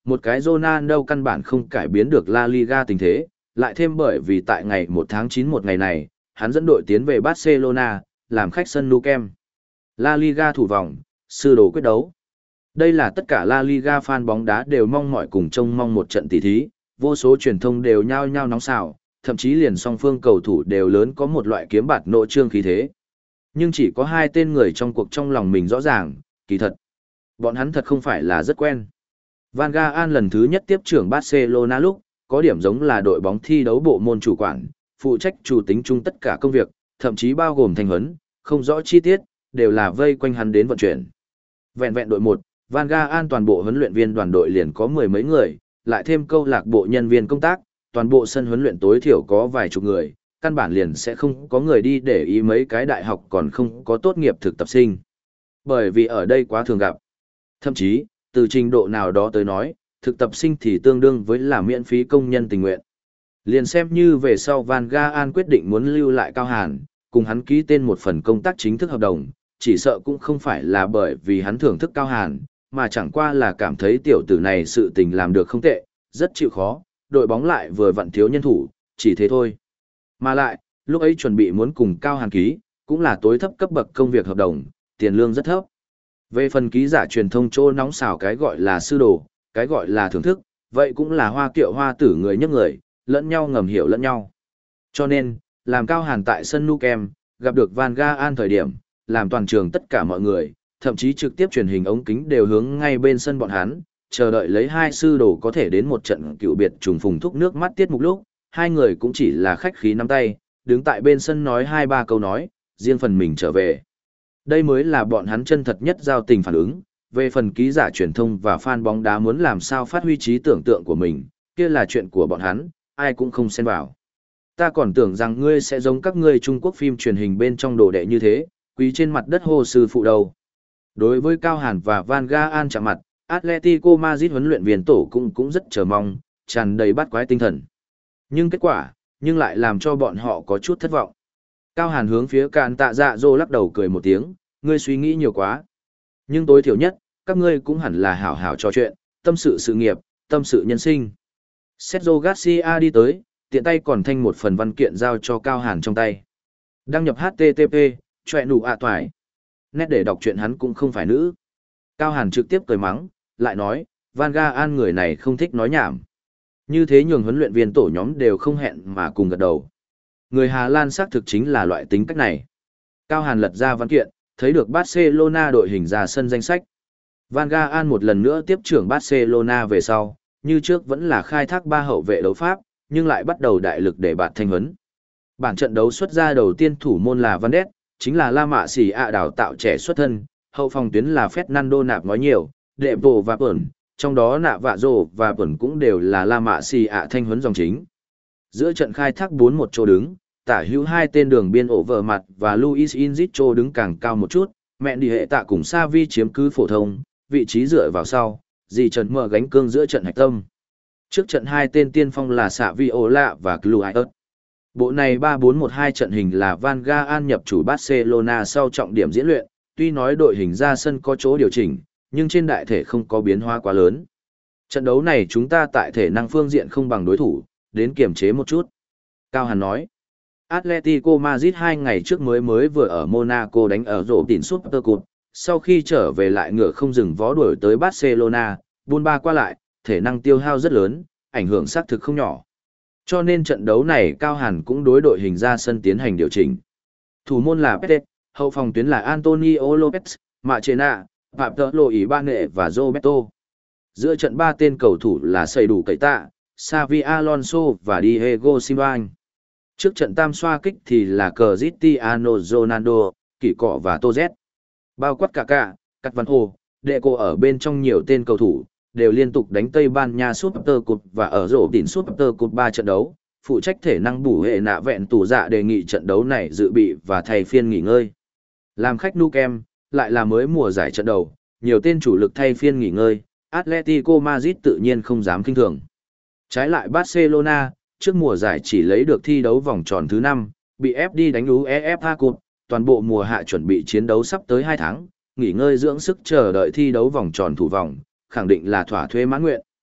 Một cái Ronaldo căn bản không cải biến được La Liga tình thế, lại thêm bởi vì tại ngày một tháng chín một ngày này, hắn dẫn đội tiến về Barcelona, làm khách sân Nou Camp. La Liga thủ vòng, sư đồ quyết đấu. Đây là tất cả La Liga fan bóng đá đều mong mỏi cùng trông mong một trận tỷ thí, vô số truyền thông đều nhao nhao nóng xào, thậm chí liền song phương cầu thủ đều lớn có một loại kiếm bạt nội trương khí thế. Nhưng chỉ có hai tên người trong cuộc trong lòng mình rõ ràng, kỳ thật. Bọn hắn thật không phải là rất quen. Van Gaal lần thứ nhất tiếp trưởng Barcelona lúc, có điểm giống là đội bóng thi đấu bộ môn chủ quản, phụ trách chủ tính chung tất cả công việc, thậm chí bao gồm thành huấn, không rõ chi tiết, đều là vây quanh hắn đến vận chuyển. Vẹn vẹn đội một, Van Gaal toàn bộ huấn luyện viên đoàn đội liền có mười mấy người, lại thêm câu lạc bộ nhân viên công tác, toàn bộ sân huấn luyện tối thiểu có vài chục người, căn bản liền sẽ không có người đi để ý mấy cái đại học còn không có tốt nghiệp thực tập sinh. Bởi vì ở đây quá thường gặp. Thậm chí, từ trình độ nào đó tới nói, thực tập sinh thì tương đương với là miễn phí công nhân tình nguyện. Liền xem như về sau Van Gaal quyết định muốn lưu lại Cao Hàn, cùng hắn ký tên một phần công tác chính thức hợp đồng, chỉ sợ cũng không phải là bởi vì hắn thưởng thức Cao Hàn, mà chẳng qua là cảm thấy tiểu tử này sự tình làm được không tệ, rất chịu khó, đội bóng lại vừa vặn thiếu nhân thủ, chỉ thế thôi. Mà lại, lúc ấy chuẩn bị muốn cùng Cao Hàn ký, cũng là tối thấp cấp bậc công việc hợp đồng, tiền lương rất thấp. Về phần ký giả truyền thông chỗ nóng xào cái gọi là sư đồ, cái gọi là thưởng thức, vậy cũng là hoa kiệu hoa tử người nhấc người, lẫn nhau ngầm hiểu lẫn nhau. Cho nên, làm Cao Hàn tại sân Nou Camp, gặp được Van Gaal thời điểm, làm toàn trường tất cả mọi người, thậm chí trực tiếp truyền hình ống kính đều hướng ngay bên sân bọn hắn, chờ đợi lấy hai sư đồ có thể đến một trận cựu biệt trùng phùng thúc nước mắt tiết mục lúc, hai người cũng chỉ là khách khí nắm tay, đứng tại bên sân nói hai ba câu nói, riêng phần mình trở về. Đây mới là bọn hắn chân thật nhất giao tình phản ứng, về phần ký giả truyền thông và fan bóng đá muốn làm sao phát huy trí tưởng tượng của mình, kia là chuyện của bọn hắn, ai cũng không xen vào. Ta còn tưởng rằng ngươi sẽ giống các ngươi Trung Quốc phim truyền hình bên trong đồ đệ như thế, quý trên mặt đất hô sư phụ đầu. Đối với Cao Hàn và Van Gaal chạm mặt, Atletico Madrid huấn luyện viên tổ cũng cũng rất chờ mong, tràn đầy bắt quái tinh thần. Nhưng kết quả, nhưng lại làm cho bọn họ có chút thất vọng. Cao Hàn hướng phía Càn Tạ Dạ Dỗ lắc đầu cười một tiếng, ngươi suy nghĩ nhiều quá. Nhưng tối thiểu nhất, các ngươi cũng hẳn là hảo hảo trò chuyện, tâm sự sự nghiệp, tâm sự nhân sinh. Sergio Garcia đi tới, tiện tay còn thanh một phần văn kiện giao cho Cao Hàn trong tay. Đăng nhập hát tê tê pê, chọe nụ ạ toài. Nét để đọc chuyện hắn cũng không phải nữ. Cao Hàn trực tiếp cười mắng, lại nói, Van Gaal người này không thích nói nhảm. Như thế nhường huấn luyện viên tổ nhóm đều không hẹn mà cùng gật đầu. Người Hà Lan xác thực chính là loại tính cách này. Cao Hàn lật ra văn kiện, thấy được Barcelona đội hình ra sân danh sách. Van Gaal một lần nữa tiếp trưởng Barcelona về sau, như trước vẫn là khai thác ba hậu vệ đấu pháp, nhưng lại bắt đầu đại lực để bạt thanh huấn. Bản trận đấu xuất ra đầu tiên thủ môn là Van Ness, chính là La Mạ Xỉ ạ đào tạo trẻ xuất thân, hậu phòng tuyến là Fernando nạp nói nhiều, Đệ Bộ và Bẩn, trong đó nạ vạ rồ và Bẩn cũng đều là La Mạ Xỉ ạ thanh huấn dòng chính. Giữa trận khai thác bốn một chỗ đứng, tả hữu hai tên đường biên ổ vợ mặt và Luis Inzit đứng càng cao một chút, mẹ đi hệ tạ cùng Xavi chiếm cứ phổ thông, vị trí dựa vào sau, dì trần mở gánh cương giữa trận hạch tâm. Trước trận hai tên tiên phong là Saviola và Kluivert. Bộ này ba bốn một hai trận hình là Van Gaal nhập chủ Barcelona sau trọng điểm diễn luyện, tuy nói đội hình ra sân có chỗ điều chỉnh, nhưng trên đại thể không có biến hóa quá lớn. Trận đấu này chúng ta tại thể năng phương diện không bằng đối thủ, đến kiểm chế một chút. Cao Hàn nói, Atletico Madrid hai ngày trước mới mới vừa ở Monaco đánh ở rổ tỉnh Super Cup, sau khi trở về lại ngựa không dừng vó đuổi tới Barcelona, buôn ba qua lại, thể năng tiêu hao rất lớn, ảnh hưởng xác thực không nhỏ. Cho nên trận đấu này Cao Hàn cũng đối đội hình ra sân tiến hành điều chỉnh. Thủ môn là Pete, hậu phòng tuyến là Antonio Lopez, Machena, Pablo Ibanez và Roberto. Giữa trận ba tên cầu thủ là Seydou Keita, Xavi Alonso và Diego Simeone. Trước trận tam xoa kích thì là Cristiano Ronaldo, Kỷ Cọ và Toz. Bao quát cả cả, Cắt Văn Hồ, đệ cô ở bên trong nhiều tên cầu thủ, đều liên tục đánh Tây Ban Nha Super Cup và ở rổ tỉnh Super Cup ba trận đấu, phụ trách thể năng bù hệ nạ vẹn tủ dạ đề nghị trận đấu này dự bị và thay phiên nghỉ ngơi. Làm khách Nou Camp, lại là mới mùa giải trận đầu, nhiều tên chủ lực thay phiên nghỉ ngơi, Atletico Madrid tự nhiên không dám kinh thường. Trái lại Barcelona, trước mùa giải chỉ lấy được thi đấu vòng tròn thứ năm, bị ép đi đánh UEFA Cup, toàn bộ mùa hạ chuẩn bị chiến đấu sắp tới hai tháng, nghỉ ngơi dưỡng sức chờ đợi thi đấu vòng tròn thủ vòng, khẳng định là thỏa thuê mãn nguyện.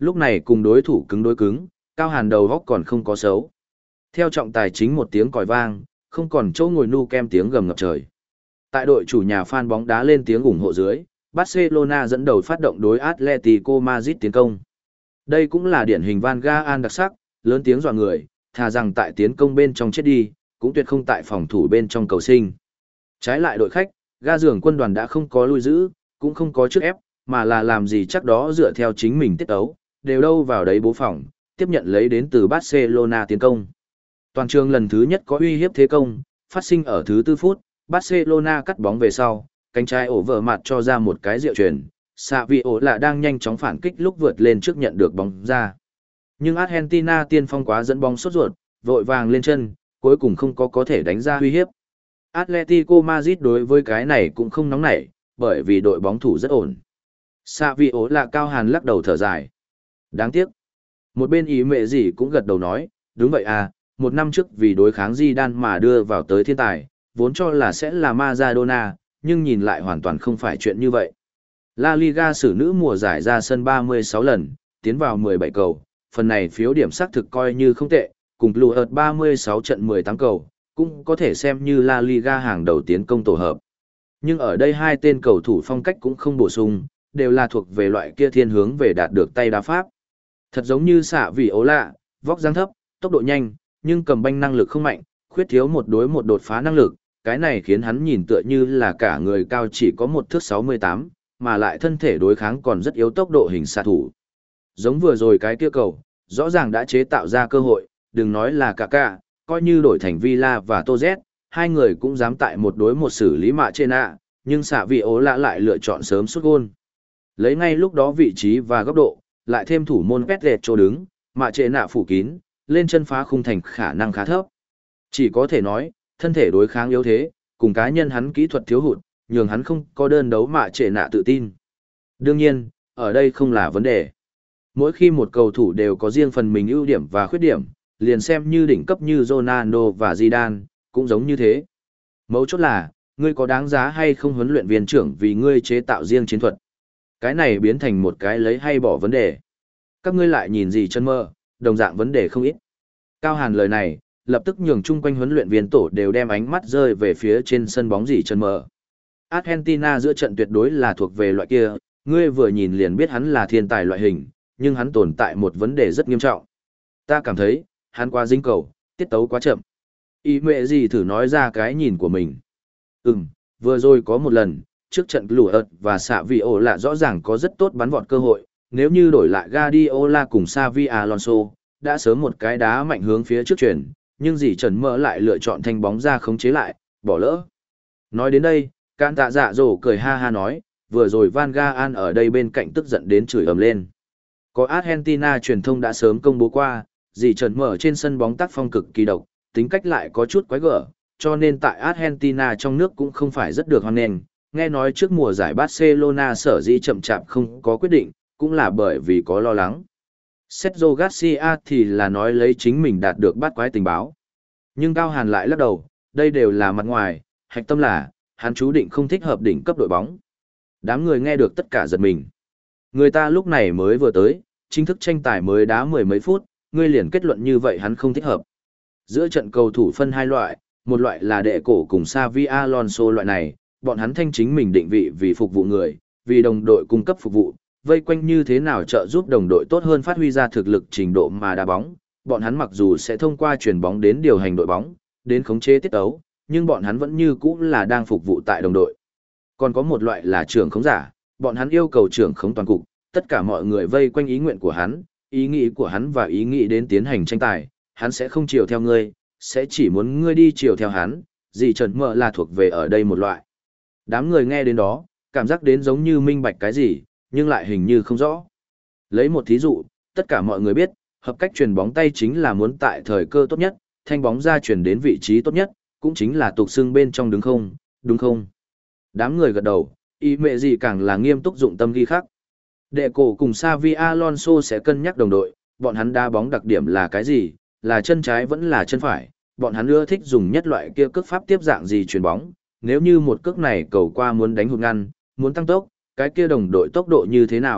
Lúc này cùng đối thủ cứng đối cứng, Cao Hàn đầu góc còn không có xấu. Theo trọng tài chính một tiếng còi vang, không còn chỗ ngồi nu kem tiếng gầm ngập trời. Tại đội chủ nhà fan bóng đá lên tiếng ủng hộ dưới, Barcelona dẫn đầu phát động đối Atletico Madrid tiến công. Đây cũng là điển hình Van Gaal đặc sắc, lớn tiếng dọa người, thà rằng tại tiến công bên trong chết đi, cũng tuyệt không tại phòng thủ bên trong cầu sinh. Trái lại đội khách, ga giường quân đoàn đã không có lui giữ, cũng không có trước ép, mà là làm gì chắc đó dựa theo chính mình tiết ấu, đều đâu vào đấy bố phòng, tiếp nhận lấy đến từ Barcelona tiến công. Toàn trường lần thứ nhất có uy hiếp thế công, phát sinh ở thứ tư phút, Barcelona cắt bóng về sau, cánh trái ổ vở mặt cho ra một cái diệu truyền, Savio là đang nhanh chóng phản kích lúc vượt lên trước nhận được bóng ra. Nhưng Argentina tiên phong quá dẫn bóng sốt ruột, vội vàng lên chân, cuối cùng không có có thể đánh ra uy hiếp. Atletico Madrid đối với cái này cũng không nóng nảy, bởi vì đội bóng thủ rất ổn. Savio là Cao Hàn lắc đầu thở dài. Đáng tiếc. Một bên ý mẹ gì cũng gật đầu nói, đúng vậy à, một năm trước vì đối kháng Zidane mà đưa vào tới thiên tài, vốn cho là sẽ là Maradona, nhưng nhìn lại hoàn toàn không phải chuyện như vậy. La Liga xử nữ mùa giải ra sân ba mươi sáu lần, tiến vào mười bảy cầu, phần này phiếu điểm xác thực coi như không tệ, cùng lù ợt ba mươi sáu trận mười tám cầu, cũng có thể xem như La Liga hàng đầu tiến công tổ hợp. Nhưng ở đây hai tên cầu thủ phong cách cũng không bổ sung, đều là thuộc về loại kia thiên hướng về đạt được tay đá pháp. Thật giống như xạ vì ố lạ, vóc dáng thấp, tốc độ nhanh, nhưng cầm banh năng lực không mạnh, khuyết thiếu một đối một đột phá năng lực, cái này khiến hắn nhìn tựa như là cả người cao chỉ có một thước sáu mươi tám, mà lại thân thể đối kháng còn rất yếu tốc độ hình xạ thủ. Giống vừa rồi cái kia cầu, rõ ràng đã chế tạo ra cơ hội, đừng nói là Kaká, coi như đổi thành Villa và Toz, hai người cũng dám tại một đối một xử lý mạ trên ạ, nhưng xạ vị ố lạ lại lựa chọn sớm sút gôn. Lấy ngay lúc đó vị trí và góc độ, lại thêm thủ môn pét lẹt chỗ đứng, mạ trệ nạ phủ kín, lên chân phá khung thành khả năng khá thấp. Chỉ có thể nói, thân thể đối kháng yếu thế, cùng cá nhân hắn kỹ thuật thiếu hụt, nhường hắn không có đơn đấu mạ trệ nạ tự tin. Đương nhiên, ở đây không là vấn đề. Mỗi khi một cầu thủ đều có riêng phần mình ưu điểm và khuyết điểm, liền xem như đỉnh cấp như Ronaldo và Zidane, cũng giống như thế. Mấu chốt là, ngươi có đáng giá hay không huấn luyện viên trưởng vì ngươi chế tạo riêng chiến thuật. Cái này biến thành một cái lấy hay bỏ vấn đề. Các ngươi lại nhìn gì chân mơ, đồng dạng vấn đề không ít. Cao Hàn lời này, lập tức nhường chung quanh huấn luyện viên tổ đều đem ánh mắt rơi về phía trên sân bóng gì chân mơ. Argentina giữa trận tuyệt đối là thuộc về loại kia, ngươi vừa nhìn liền biết hắn là thiên tài loại hình, nhưng hắn tồn tại một vấn đề rất nghiêm trọng. Ta cảm thấy, hắn quá dính cầu, tiết tấu quá chậm. Ý mẹ gì thử nói ra cái nhìn của mình. Ừm, vừa rồi có một lần, trước trận lù ợt và xạ vi ổ lạ rõ ràng có rất tốt bắn vọt cơ hội, nếu như đổi lại Guardiola cùng Xavi Alonso, đã sớm một cái đá mạnh hướng phía trước chuyển, nhưng dì Trần Mơ lại lựa chọn thanh bóng ra khống chế lại, bỏ lỡ. Nói đến đây, Cạn Tạ Dạ Dỗ cười ha ha nói, vừa rồi Van Gaal ở đây bên cạnh tức giận đến chửi ầm lên. Có Argentina truyền thông đã sớm công bố qua, dì Trần Mơ trên sân bóng tác phong cực kỳ độc, tính cách lại có chút quái gở, cho nên tại Argentina trong nước cũng không phải rất được hoan nghênh. Nghe nói trước mùa giải Barcelona sở dĩ chậm chạp không có quyết định, cũng là bởi vì có lo lắng. Sergio Garcia thì là nói lấy chính mình đạt được bát quái tình báo. Nhưng Cao Hàn lại lắc đầu, đây đều là mặt ngoài, hạch tâm là, hắn chú định không thích hợp đỉnh cấp đội bóng. Đám người nghe được tất cả giật mình. Người ta lúc này mới vừa tới, chính thức tranh tài mới đá mười mấy phút, ngươi liền kết luận như vậy hắn không thích hợp. Giữa trận cầu thủ phân hai loại, một loại là đệ cổ cùng Xavi Alonso loại này, bọn hắn thanh chính mình định vị vì phục vụ người, vì đồng đội cung cấp phục vụ, vây quanh như thế nào trợ giúp đồng đội tốt hơn phát huy ra thực lực trình độ mà đá bóng. Bọn hắn mặc dù sẽ thông qua chuyền bóng đến điều hành đội bóng, đến khống chế tiết tấu, nhưng bọn hắn vẫn như cũ là đang phục vụ tại đồng đội. Còn có một loại là trưởng khống giả, bọn hắn yêu cầu trưởng khống toàn cục, tất cả mọi người vây quanh ý nguyện của hắn, ý nghĩ của hắn và ý nghĩ đến tiến hành tranh tài, hắn sẽ không chiều theo ngươi, sẽ chỉ muốn ngươi đi chiều theo hắn, dì Trần Mơ là thuộc về ở đây một loại. Đám người nghe đến đó, cảm giác đến giống như minh bạch cái gì, nhưng lại hình như không rõ. Lấy một thí dụ, tất cả mọi người biết, hợp cách truyền bóng tay chính là muốn tại thời cơ tốt nhất, thanh bóng ra chuyển đến vị trí tốt nhất, cũng chính là tục xưng bên trong đứng không, đúng không? Đám người gật đầu, ý mẹ gì càng là nghiêm túc dụng tâm ghi khắc. Đệ cổ cùng Xavi Alonso sẽ cân nhắc đồng đội, bọn hắn đá bóng đặc điểm là cái gì, là chân trái vẫn là chân phải, bọn hắn ưa thích dùng nhất loại kia cước pháp tiếp dạng gì chuyền bóng, nếu như một cước này cầu qua muốn đánh hụt ngăn, muốn tăng tốc, cái kia đồng đội tốc độ như thế nào,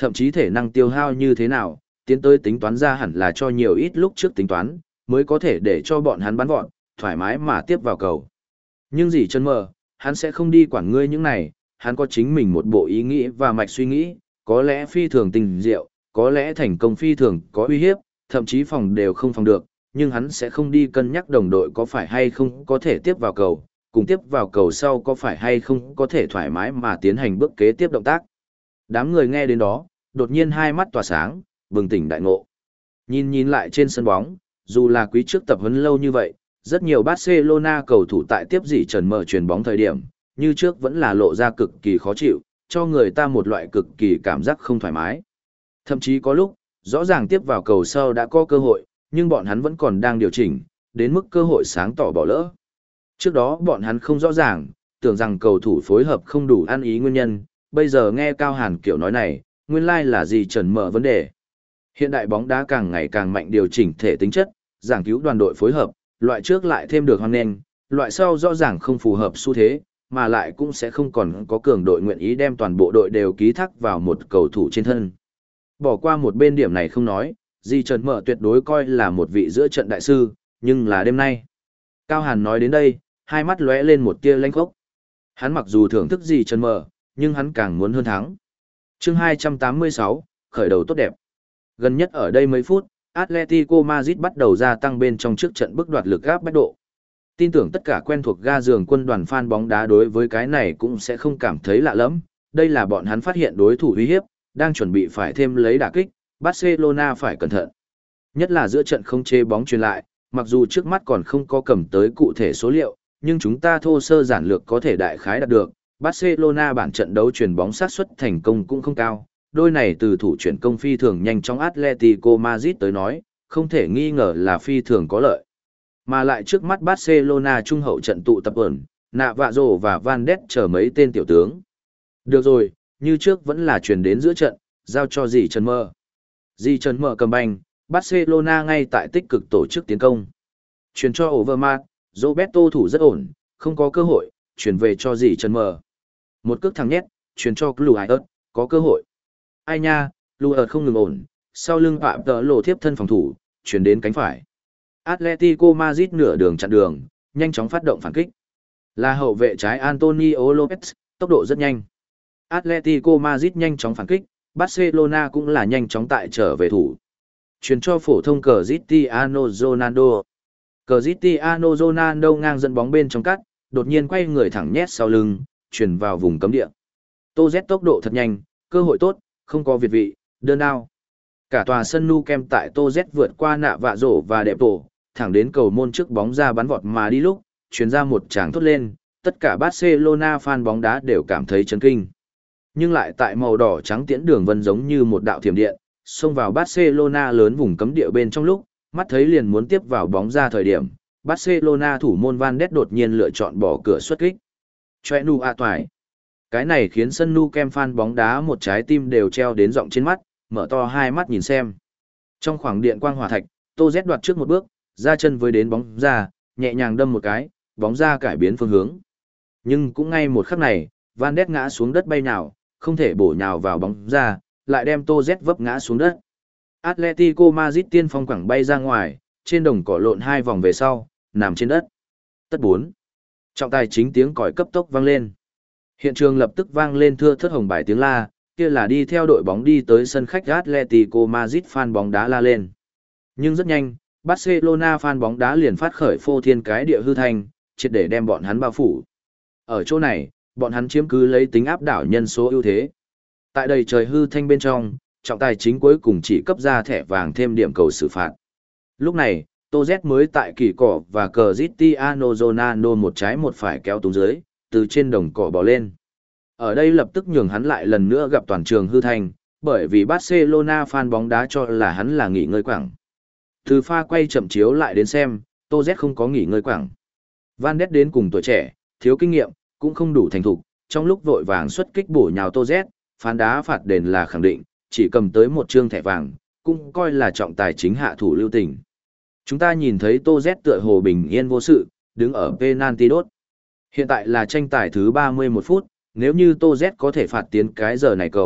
Thậm chí thể năng tiêu hao như thế nào, tiến tới tính toán ra hẳn là cho nhiều ít lúc trước tính toán, mới có thể để cho bọn hắn bắn vọt, thoải mái mà tiếp vào cầu. Nhưng gì chân mờ, hắn sẽ không đi quản ngươi những này, hắn có chính mình một bộ ý nghĩ và mạch suy nghĩ, có lẽ phi thường tình diệu, có lẽ thành công phi thường có uy hiếp, thậm chí phòng đều không phòng được, nhưng hắn sẽ không đi cân nhắc đồng đội có phải hay không có thể tiếp vào cầu, cùng tiếp vào cầu sau có phải hay không có thể thoải mái mà tiến hành bước kế tiếp động tác. Đám người nghe đến đó, đột nhiên hai mắt tỏa sáng, bừng tỉnh đại ngộ. Nhìn nhìn lại trên sân bóng, dù là quý trước tập huấn lâu như vậy, rất nhiều Barcelona cầu thủ tại tiếp dị trần mở chuyền bóng thời điểm, như trước vẫn là lộ ra cực kỳ khó chịu, cho người ta một loại cực kỳ cảm giác không thoải mái. Thậm chí có lúc, rõ ràng tiếp vào cầu sau đã có cơ hội, nhưng bọn hắn vẫn còn đang điều chỉnh, đến mức cơ hội sáng tỏ bỏ lỡ. Trước đó bọn hắn không rõ ràng, tưởng rằng cầu thủ phối hợp không đủ ăn ý nguyên nhân, bây giờ nghe Cao Hàn kiểu nói này, nguyên lai là gì trần mở vấn đề. Hiện đại bóng đá càng ngày càng mạnh điều chỉnh thể tính chất, giảng cứu đoàn đội phối hợp, loại trước lại thêm được hoan nghênh, loại sau rõ ràng không phù hợp xu thế, mà lại cũng sẽ không còn có cường đội nguyện ý đem toàn bộ đội đều ký thác vào một cầu thủ trên thân. Bỏ qua một bên điểm này không nói, Di Trần Mở tuyệt đối coi là một vị giữa trận đại sư, nhưng là đêm nay. Cao Hàn nói đến đây, hai mắt lóe lên một tia lanh khốc. Hắn mặc dù thưởng thức Di Trần Mở, nhưng hắn càng muốn hơn thắng. Chương hai trăm tám mươi sáu, khởi đầu tốt đẹp. Gần nhất ở đây mấy phút, Atletico Madrid bắt đầu gia tăng bên trong trước trận bức đoạt lực áp bách độ. Tin tưởng tất cả quen thuộc ga giường quân đoàn fan bóng đá đối với cái này cũng sẽ không cảm thấy lạ lắm. Đây là bọn hắn phát hiện đối thủ uy hiếp, đang chuẩn bị phải thêm lấy đả kích, Barcelona phải cẩn thận. Nhất là giữa trận không chế bóng truyền lại, mặc dù trước mắt còn không có cầm tới cụ thể số liệu, nhưng chúng ta thô sơ giản lược có thể đại khái đạt được. Barcelona bản trận đấu truyền bóng xác suất thành công cũng không cao. Đôi này từ thủ chuyển công phi thường nhanh trong Atletico Madrid tới nói, không thể nghi ngờ là phi thường có lợi. Mà lại trước mắt Barcelona trung hậu trận tụ tập ẩn, nạ vạ rồ và Van Ness chờ mấy tên tiểu tướng. Được rồi, như trước vẫn là chuyển đến giữa trận, giao cho dì Trần Mơ. Dì Trần Mơ cầm banh, Barcelona ngay tại tích cực tổ chức tiến công. Chuyển cho Overmars, Roberto thủ rất ổn, không có cơ hội, chuyển về cho dì Trần Mơ. Một cước thẳng nhét, chuyển cho Cluiot, có cơ hội. Ai nha, Cluiot không ngừng ổn, sau lưng phạm tờ lộ thiếp thân phòng thủ, chuyển đến cánh phải. Atletico Madrid nửa đường chặn đường, nhanh chóng phát động phản kích. Là hậu vệ trái Antonio Lopez, tốc độ rất nhanh. Atletico Madrid nhanh chóng phản kích, Barcelona cũng là nhanh chóng tại trở về thủ. Chuyển cho phổ thông Cristiano Ronaldo. Cristiano Ronaldo ngang dẫn bóng bên trong cắt, đột nhiên quay người thẳng nhét sau lưng, chuyển vào vùng cấm địa. Tô Z tốc độ thật nhanh, cơ hội tốt, không có việt vị, đơn đao. Cả tòa sân Nou Camp tại Tô Z vượt qua nạ vạ rổ và đẹp tổ, thẳng đến cầu môn trước bóng ra bắn vọt mà đi lúc, chuyển ra một tràng thốt lên, tất cả Barcelona fan bóng đá đều cảm thấy chấn kinh. Nhưng lại tại màu đỏ trắng tiễn đường vân giống như một đạo thiểm điện, xông vào Barcelona lớn vùng cấm địa bên trong lúc, mắt thấy liền muốn tiếp vào bóng ra thời điểm, Barcelona thủ môn Van Ness đột nhiên lựa chọn bỏ cửa xuất kích. Choe nu a toài. Cái này khiến sân Nou Camp fan bóng đá một trái tim đều treo đến rộng trên mắt, mở to hai mắt nhìn xem. Trong khoảng điện quang hỏa thạch, Tô Z đoạt trước một bước, ra chân với đến bóng ra, nhẹ nhàng đâm một cái, bóng ra cải biến phương hướng. Nhưng cũng ngay một khắc này, Van Ness ngã xuống đất bay nhào, không thể bổ nhào vào bóng ra, lại đem Tô Z vấp ngã xuống đất. Atletico Madrid tiên phong quẳng bay ra ngoài, trên đồng cỏ lộn hai vòng về sau, nằm trên đất. Tất bốn. Trọng tài chính tiếng còi cấp tốc vang lên. Hiện trường lập tức vang lên thưa thớt hồng bài tiếng la, kia là đi theo đội bóng đi tới sân khách Atletico Madrid fan bóng đá la lên. Nhưng rất nhanh, Barcelona fan bóng đá liền phát khởi phô thiên cái địa hư thanh, triệt để đem bọn hắn bao phủ. Ở chỗ này, bọn hắn chiếm cứ lấy tính áp đảo nhân số ưu thế. Tại đầy trời hư thanh bên trong, trọng tài chính cuối cùng chỉ cấp ra thẻ vàng thêm điểm cầu xử phạt. Lúc này, Tô Z mới tại kỳ cỏ và Cristiano Ronaldo một trái một phải kéo tung dưới, từ trên đồng cỏ bò lên. Ở đây lập tức nhường hắn lại lần nữa gặp toàn trường hư thanh, bởi vì Barcelona fan bóng đá cho là hắn là nghỉ ngơi quảng. Từ pha quay chậm chiếu lại đến xem, Tô Z không có nghỉ ngơi quảng. Van Ness đến cùng tuổi trẻ, thiếu kinh nghiệm, cũng không đủ thành thục, trong lúc vội vàng xuất kích bổ nhào Tô Z, phán đá phạt đền là khẳng định, chỉ cầm tới một trương thẻ vàng, cũng coi là trọng tài chính hạ thủ lưu tình. Chúng ta nhìn thấy Tô Z tựa hồ bình yên vô sự, đứng ở penalty đốt. Hiện tại là tranh tài thứ ba mươi mốt phút, nếu như Tô Z có thể phạt tiến cái giờ này cầu,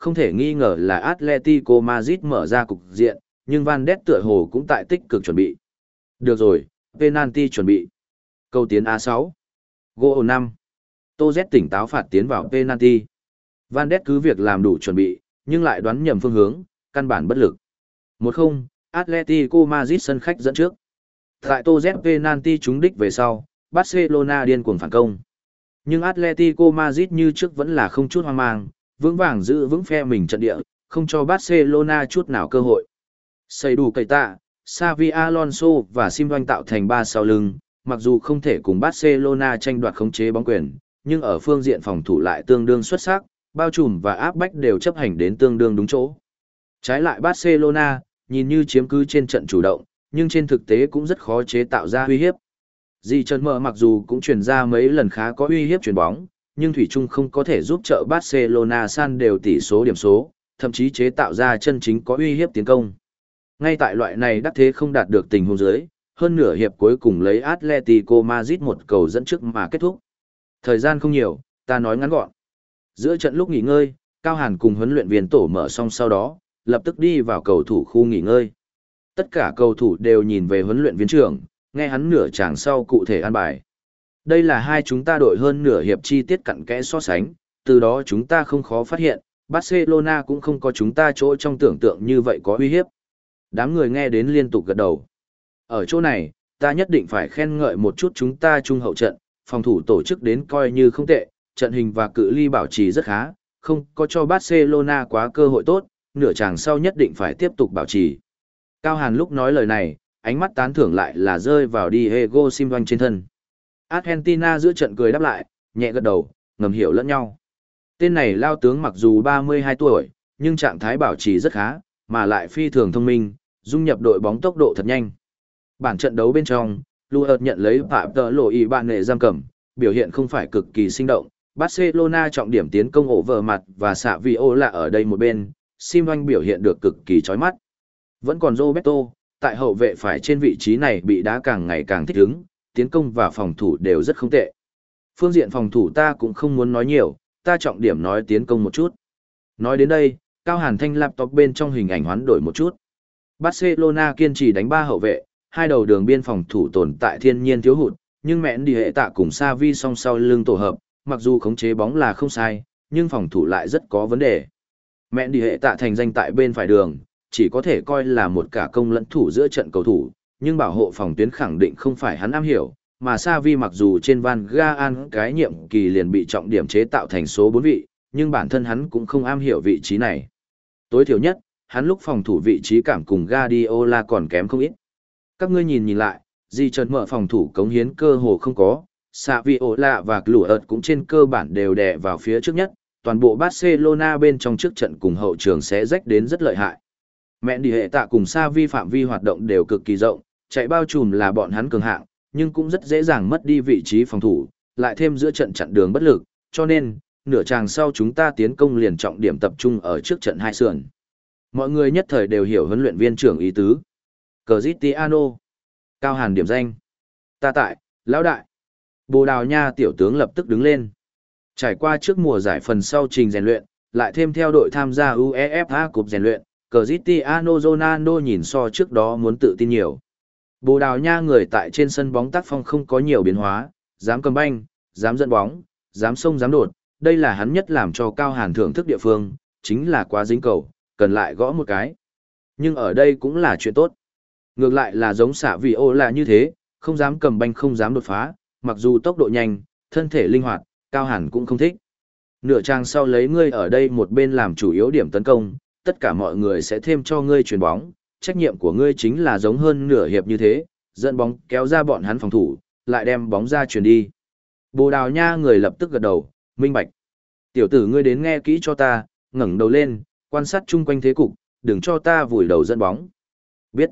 không thể nghi ngờ là Atletico Madrid mở ra cục diện, nhưng Van Ness tựa hồ cũng tại tích cực chuẩn bị. Được rồi, penalty chuẩn bị. Cầu tiến a sáu. Goal năm. Tô Z tỉnh táo phạt tiến vào penalty. Van Ness cứ việc làm đủ chuẩn bị, nhưng lại đoán nhầm phương hướng, căn bản bất lực. một không, Atletico Madrid sân khách dẫn trước. Tại Tô Z penalty trúng đích về sau, Barcelona điên cuồng phản công. Nhưng Atletico Madrid như trước vẫn là không chút hoang mang, vững vàng giữ vững phe mình trận địa, không cho Barcelona chút nào cơ hội. Xây đủ cậy tạ, Xavi Alonso và Simon tạo thành ba sau lưng, mặc dù không thể cùng Barcelona tranh đoạt khống chế bóng quyền, nhưng ở phương diện phòng thủ lại tương đương xuất sắc, bao trùm và áp bách đều chấp hành đến tương đương đúng chỗ. Trái lại Barcelona, nhìn như chiếm cứ trên trận chủ động, nhưng trên thực tế cũng rất khó chế tạo ra uy hiếp. Di Trần Mở mặc dù cũng chuyển ra mấy lần khá có uy hiếp chuyển bóng, nhưng Thủy Trung không có thể giúp trợ Barcelona san đều tỷ số điểm số, thậm chí chế tạo ra chân chính có uy hiếp tiến công. Ngay tại loại này đắc thế không đạt được tình huống dưới, hơn nửa hiệp cuối cùng lấy Atletico Madrid một cầu dẫn trước mà kết thúc. Thời gian không nhiều, ta nói ngắn gọn. Giữa trận lúc nghỉ ngơi, Cao Hàn cùng huấn luyện viên tổ mở xong sau đó, lập tức đi vào cầu thủ khu nghỉ ngơi. Tất cả cầu thủ đều nhìn về huấn luyện viên trưởng, nghe hắn nửa chàng sau cụ thể an bài. Đây là hai chúng ta đội hơn nửa hiệp chi tiết cặn kẽ so sánh, từ đó chúng ta không khó phát hiện, Barcelona cũng không có chúng ta chỗ trong tưởng tượng như vậy có uy hiếp. Đám người nghe đến liên tục gật đầu. Ở chỗ này, ta nhất định phải khen ngợi một chút chúng ta trung hậu trận, phòng thủ tổ chức đến coi như không tệ, trận hình và cự ly bảo trì rất khá, không có cho Barcelona quá cơ hội tốt, nửa chàng sau nhất định phải tiếp tục bảo trì. Cao Hàn lúc nói lời này, ánh mắt tán thưởng lại là rơi vào Diego Simeone trên thân. Argentina giữa trận cười đáp lại, nhẹ gật đầu, ngầm hiểu lẫn nhau. Tên này lao tướng mặc dù ba mươi hai tuổi, nhưng trạng thái bảo trì rất khá, mà lại phi thường thông minh, dung nhập đội bóng tốc độ thật nhanh. Bản trận đấu bên trong, Luert nhận lấy phạm tợ lộ ý bạn nệ giam cầm, biểu hiện không phải cực kỳ sinh động. Barcelona trọng điểm tiến công ổ vờ mặt và xạ vi ô là ở đây một bên, Simeone biểu hiện được cực kỳ chói mắt. Vẫn còn Roberto, tại hậu vệ phải trên vị trí này bị đá càng ngày càng thích ứng, tiến công và phòng thủ đều rất không tệ. Phương diện phòng thủ ta cũng không muốn nói nhiều, ta trọng điểm nói tiến công một chút. Nói đến đây, Cao Hàn thanh laptop bên trong hình ảnh hoán đổi một chút. Barcelona kiên trì đánh ba hậu vệ, hai đầu đường biên phòng thủ tồn tại thiên nhiên thiếu hụt, nhưng mẹn đi hệ tạ cùng Xavi song sau lưng tổ hợp, mặc dù khống chế bóng là không sai, nhưng phòng thủ lại rất có vấn đề. Mẹn đi hệ tạ thành danh tại bên phải đường, chỉ có thể coi là một cả công lẫn thủ giữa trận cầu thủ, nhưng bảo hộ phòng tuyến khẳng định không phải hắn am hiểu, mà Xavi mặc dù trên Van Gaal cái nhiệm kỳ liền bị trọng điểm chế tạo thành số bốn vị, nhưng bản thân hắn cũng không am hiểu vị trí này. Tối thiểu nhất, hắn lúc phòng thủ vị trí cảm cùng Guardiola còn kém không ít. Các ngươi nhìn nhìn lại, Di Trần Mở phòng thủ cống hiến cơ hồ không có, Saviola và Kluert cũng trên cơ bản đều đè vào phía trước nhất, toàn bộ Barcelona bên trong trước trận cùng hậu trường sẽ rách đến rất lợi hại. Mẹn đi hệ tạ cùng Xavi phạm vi hoạt động đều cực kỳ rộng, chạy bao trùm là bọn hắn cường hạng, nhưng cũng rất dễ dàng mất đi vị trí phòng thủ, lại thêm giữa trận chặn đường bất lực, cho nên, nửa chàng sau chúng ta tiến công liền trọng điểm tập trung ở trước trận hai sườn. Mọi người nhất thời đều hiểu huấn luyện viên trưởng ý tứ. Cristiano. Cao Hàn điểm danh. Ta tại, lão đại. Bồ Đào Nha tiểu tướng lập tức đứng lên. Trải qua trước mùa giải phần sau trình rèn luyện, lại thêm theo đội tham gia UEFA Cup rèn luyện, Cristiano Ronaldo nhìn so trước đó muốn tự tin nhiều. Bồ Đào Nha người tại trên sân bóng tác phong không có nhiều biến hóa, dám cầm banh, dám dẫn bóng, dám xông dám đột, đây là hắn nhất làm cho Cao Hàn thưởng thức địa phương, chính là quá dính cầu, cần lại gõ một cái. Nhưng ở đây cũng là chuyện tốt. Ngược lại là giống xạ vị ô là như thế, không dám cầm banh không dám đột phá, mặc dù tốc độ nhanh, thân thể linh hoạt, Cao Hàn cũng không thích. Nửa trang sau lấy ngươi ở đây một bên làm chủ yếu điểm tấn công, tất cả mọi người sẽ thêm cho ngươi chuyền bóng, trách nhiệm của ngươi chính là giống hơn nửa hiệp như thế, dẫn bóng kéo ra bọn hắn phòng thủ, lại đem bóng ra chuyền đi. Bồ Đào Nha người lập tức gật đầu, minh bạch. Tiểu tử ngươi đến nghe kỹ cho ta, ngẩng đầu lên, quan sát chung quanh thế cục, đừng cho ta vùi đầu dẫn bóng. Biết.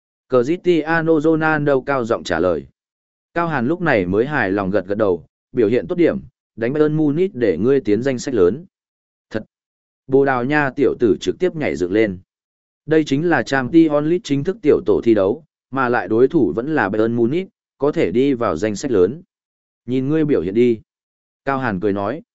Cristiano Ronaldo cao giọng trả lời. Cao Hàn lúc này mới hài lòng gật gật đầu, biểu hiện tốt điểm, đánh Bayern Munich để ngươi tiến danh sách lớn. Thật. Bồ Đào Nha tiểu tử trực tiếp nhảy dựng lên. Đây chính là Champions League chính thức tiểu tổ thi đấu, mà lại đối thủ vẫn là Bayern Munich, có thể đi vào danh sách lớn. Nhìn ngươi biểu hiện đi. Cao Hàn cười nói.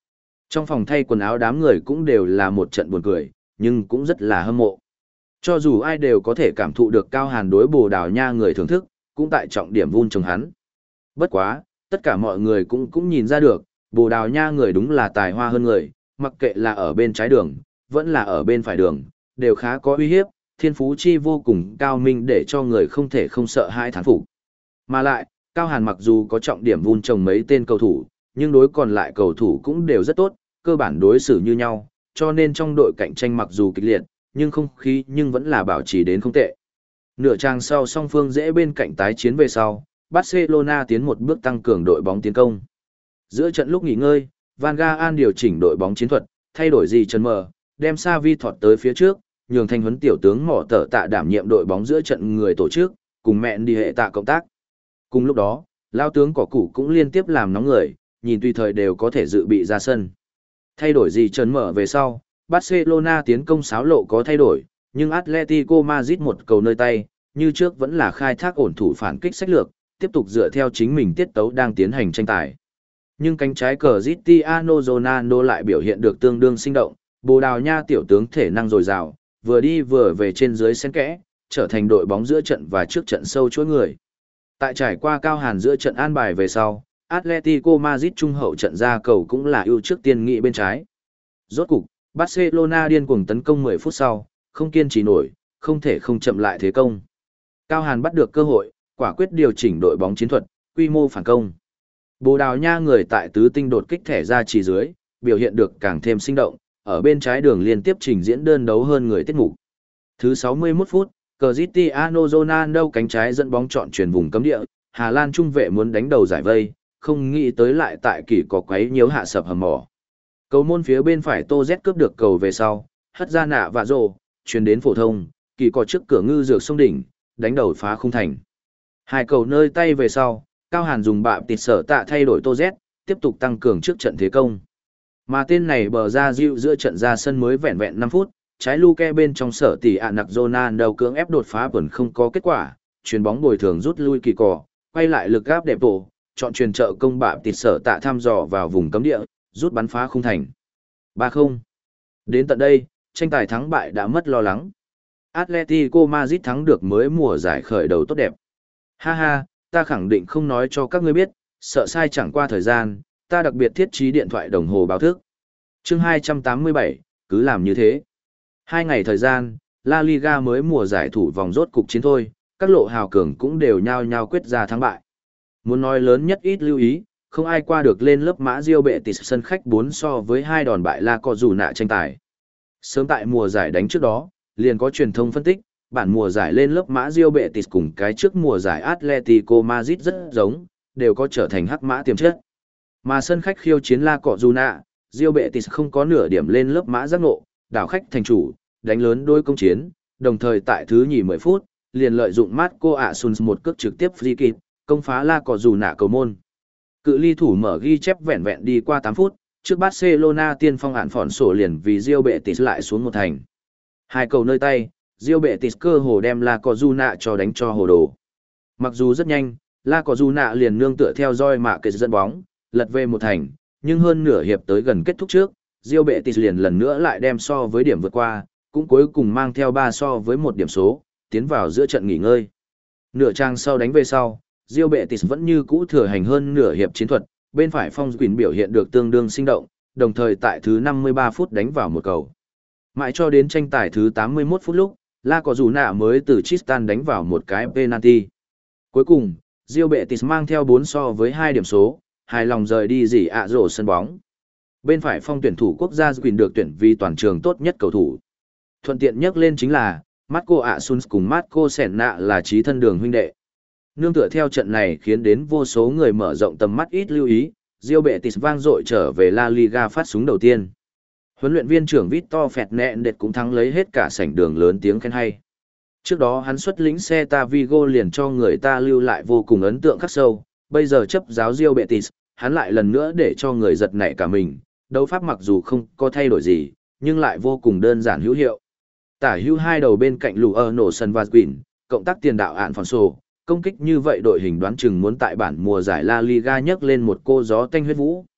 Trong phòng thay quần áo đám người cũng đều là một trận buồn cười, nhưng cũng rất là hâm mộ. Cho dù ai đều có thể cảm thụ được Cao Hàn đối Bồ Đào Nha người thưởng thức, cũng tại trọng điểm vun trồng hắn. Bất quá, tất cả mọi người cũng cũng nhìn ra được, Bồ Đào Nha người đúng là tài hoa hơn người, mặc kệ là ở bên trái đường, vẫn là ở bên phải đường, đều khá có uy hiếp, thiên phú chi vô cùng cao minh để cho người không thể không sợ hãi thán phục. Mà lại, Cao Hàn mặc dù có trọng điểm vun trồng mấy tên cầu thủ, nhưng đối còn lại cầu thủ cũng đều rất tốt, cơ bản đối xử như nhau, cho nên trong đội cạnh tranh mặc dù kịch liệt, nhưng không khí nhưng vẫn là bảo trì đến không tệ. Nửa trang sau song phương dễ bên cạnh tái chiến về sau, Barcelona tiến một bước tăng cường đội bóng tiến công. Giữa trận lúc nghỉ ngơi, Van Gaal điều chỉnh đội bóng chiến thuật, thay đổi gì chân mờ, đem Xavi thọt tới phía trước, nhường thanh huấn tiểu tướng mỏ tở tạ đảm nhiệm đội bóng giữa trận người tổ chức, cùng mẹn đi hệ tạ cộng tác. Cùng lúc đó, lao tướng cỏ củ cũng liên tiếp làm nóng người, nhìn tùy thời đều có thể dự bị ra sân. Thay đổi gì chân mở về sau, Barcelona tiến công xáo lộ có thay đổi, nhưng Atletico Madrid một cầu nơi tay, như trước vẫn là khai thác ổn thủ phản kích sách lược, tiếp tục dựa theo chính mình tiết tấu đang tiến hành tranh tài. Nhưng cánh trái Cristiano Ronaldo lại biểu hiện được tương đương sinh động, Bồ Đào Nha tiểu tướng thể năng dồi dào, vừa đi vừa về trên dưới xen kẽ, trở thành đội bóng giữa trận và trước trận sâu chuỗi người. Tại trải qua Cao Hàn giữa trận an bài về sau, Atletico Madrid trung hậu trận ra cầu cũng là ưu trước tiên nghị bên trái. Rốt cục, Barcelona điên cuồng tấn công mười phút sau, không kiên trì nổi, không thể không chậm lại thế công. Cao Hàn bắt được cơ hội, quả quyết điều chỉnh đội bóng chiến thuật, quy mô phản công. Bồ Đào Nha người tại tứ tinh đột kích thẻ ra chỉ dưới, biểu hiện được càng thêm sinh động, ở bên trái đường liên tiếp trình diễn đơn đấu hơn người tiết mục. Thứ sáu mươi mốt phút, Cristiano Ronaldo cánh trái dẫn bóng chọn chuyển vùng cấm địa, Hà Lan trung vệ muốn đánh đầu giải vây, không nghĩ tới lại tại kỳ có quấy nhiễu hạ sập hầm mỏ. Cầu môn phía bên phải Tô Z cướp được cầu về sau, hất ra nạ và rồ, chuyển đến phổ thông, kỳ có trước cửa ngư dược sông đỉnh, đánh đầu phá khung thành. Hai cầu nơi tay về sau, Cao Hàn dùng bạm tịt sở tạ thay đổi Tô Z, tiếp tục tăng cường trước trận thế công. Mà tên này bờ ra dịu giữa trận ra sân mới vẹn vẹn năm phút, trái Luke bên trong sở tỷ ạ nặc Ronaldo cưỡng ép đột phá vẫn không có kết quả, chuyền bóng bồi thường rút lui kỳ cỏ, quay lại lực gáp đẹp tổ, chọn truyền trợ công bạm tịt sở tạ thăm dò vào vùng cấm địa, rút bắn phá khung thành. ba không. Đến tận đây, tranh tài thắng bại đã mất lo lắng. Atletico Madrid thắng được mới mùa giải khởi đầu tốt đẹp. Ha ha, ta khẳng định không nói cho các ngươi biết, sợ sai chẳng qua thời gian, ta đặc biệt thiết trí điện thoại đồng hồ báo thức. Chương hai trăm tám mươi bảy, cứ làm như thế. Hai ngày thời gian, La Liga mới mùa giải thủ vòng rốt cục chiến thôi, các lộ hào cường cũng đều nhao nhao quyết ra thắng bại. Muốn nói lớn nhất ít lưu ý, không ai qua được lên lớp mã Real Betis sân khách bốn so với hai đòn bại La Cojuna tranh tài. Sớm tại mùa giải đánh trước đó, liền có truyền thông phân tích, bản mùa giải lên lớp mã Real Betis cùng cái trước mùa giải Atletico Madrid rất giống, đều có trở thành hắc mã tiềm chất. Mà sân khách khiêu chiến La Cojuna, Real Betis không có nửa điểm lên lớp mã giác ngộ, đảo khách thành chủ, đánh lớn đôi công chiến, đồng thời tại thứ nhì mười phút, liền lợi dụng Marco Assunção một cước trực tiếp free kick, công phá La Cojuna cầu môn. Cự ly thủ mở ghi chép vẹn vẹn đi qua tám phút, trước Barcelona tiên phong hạn phỏn sổ liền vì Real Betis lại xuống một thành. Hai cầu nơi tay, Real Betis cơ hồ đem La Cojuna cho đánh cho hồ đồ. Mặc dù rất nhanh, La Cojuna liền nương tựa theo roi mạ kết dẫn bóng, lật về một thành, nhưng hơn nửa hiệp tới gần kết thúc trước, Real Betis liền lần nữa lại đem so với điểm vượt qua, cũng cuối cùng mang theo ba so với một điểm số, tiến vào giữa trận nghỉ ngơi. Nửa trang sau đánh về sau, Real Betis vẫn như cũ thừa hành hơn nửa hiệp chiến thuật, bên phải Phong Quỳnh biểu hiện được tương đương sinh động, đồng thời tại thứ năm mươi ba phút đánh vào một cầu. Mãi cho đến tranh tài thứ tám mươi mốt phút lúc, La Cojuna mới từ Tristan đánh vào một cái penalty. Cuối cùng, Real Betis mang theo bốn so với hai điểm số, hài lòng rời đi dỉ ạ rổ sân bóng. Bên phải Phong tuyển thủ quốc gia Quỳnh được tuyển vì toàn trường tốt nhất cầu thủ. Thuận tiện nhắc lên chính là, Marco Assunção cùng Marco Senna là chí thân đường huynh đệ. Nương tựa theo trận này khiến đến vô số người mở rộng tầm mắt ít lưu ý, Real Betis vang dội trở về La Liga phát súng đầu tiên. Huấn luyện viên trưởng Victor Fernandes cũng thắng lấy hết cả sảnh đường lớn tiếng khen hay. Trước đó hắn xuất lĩnh Celta Vigo liền cho người ta lưu lại vô cùng ấn tượng khắc sâu, bây giờ chấp giáo Real Betis, hắn lại lần nữa để cho người giật nảy cả mình, đấu pháp mặc dù không có thay đổi gì, nhưng lại vô cùng đơn giản hữu hiệu. Tả hữu hai đầu bên cạnh lù ở nổ sân Vazquin, cộng tác tiền đạo ạn Fonso, công kích như vậy đội hình đoán chừng muốn tại bản mùa giải La Liga nhấc lên một cô gió tanh huyết vũ.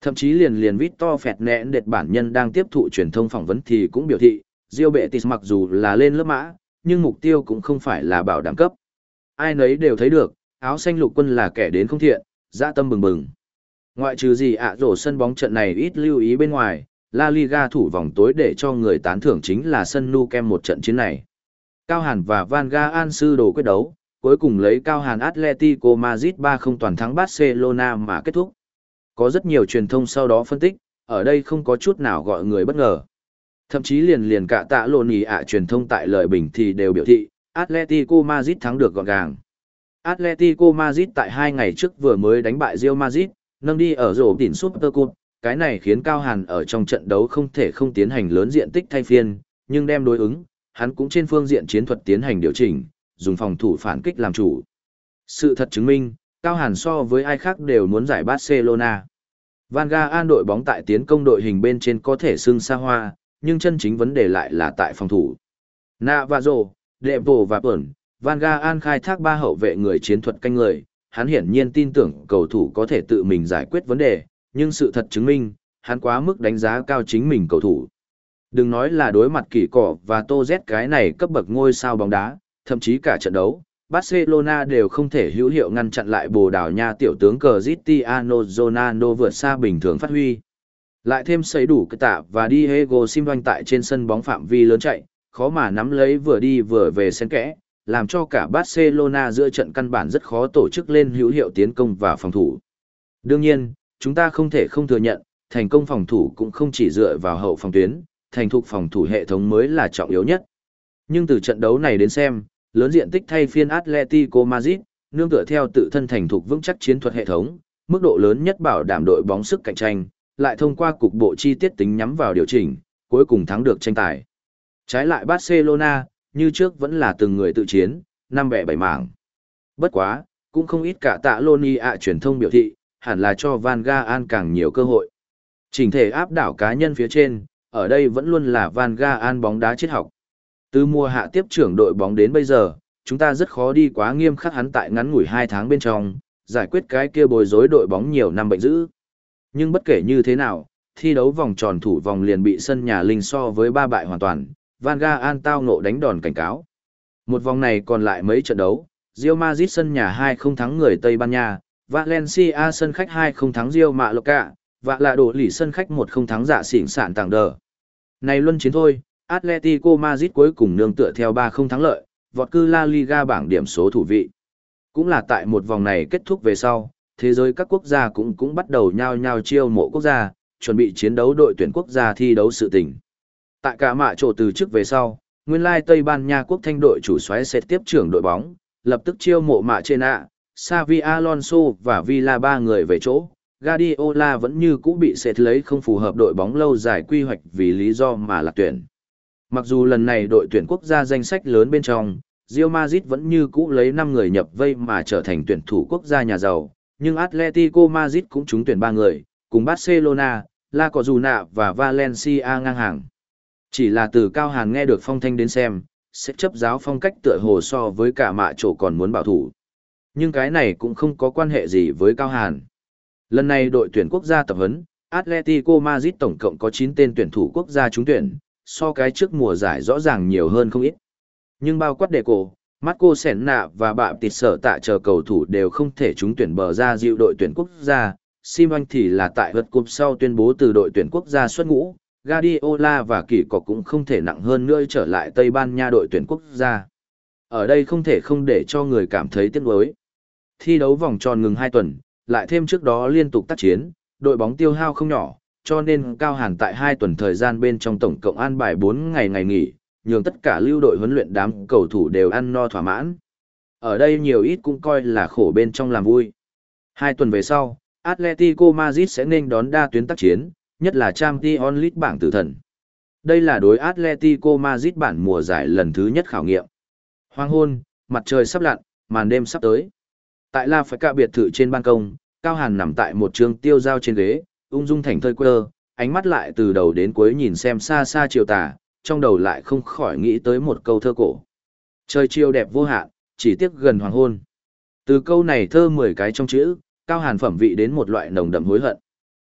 Thậm chí liền liền Victor Phẹt nẹn đệt bản nhân đang tiếp thụ truyền thông phỏng vấn thì cũng biểu thị, Real Betis mặc dù là lên lớp mã, nhưng mục tiêu cũng không phải là bảo đảm cấp. Ai nấy đều thấy được, áo xanh lục quân là kẻ đến không thiện, dã tâm bừng bừng. Ngoại trừ gì ạ rổ sân bóng trận này ít lưu ý bên ngoài, La Liga thủ vòng tối để cho người tán thưởng chính là sân Nou Camp một trận chiến này. Cao Hàn và Van Gaal sư đồ quyết đấu, cuối cùng lấy Cao Hàn Atletico Madrid ba không toàn thắng Barcelona mà kết thúc. Có rất nhiều truyền thông sau đó phân tích, ở đây không có chút nào gọi người bất ngờ. Thậm chí liền liền cả tạ lộn ý ạ truyền thông tại lời bình thì đều biểu thị, Atletico Madrid thắng được gọn gàng. Atletico Madrid tại hai ngày trước vừa mới đánh bại Real Madrid, nâng đi ở rổ đỉnh Super Cup, cái này khiến Cao Hàn ở trong trận đấu không thể không tiến hành lớn diện tích thay phiên, nhưng đem đối ứng, hắn cũng trên phương diện chiến thuật tiến hành điều chỉnh, dùng phòng thủ phản kích làm chủ. Sự thật chứng minh, Cao Hàn so với ai khác đều muốn giải Barcelona. Van Gaal đội bóng tại tiến công đội hình bên trên có thể xưng xa hoa, nhưng chân chính vấn đề lại là tại phòng thủ. Navarro, Depo và Bẩn, Van Gaal khai thác ba hậu vệ người chiến thuật canh người, hắn hiển nhiên tin tưởng cầu thủ có thể tự mình giải quyết vấn đề, nhưng sự thật chứng minh, hắn quá mức đánh giá cao chính mình cầu thủ. Đừng nói là đối mặt Kỳ Cỏ và Tô Z cái này cấp bậc ngôi sao bóng đá, thậm chí cả trận đấu, Barcelona đều không thể hữu hiệu ngăn chặn lại Bồ Đào Nha tiểu tướng Cristiano Ronaldo vượt xa bình thường phát huy. Lại thêm xây đủ cái tạ và Diego Simeone tại trên sân bóng phạm vi lớn chạy, khó mà nắm lấy vừa đi vừa về xen kẽ, làm cho cả Barcelona giữa trận căn bản rất khó tổ chức lên hữu hiệu tiến công và phòng thủ. Đương nhiên, chúng ta không thể không thừa nhận, thành công phòng thủ cũng không chỉ dựa vào hậu phòng tuyến, thành thục phòng thủ hệ thống mới là trọng yếu nhất. Nhưng từ trận đấu này đến xem, lớn diện tích thay phiên Atletico Madrid, nương tựa theo tự thân thành thục vững chắc chiến thuật hệ thống, mức độ lớn nhất bảo đảm đội bóng sức cạnh tranh, lại thông qua cục bộ chi tiết tính nhắm vào điều chỉnh, cuối cùng thắng được tranh tài. Trái lại Barcelona, như trước vẫn là từng người tự chiến, năm bẻ bảy mảng. Bất quá, cũng không ít cả tạ Loni ạ truyền thông biểu thị, hẳn là cho Van Gaal càng nhiều cơ hội. Chỉnh thể áp đảo cá nhân phía trên, ở đây vẫn luôn là Van Gaal bóng đá triết học. Từ mùa hạ tiếp trưởng đội bóng đến bây giờ, chúng ta rất khó đi quá nghiêm khắc hắn tại ngắn ngủi hai tháng bên trong, giải quyết cái kia bồi rối đội bóng nhiều năm bệnh dữ. Nhưng bất kể như thế nào, thi đấu vòng tròn thủ vòng liền bị sân nhà linh so với ba bại hoàn toàn, Van Gaal tao ngộ đánh đòn cảnh cáo. Một vòng này còn lại mấy trận đấu, Real Madrid sân nhà hai không thắng người Tây Ban Nha, Valencia sân khách hai không thắng Real Mallorca, và là đổ lỉ sân khách một không thắng dạ xỉn sạn tàng đờ. Này luân chiến thôi, Atletico Madrid cuối cùng nương tựa theo ba không thắng lợi, vọt cư La Liga bảng điểm số thủ vị. Cũng là tại một vòng này kết thúc về sau, thế giới các quốc gia cũng cũng bắt đầu nhao nhao chiêu mộ quốc gia, chuẩn bị chiến đấu đội tuyển quốc gia thi đấu sự tình. Tại cả mạ trổ từ trước về sau, nguyên lai Tây Ban Nha quốc thanh đội chủ soái sẽ tiếp trưởng đội bóng, lập tức chiêu mộ mạ trên ạ, Xavi Alonso và Villa ba người về chỗ. Guardiola vẫn như cũ bị sẽ lấy không phù hợp đội bóng lâu dài quy hoạch vì lý do mà lạc tuyển. Mặc dù lần này đội tuyển quốc gia danh sách lớn bên trong, Real Madrid vẫn như cũ lấy năm người nhập vây mà trở thành tuyển thủ quốc gia nhà giàu, nhưng Atletico Madrid cũng trúng tuyển ba người, cùng Barcelona, La Cojuna và Valencia ngang hàng. Chỉ là từ Cao Hàn nghe được phong thanh đến xem, sẽ chấp giáo phong cách tựa hồ so với cả mạ chỗ còn muốn bảo thủ. Nhưng cái này cũng không có quan hệ gì với Cao Hàn. Lần này đội tuyển quốc gia tập huấn, Atletico Madrid tổng cộng có chín tên tuyển thủ quốc gia trúng tuyển, so cái trước mùa giải rõ ràng nhiều hơn không ít. Nhưng bao quát đề cổ, Marco Senna và bạm tịt sở tạ chờ cầu thủ đều không thể trúng tuyển bờ ra dịu đội tuyển quốc gia. Simeone thì là tại vượt cúp sau tuyên bố từ đội tuyển quốc gia xuất ngũ, Guardiola và Kỳ Cọ cũng không thể nặng hơn nữa trở lại Tây Ban Nha đội tuyển quốc gia. Ở đây không thể không để cho người cảm thấy tiếc nuối. Thi đấu vòng tròn ngừng hai tuần, lại thêm trước đó liên tục tác chiến, đội bóng tiêu hao không nhỏ, cho nên Cao Hàn tại hai tuần thời gian bên trong tổng cộng an bài bốn ngày ngày nghỉ, nhường tất cả lưu đội huấn luyện đám cầu thủ đều ăn no thỏa mãn. Ở đây nhiều ít cũng coi là khổ bên trong làm vui. Hai tuần về sau, Atletico Madrid sẽ nên đón đa tuyến tác chiến, nhất là Champions League bảng tử thần. Đây là đối Atletico Madrid bản mùa giải lần thứ nhất khảo nghiệm. Hoàng hôn, mặt trời sắp lặn, màn đêm sắp tới. Tại La Fica biệt thự trên ban công, Cao Hàn nằm tại một trường tiêu dao trên ghế, ung dung thành thơi quơ, ánh mắt lại từ đầu đến cuối nhìn xem xa xa chiều tà, trong đầu lại không khỏi nghĩ tới một câu thơ cổ. Trời chiều đẹp vô hạn, chỉ tiếc gần hoàng hôn. Từ câu này thơ mười cái trong chữ, Cao Hàn phẩm vị đến một loại nồng đậm hối hận.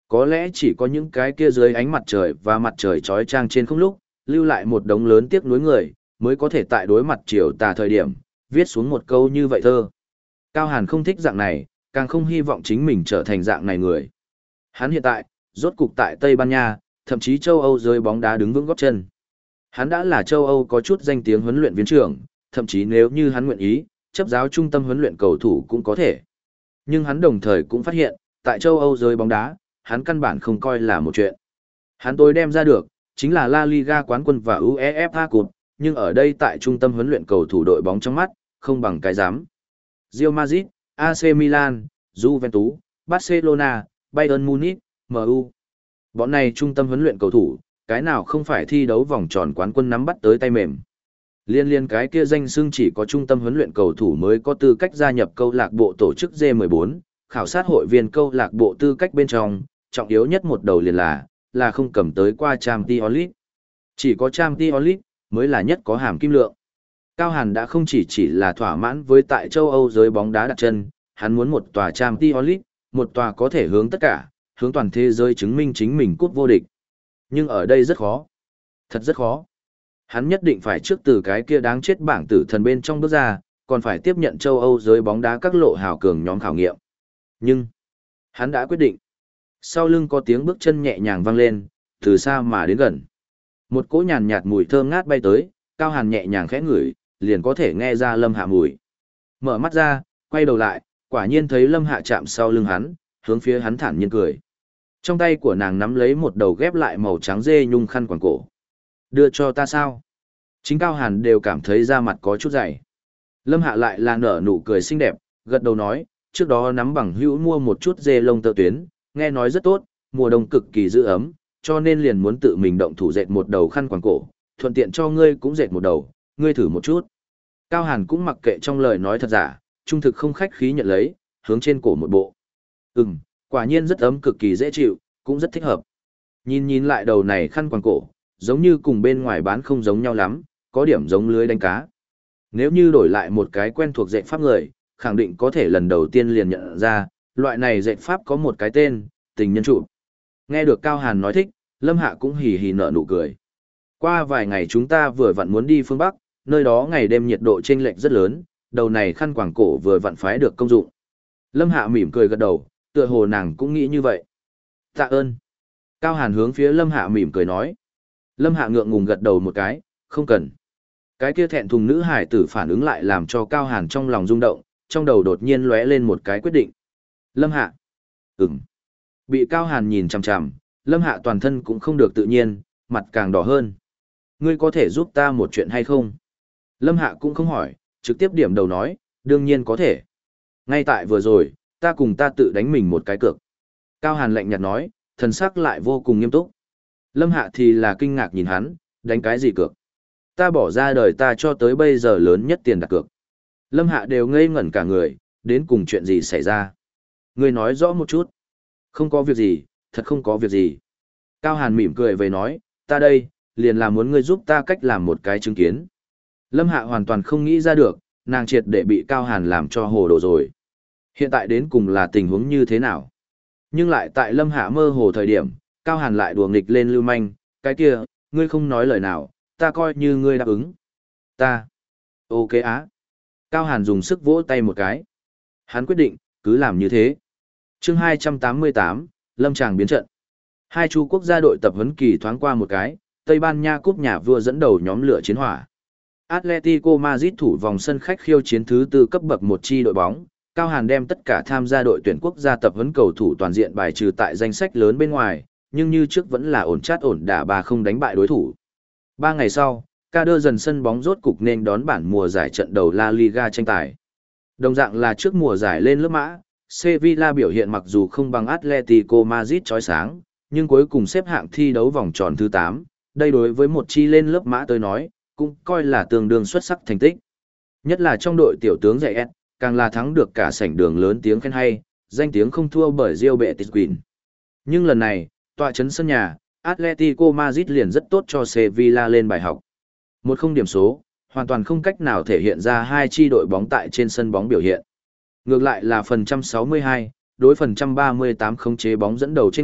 Có lẽ chỉ có những cái kia dưới ánh mặt trời và mặt trời chói chang trên không lúc, lưu lại một đống lớn tiếc nuối người, mới có thể tại đối mặt chiều tà thời điểm, viết xuống một câu như vậy thơ. Cao Hàn không thích dạng này, càng không hy vọng chính mình trở thành dạng này người. Hắn hiện tại, rốt cục tại Tây Ban Nha, thậm chí châu Âu giới bóng đá đứng vững gót chân. Hắn đã là châu Âu có chút danh tiếng huấn luyện viên trưởng, thậm chí nếu như hắn nguyện ý, chấp giáo trung tâm huấn luyện cầu thủ cũng có thể. Nhưng hắn đồng thời cũng phát hiện, tại châu Âu giới bóng đá, hắn căn bản không coi là một chuyện. Hắn tối đem ra được, chính là La Liga quán quân và UEFA Cup, nhưng ở đây tại trung tâm huấn luyện cầu thủ đội bóng trong mắt, không bằng cái dám. Real Madrid, a xê Milan, Juventus, Barcelona, Bayern Munich, em u. Bọn này trung tâm huấn luyện cầu thủ, cái nào không phải thi đấu vòng tròn quán quân nắm bắt tới tay mềm. Liên liên cái kia danh xưng chỉ có trung tâm huấn luyện cầu thủ mới có tư cách gia nhập câu lạc bộ tổ chức G mười bốn, khảo sát hội viên câu lạc bộ tư cách bên trong, trọng yếu nhất một đầu liền là, là không cầm tới qua Champions League. Chỉ có Champions League mới là nhất có hàm kim lượng. Cao Hàn đã không chỉ chỉ là thỏa mãn với tại châu Âu giới bóng đá đặt chân, hắn muốn một tòa Champions League, một tòa có thể hướng tất cả, hướng toàn thế giới chứng minh chính mình cúp vô địch. Nhưng ở đây rất khó. Thật rất khó. Hắn nhất định phải trước từ cái kia đáng chết bảng tử thần bên trong bước ra, còn phải tiếp nhận châu Âu giới bóng đá các lộ hào cường nhóm khảo nghiệm. Nhưng, hắn đã quyết định. Sau lưng có tiếng bước chân nhẹ nhàng vang lên, từ xa mà đến gần. Một cỗ nhàn nhạt mùi thơm ngát bay tới, Cao Hàn nhẹ nhàng khẽ ngửi, liền có thể nghe ra Lâm Hạ mùi. Mở mắt ra, quay đầu lại, quả nhiên thấy Lâm Hạ chạm sau lưng hắn, hướng phía hắn thản nhiên cười. Trong tay của nàng nắm lấy một đầu ghép lại màu trắng dê nhung khăn quàng cổ. Đưa cho ta sao? Chính Cao Hàn đều cảm thấy da mặt có chút dày. Lâm Hạ lại là nở nụ cười xinh đẹp, gật đầu nói, trước đó nắm bằng hữu mua một chút dê lông tơ tuyến, nghe nói rất tốt, mùa đông cực kỳ giữ ấm, cho nên liền muốn tự mình động thủ dệt một đầu khăn quàng cổ, thuận tiện cho ngươi cũng dệt một đầu, ngươi thử một chút. Cao Hàn cũng mặc kệ trong lời nói thật giả, trung thực không khách khí nhận lấy, hướng trên cổ một bộ. Ừm, quả nhiên rất ấm cực kỳ dễ chịu, cũng rất thích hợp. Nhìn nhìn lại đầu này khăn quàng cổ, giống như cùng bên ngoài bán không giống nhau lắm, có điểm giống lưới đánh cá. Nếu như đổi lại một cái quen thuộc dệt pháp người, khẳng định có thể lần đầu tiên liền nhận ra, loại này dệt pháp có một cái tên, tình nhân trụ. Nghe được Cao Hàn nói thích, Lâm Hạ cũng hì hì nở nụ cười. Qua vài ngày chúng ta vừa vặn muốn đi phương Bắc, nơi đó ngày đêm nhiệt độ chênh lệch rất lớn, đầu này khăn quàng cổ vừa vặn phái được công dụng. Lâm Hạ mỉm cười gật đầu, tựa hồ nàng cũng nghĩ như vậy. Tạ ơn. Cao Hàn hướng phía Lâm Hạ mỉm cười nói. Lâm Hạ ngượng ngùng gật đầu một cái, không cần. Cái kia thẹn thùng nữ hải tử phản ứng lại làm cho Cao Hàn trong lòng rung động, trong đầu đột nhiên lóe lên một cái quyết định. Lâm Hạ. Ừm. Bị Cao Hàn nhìn chằm chằm, Lâm Hạ toàn thân cũng không được tự nhiên, mặt càng đỏ hơn. Ngươi có thể giúp ta một chuyện hay không? Lâm Hạ cũng không hỏi, trực tiếp điểm đầu nói, đương nhiên có thể. Ngay tại vừa rồi, ta cùng ta tự đánh mình một cái cược. Cao Hàn lạnh nhạt nói, thần sắc lại vô cùng nghiêm túc. Lâm Hạ thì là kinh ngạc nhìn hắn, đánh cái gì cược? Ta bỏ ra đời ta cho tới bây giờ lớn nhất tiền đặt cược. Lâm Hạ đều ngây ngẩn cả người, đến cùng chuyện gì xảy ra? Ngươi nói rõ một chút. Không có việc gì, thật không có việc gì. Cao Hàn mỉm cười về nói, ta đây, liền là muốn ngươi giúp ta cách làm một cái chứng kiến. Lâm Hạ hoàn toàn không nghĩ ra được, nàng triệt để bị Cao Hàn làm cho hồ đồ rồi. Hiện tại đến cùng là tình huống như thế nào? Nhưng lại tại Lâm Hạ mơ hồ thời điểm, Cao Hàn lại đùa nghịch lên lưu manh, cái kia, ngươi không nói lời nào, ta coi như ngươi đáp ứng. Ta. Ok á. Cao Hàn dùng sức vỗ tay một cái. Hắn quyết định, cứ làm như thế. Chương hai trăm tám mươi tám, Lâm Tràng biến trận. Hai chu quốc gia đội tập huấn kỳ thoáng qua một cái, Tây Ban Nha cúp nhà vua dẫn đầu nhóm lửa chiến hỏa. Atletico Madrid thủ vòng sân khách khiêu chiến thứ tư cấp bậc một chi đội bóng, Cao Hàn đem tất cả tham gia đội tuyển quốc gia tập huấn cầu thủ toàn diện bài trừ tại danh sách lớn bên ngoài, nhưng như trước vẫn là ổn chát ổn đả ba không đánh bại đối thủ. Ba ngày sau, ca đơ dần sân bóng rốt cục nên đón bản mùa giải trận đầu La Liga tranh tài. Đồng dạng là trước mùa giải lên lớp mã, Sevilla biểu hiện mặc dù không bằng Atletico Madrid chói sáng, nhưng cuối cùng xếp hạng thi đấu vòng tròn thứ tám, đây đối với một chi lên lớp mã tôi nói, cũng coi là tương đương xuất sắc thành tích. Nhất là trong đội tiểu tướng dạy S, càng là thắng được cả sảnh đường lớn tiếng khen hay, danh tiếng không thua bởi Real Betis Queen. Nhưng lần này, tọa trấn sân nhà, Atletico Madrid liền rất tốt cho Sevilla lên bài học. Một không điểm số, hoàn toàn không cách nào thể hiện ra hai chi đội bóng tại trên sân bóng biểu hiện. Ngược lại là phần trăm sáu mươi hai, đối phần trăm ba mươi tám khống chế bóng dẫn đầu chênh lệch,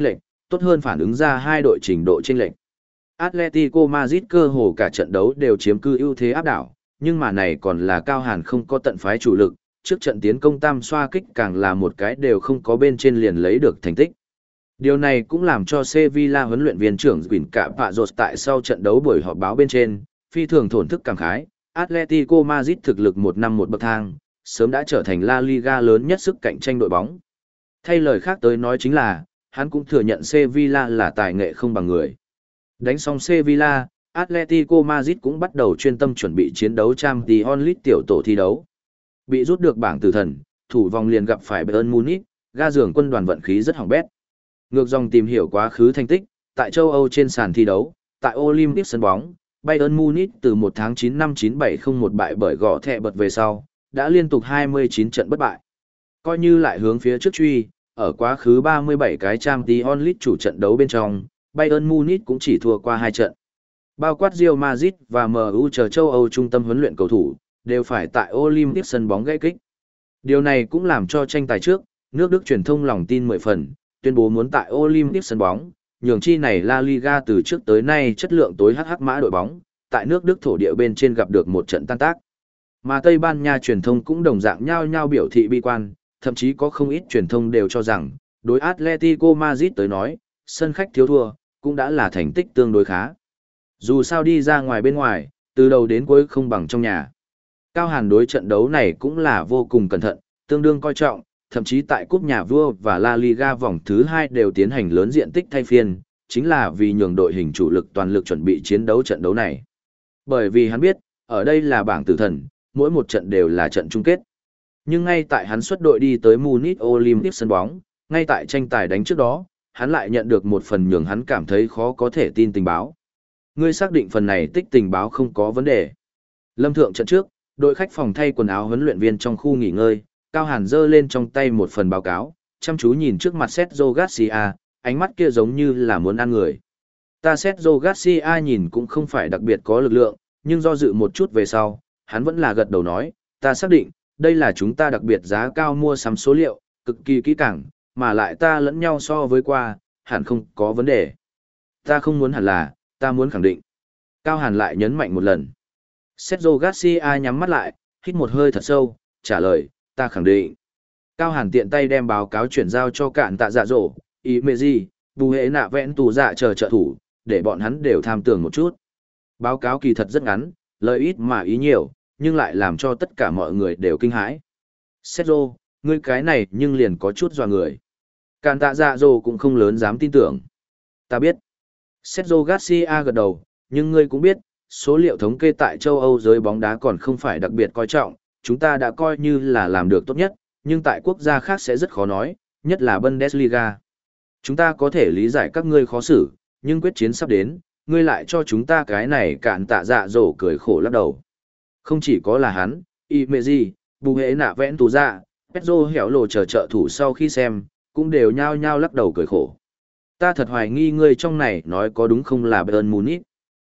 tốt hơn phản ứng ra hai đội trình độ chênh lệch. Atletico Madrid cơ hồ cả trận đấu đều chiếm cư ưu thế áp đảo, nhưng mà này còn là Cao Hàn không có tận phái chủ lực, trước trận tiến công tam xoa kích càng là một cái đều không có bên trên liền lấy được thành tích. Điều này cũng làm cho Sevilla huấn luyện viên trưởng Quỳnh Cạ Pạ Rột tại sau trận đấu buổi họp báo bên trên, phi thường thổn thức cảm khái, Atletico Madrid thực lực một năm một bậc thang, sớm đã trở thành La Liga lớn nhất sức cạnh tranh đội bóng. Thay lời khác tới nói chính là, hắn cũng thừa nhận Sevilla là tài nghệ không bằng người. Đánh xong Sevilla, Atletico Madrid cũng bắt đầu chuyên tâm chuẩn bị chiến đấu Champions League tiểu tổ thi đấu. Bị rút được bảng tử thần, thủ vòng liền gặp phải Bayern Munich, ga giường quân đoàn vận khí rất hỏng bét. Ngược dòng tìm hiểu quá khứ thành tích, tại châu Âu trên sàn thi đấu, tại Olympic sân bóng, Bayern Munich từ một tháng chín năm chín bảy không một bại bởi gõ thẻ bật về sau, đã liên tục hai mươi chín trận bất bại. Coi như lại hướng phía trước truy, ở quá khứ ba mươi bảy cái Champions League chủ trận đấu bên trong, Bayern Munich cũng chỉ thua qua hai trận. Bao quát Real Madrid và em u chờ châu Âu trung tâm huấn luyện cầu thủ, đều phải tại Olympic sân bóng gãy kích. Điều này cũng làm cho tranh tài trước, nước Đức truyền thông lòng tin mười phần, tuyên bố muốn tại Olympic sân bóng, nhường chi này La Liga từ trước tới nay chất lượng tối hắc hắc mã đội bóng, tại nước Đức thổ địa bên trên gặp được một trận tan tác. Mà Tây Ban Nha truyền thông cũng đồng dạng nhau nhau biểu thị bi quan, thậm chí có không ít truyền thông đều cho rằng, đối Atletico Madrid tới nói, sân khách thiếu thua, cũng đã là thành tích tương đối khá. Dù sao đi ra ngoài bên ngoài, từ đầu đến cuối không bằng trong nhà. Cao Hàn đối trận đấu này cũng là vô cùng cẩn thận, tương đương coi trọng, thậm chí tại cúp nhà vua và La Liga vòng thứ hai đều tiến hành lớn diện tích thay phiên, chính là vì nhường đội hình chủ lực toàn lực chuẩn bị chiến đấu trận đấu này. Bởi vì hắn biết, ở đây là bảng tử thần, mỗi một trận đều là trận chung kết. Nhưng ngay tại hắn xuất đội đi tới Munich Olympic sân bóng, ngay tại tranh tài đánh trước đó, hắn lại nhận được một phần nhường hắn cảm thấy khó có thể tin tình báo. Ngươi xác định phần này tích tình báo không có vấn đề. Lâm thượng trận trước, đội khách phòng thay quần áo huấn luyện viên trong khu nghỉ ngơi, Cao Hàn giơ lên trong tay một phần báo cáo, chăm chú nhìn trước mặt Sergio Garcia, ánh mắt kia giống như là muốn ăn người. Ta Sergio Garcia nhìn cũng không phải đặc biệt có lực lượng, nhưng do dự một chút về sau, hắn vẫn là gật đầu nói, ta xác định, đây là chúng ta đặc biệt giá cao mua sắm số liệu, cực kỳ kỹ càng, mà lại ta lẫn nhau so với qua, hẳn không có vấn đề. Ta không muốn hẳn là, ta muốn khẳng định. Cao Hàn lại nhấn mạnh một lần. Sergio Garcia nhắm mắt lại, hít một hơi thật sâu, trả lời, ta khẳng định. Cao Hàn tiện tay đem báo cáo chuyển giao cho cạn tạ dạ dỗ, ý mê gì, bù hệ nạ vẹn tù dạ chờ trợ thủ, để bọn hắn đều tham tưởng một chút. Báo cáo kỳ thật rất ngắn, lời ít mà ý nhiều, nhưng lại làm cho tất cả mọi người đều kinh hãi. Sergio, ngươi cái này nhưng liền có chút dọa người. Cạn tạ dạ dỗ cũng không lớn dám tin tưởng. Ta biết. Sergio Garcia gật đầu, nhưng ngươi cũng biết, số liệu thống kê tại châu Âu giới bóng đá còn không phải đặc biệt coi trọng, chúng ta đã coi như là làm được tốt nhất, nhưng tại quốc gia khác sẽ rất khó nói, nhất là Bundesliga. Chúng ta có thể lý giải các ngươi khó xử, nhưng quyết chiến sắp đến, ngươi lại cho chúng ta cái này cạn tạ dạ dỗ cười khổ lắc đầu. Không chỉ có là hắn, Imeji, bù hệ nạ vẽn tù dạ, Pedro hẻo lộ chờ trợ thủ sau khi xem, cũng đều nhao nhao lắc đầu cười khổ. Ta thật hoài nghi ngươi trong này nói có đúng không là Bayern Munich.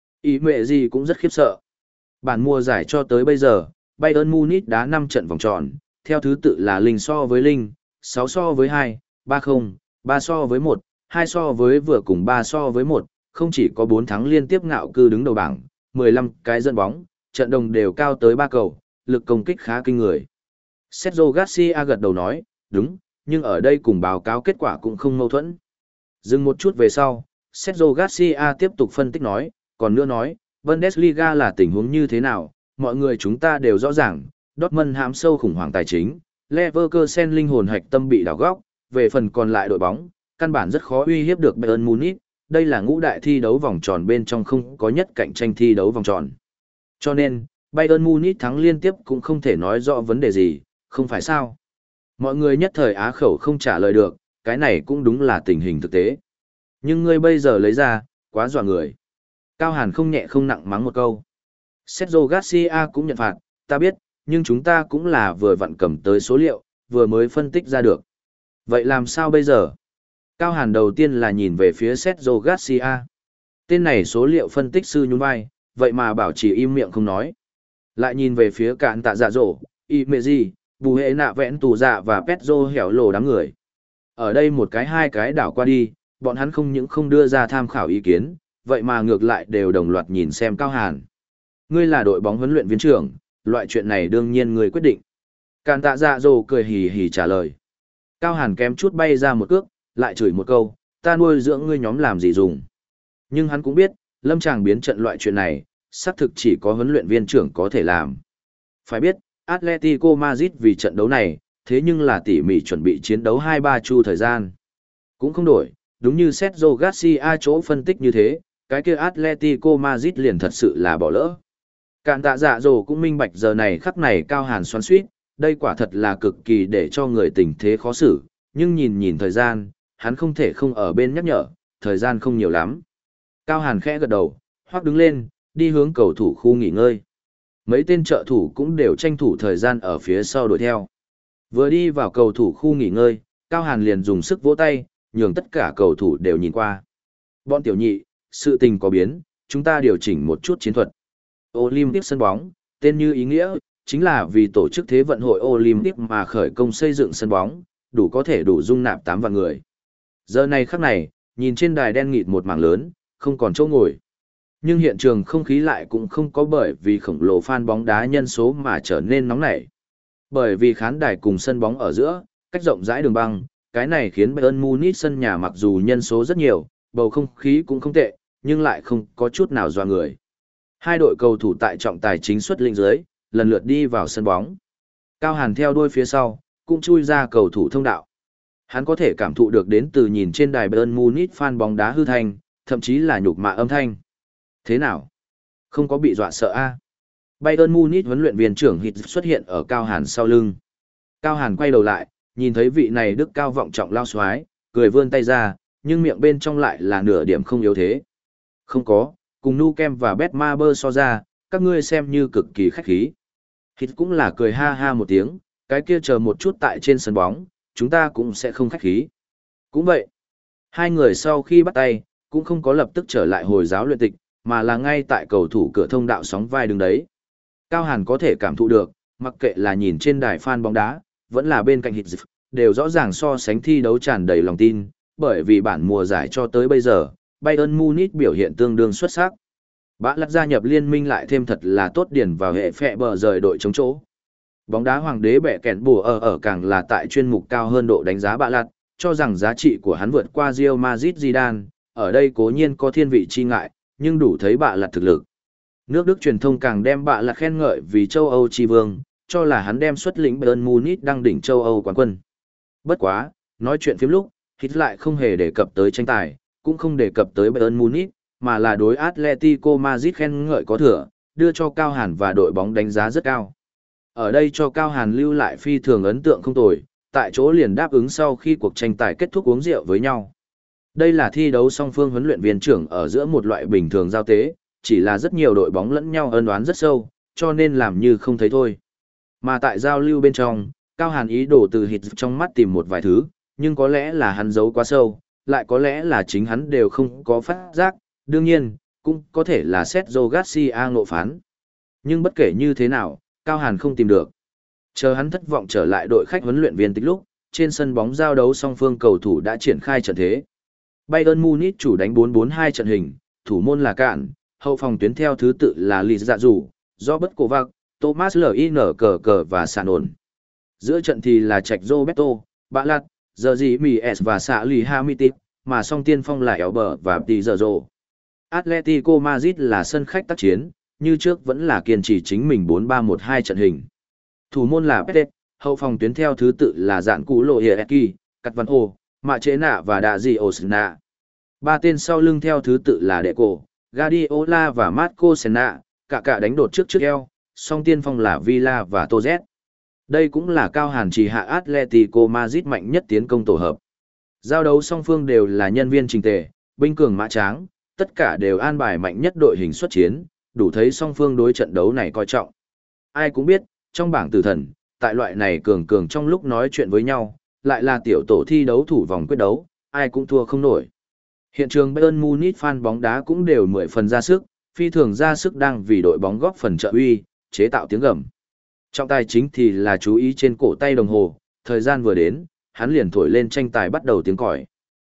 Imeji cũng rất khiếp sợ. Bản mùa giải cho tới bây giờ, Bayern Munich đá năm trận vòng tròn, theo thứ tự là linh so với linh, sáu so với hai, ba không, ba so với một, hai so với vừa cùng ba so với một, không chỉ có bốn thắng liên tiếp ngạo cư đứng đầu bảng, mười lăm cái dẫn bóng, trận đồng đều cao tới ba cầu, lực công kích khá kinh người. Sergio Garcia gật đầu nói, đúng, nhưng ở đây cùng báo cáo kết quả cũng không mâu thuẫn. Dừng một chút về sau, Sergio Garcia tiếp tục phân tích nói, còn nữa nói, Bundesliga là tình huống như thế nào, mọi người chúng ta đều rõ ràng, Dortmund hãm sâu khủng hoảng tài chính, Leverkusen linh hồn hạch tâm bị đảo góc, về phần còn lại đội bóng, căn bản rất khó uy hiếp được Bayern Munich, đây là ngũ đại thi đấu vòng tròn bên trong không có nhất cạnh tranh thi đấu vòng tròn. Cho nên, Bayern Munich thắng liên tiếp cũng không thể nói rõ vấn đề gì, không phải sao? Mọi người nhất thời á khẩu không trả lời được, cái này cũng đúng là tình hình thực tế. Nhưng ngươi bây giờ lấy ra, quá dọa người. Cao Hàn không nhẹ không nặng mắng một câu. Sergio Garcia cũng nhận phạt, ta biết, nhưng chúng ta cũng là vừa vặn cầm tới số liệu, vừa mới phân tích ra được. Vậy làm sao bây giờ? Cao Hàn đầu tiên là nhìn về phía Sergio Garcia. Tên này số liệu phân tích sư nhún vai, vậy mà bảo chỉ im miệng không nói. Lại nhìn về phía cạn tạ dạ dỗ, Imeji, bù hệ nạ vẽn tù dạ và Pedro hẻo lộ đám người. Ở đây một cái hai cái đảo qua đi, bọn hắn không những không đưa ra tham khảo ý kiến, vậy mà ngược lại đều đồng loạt nhìn xem Cao Hàn. Ngươi là đội bóng huấn luyện viên trưởng, loại chuyện này đương nhiên ngươi quyết định. Càn tạ dạ dồ cười hì hì trả lời. Cao Hàn kém chút bay ra một cước, lại chửi một câu, ta nuôi dưỡng ngươi nhóm làm gì dùng. Nhưng hắn cũng biết, lâm tràng biến trận loại chuyện này, xác thực chỉ có huấn luyện viên trưởng có thể làm. Phải biết, Atletico Madrid vì trận đấu này, thế nhưng là tỉ mỉ chuẩn bị chiến đấu hai ba chu thời gian. Cũng không đổi, đúng như Sergio Garcia chỗ phân tích như thế, cái kia Atletico Madrid liền thật sự là bỏ lỡ. Cạn tạ dạ dồ cũng minh bạch giờ này khắc này Cao Hàn xoắn xuýt, đây quả thật là cực kỳ để cho người tình thế khó xử, nhưng nhìn nhìn thời gian, hắn không thể không ở bên nhắc nhở, thời gian không nhiều lắm. Cao Hàn khẽ gật đầu, hoắc đứng lên, đi hướng cầu thủ khu nghỉ ngơi. Mấy tên trợ thủ cũng đều tranh thủ thời gian ở phía sau đuổi theo. Vừa đi vào cầu thủ khu nghỉ ngơi, Cao Hàn liền dùng sức vỗ tay, nhường tất cả cầu thủ đều nhìn qua. Bọn tiểu nhị, sự tình có biến, chúng ta điều chỉnh một chút chiến thuật. Olympic sân bóng, tên như ý nghĩa, chính là vì tổ chức Thế vận hội Olympic mà khởi công xây dựng sân bóng, đủ có thể đủ dung nạp tám vạn người. Giờ này khắc này, nhìn trên đài đen nghịt một mảng lớn, không còn chỗ ngồi. Nhưng hiện trường không khí lại cũng không có bởi vì khổng lồ fan bóng đá nhân số mà trở nên nóng nảy. Bởi vì khán đài cùng sân bóng ở giữa, cách rộng rãi đường băng, cái này khiến Bayern Munich sân nhà mặc dù nhân số rất nhiều, bầu không khí cũng không tệ, nhưng lại không có chút nào doa người. Hai đội cầu thủ tại trọng tài chính xuất lĩnh dưới, lần lượt đi vào sân bóng. Cao Hàn theo đuôi phía sau, cũng chui ra cầu thủ thông đạo. Hắn có thể cảm thụ được đến từ nhìn trên đài Bayern Munich fan bóng đá hư thanh, thậm chí là nhục mạ âm thanh. Thế nào? Không có bị dọa sợ a? À? Bayern Munich huấn luyện viên trưởng Hít xuất hiện ở Cao Hàn sau lưng. Cao Hàn quay đầu lại, nhìn thấy vị này đức cao vọng trọng lao xoái, cười vươn tay ra, nhưng miệng bên trong lại là nửa điểm không yếu thế. Không có, cùng Nu Kem và Betmaber so ra, các ngươi xem như cực kỳ khách khí. Hít cũng là cười ha ha một tiếng, cái kia chờ một chút tại trên sân bóng, chúng ta cũng sẽ không khách khí. Cũng vậy. Hai người sau khi bắt tay, cũng không có lập tức trở lại hồi giáo luyện tịch, mà là ngay tại cầu thủ cửa thông đạo sóng vai đứng đấy. Cao Hàn có thể cảm thụ được, mặc kệ là nhìn trên đài fan bóng đá, vẫn là bên cạnh Hít, đều rõ ràng so sánh thi đấu tràn đầy lòng tin, bởi vì bản mùa giải cho tới bây giờ, Bayern Munich biểu hiện tương đương xuất sắc. Bã lặt gia nhập liên minh lại thêm thật là tốt điển vào hệ phệ bờ rời đội chống chỗ. Bóng đá hoàng đế bẻ kẹn bùa ở ở càng là tại chuyên mục cao hơn độ đánh giá bạ lặt, cho rằng giá trị của hắn vượt qua Real Madrid Zidane, ở đây cố nhiên có thiên vị chi ngại, nhưng đủ thấy bạ lặt thực lực. Nước Đức truyền thông càng đem bạ lặt khen ngợi vì châu Âu chi vương, cho là hắn đem xuất lĩnh Bayern Munich đăng đỉnh châu Âu quán quân. Bất quá, nói chuyện phiếm lúc, Hít lại không hề đề cập tới tranh tài, cũng không đề cập tới Bayern Munich, mà là đối Atletico Madrid khen ngợi có thừa, đưa cho Cao Hàn và đội bóng đánh giá rất cao. Ở đây cho Cao Hàn lưu lại phi thường ấn tượng không tồi, tại chỗ liền đáp ứng sau khi cuộc tranh tài kết thúc uống rượu với nhau. Đây là thi đấu song phương huấn luyện viên trưởng ở giữa một loại bình thường giao tế, chỉ là rất nhiều đội bóng lẫn nhau ân oán rất sâu, cho nên làm như không thấy thôi. Mà tại giao lưu bên trong, Cao Hàn ý đồ từ Hít trong mắt tìm một vài thứ, nhưng có lẽ là hắn giấu quá sâu, lại có lẽ là chính hắn đều không có phát giác, đương nhiên, cũng có thể là Sergio Garcia ngộ phán. Nhưng bất kể như thế nào, Cao Hàn không tìm được. Chờ hắn thất vọng trở lại đội khách huấn luyện viên tích lúc, trên sân bóng giao đấu song phương cầu thủ đã triển khai trận thế. Bayern Munich chủ đánh bốn bốn hai trận hình, thủ môn là Cạn, hậu phòng tuyến theo thứ tự là Lý Dạ Dụ, do bất cổ vạc, Thomas Lin cờ cờ và Sàn ổn. Giữa trận thì là Trạch Roberto, Bạ Lạt, Giờ Dĩ Mì S và Sạ Lì Hamitip, mà song tiên phong là Elber và Tỷ Giờ Rồ. Atletico Madrid là sân khách tác chiến, như trước vẫn là kiên trì chính mình bốn ba một hai trận hình. Thủ môn là Pete, hậu phòng tuyến theo thứ tự là Dạn Cú Lộ Hieki, Cắt Văn Hồ, Mạ Chế Nạ và Đạ Dị Osna. Ba tên sau lưng theo thứ tự là Deco, Guardiola và Marco Senna, cả cả đánh đột trước trước eo, song tiên phong là Villa và Toz. Đây cũng là Cao Hàn chỉ hạ Atletico Madrid mạnh nhất tiến công tổ hợp. Giao đấu song phương đều là nhân viên trình tề, binh cường mã tráng, tất cả đều an bài mạnh nhất đội hình xuất chiến, đủ thấy song phương đối trận đấu này coi trọng. Ai cũng biết, trong bảng tử thần, tại loại này cường cường trong lúc nói chuyện với nhau, lại là tiểu tổ thi đấu thủ vòng quyết đấu, ai cũng thua không nổi. Hiện trường Bayern Munich fan bóng đá cũng đều mười phần ra sức, phi thường ra sức đang vì đội bóng góp phần trợ uy, chế tạo tiếng gầm. Trọng tài chính thì là chú ý trên cổ tay đồng hồ, thời gian vừa đến, hắn liền thổi lên tranh tài bắt đầu tiếng còi.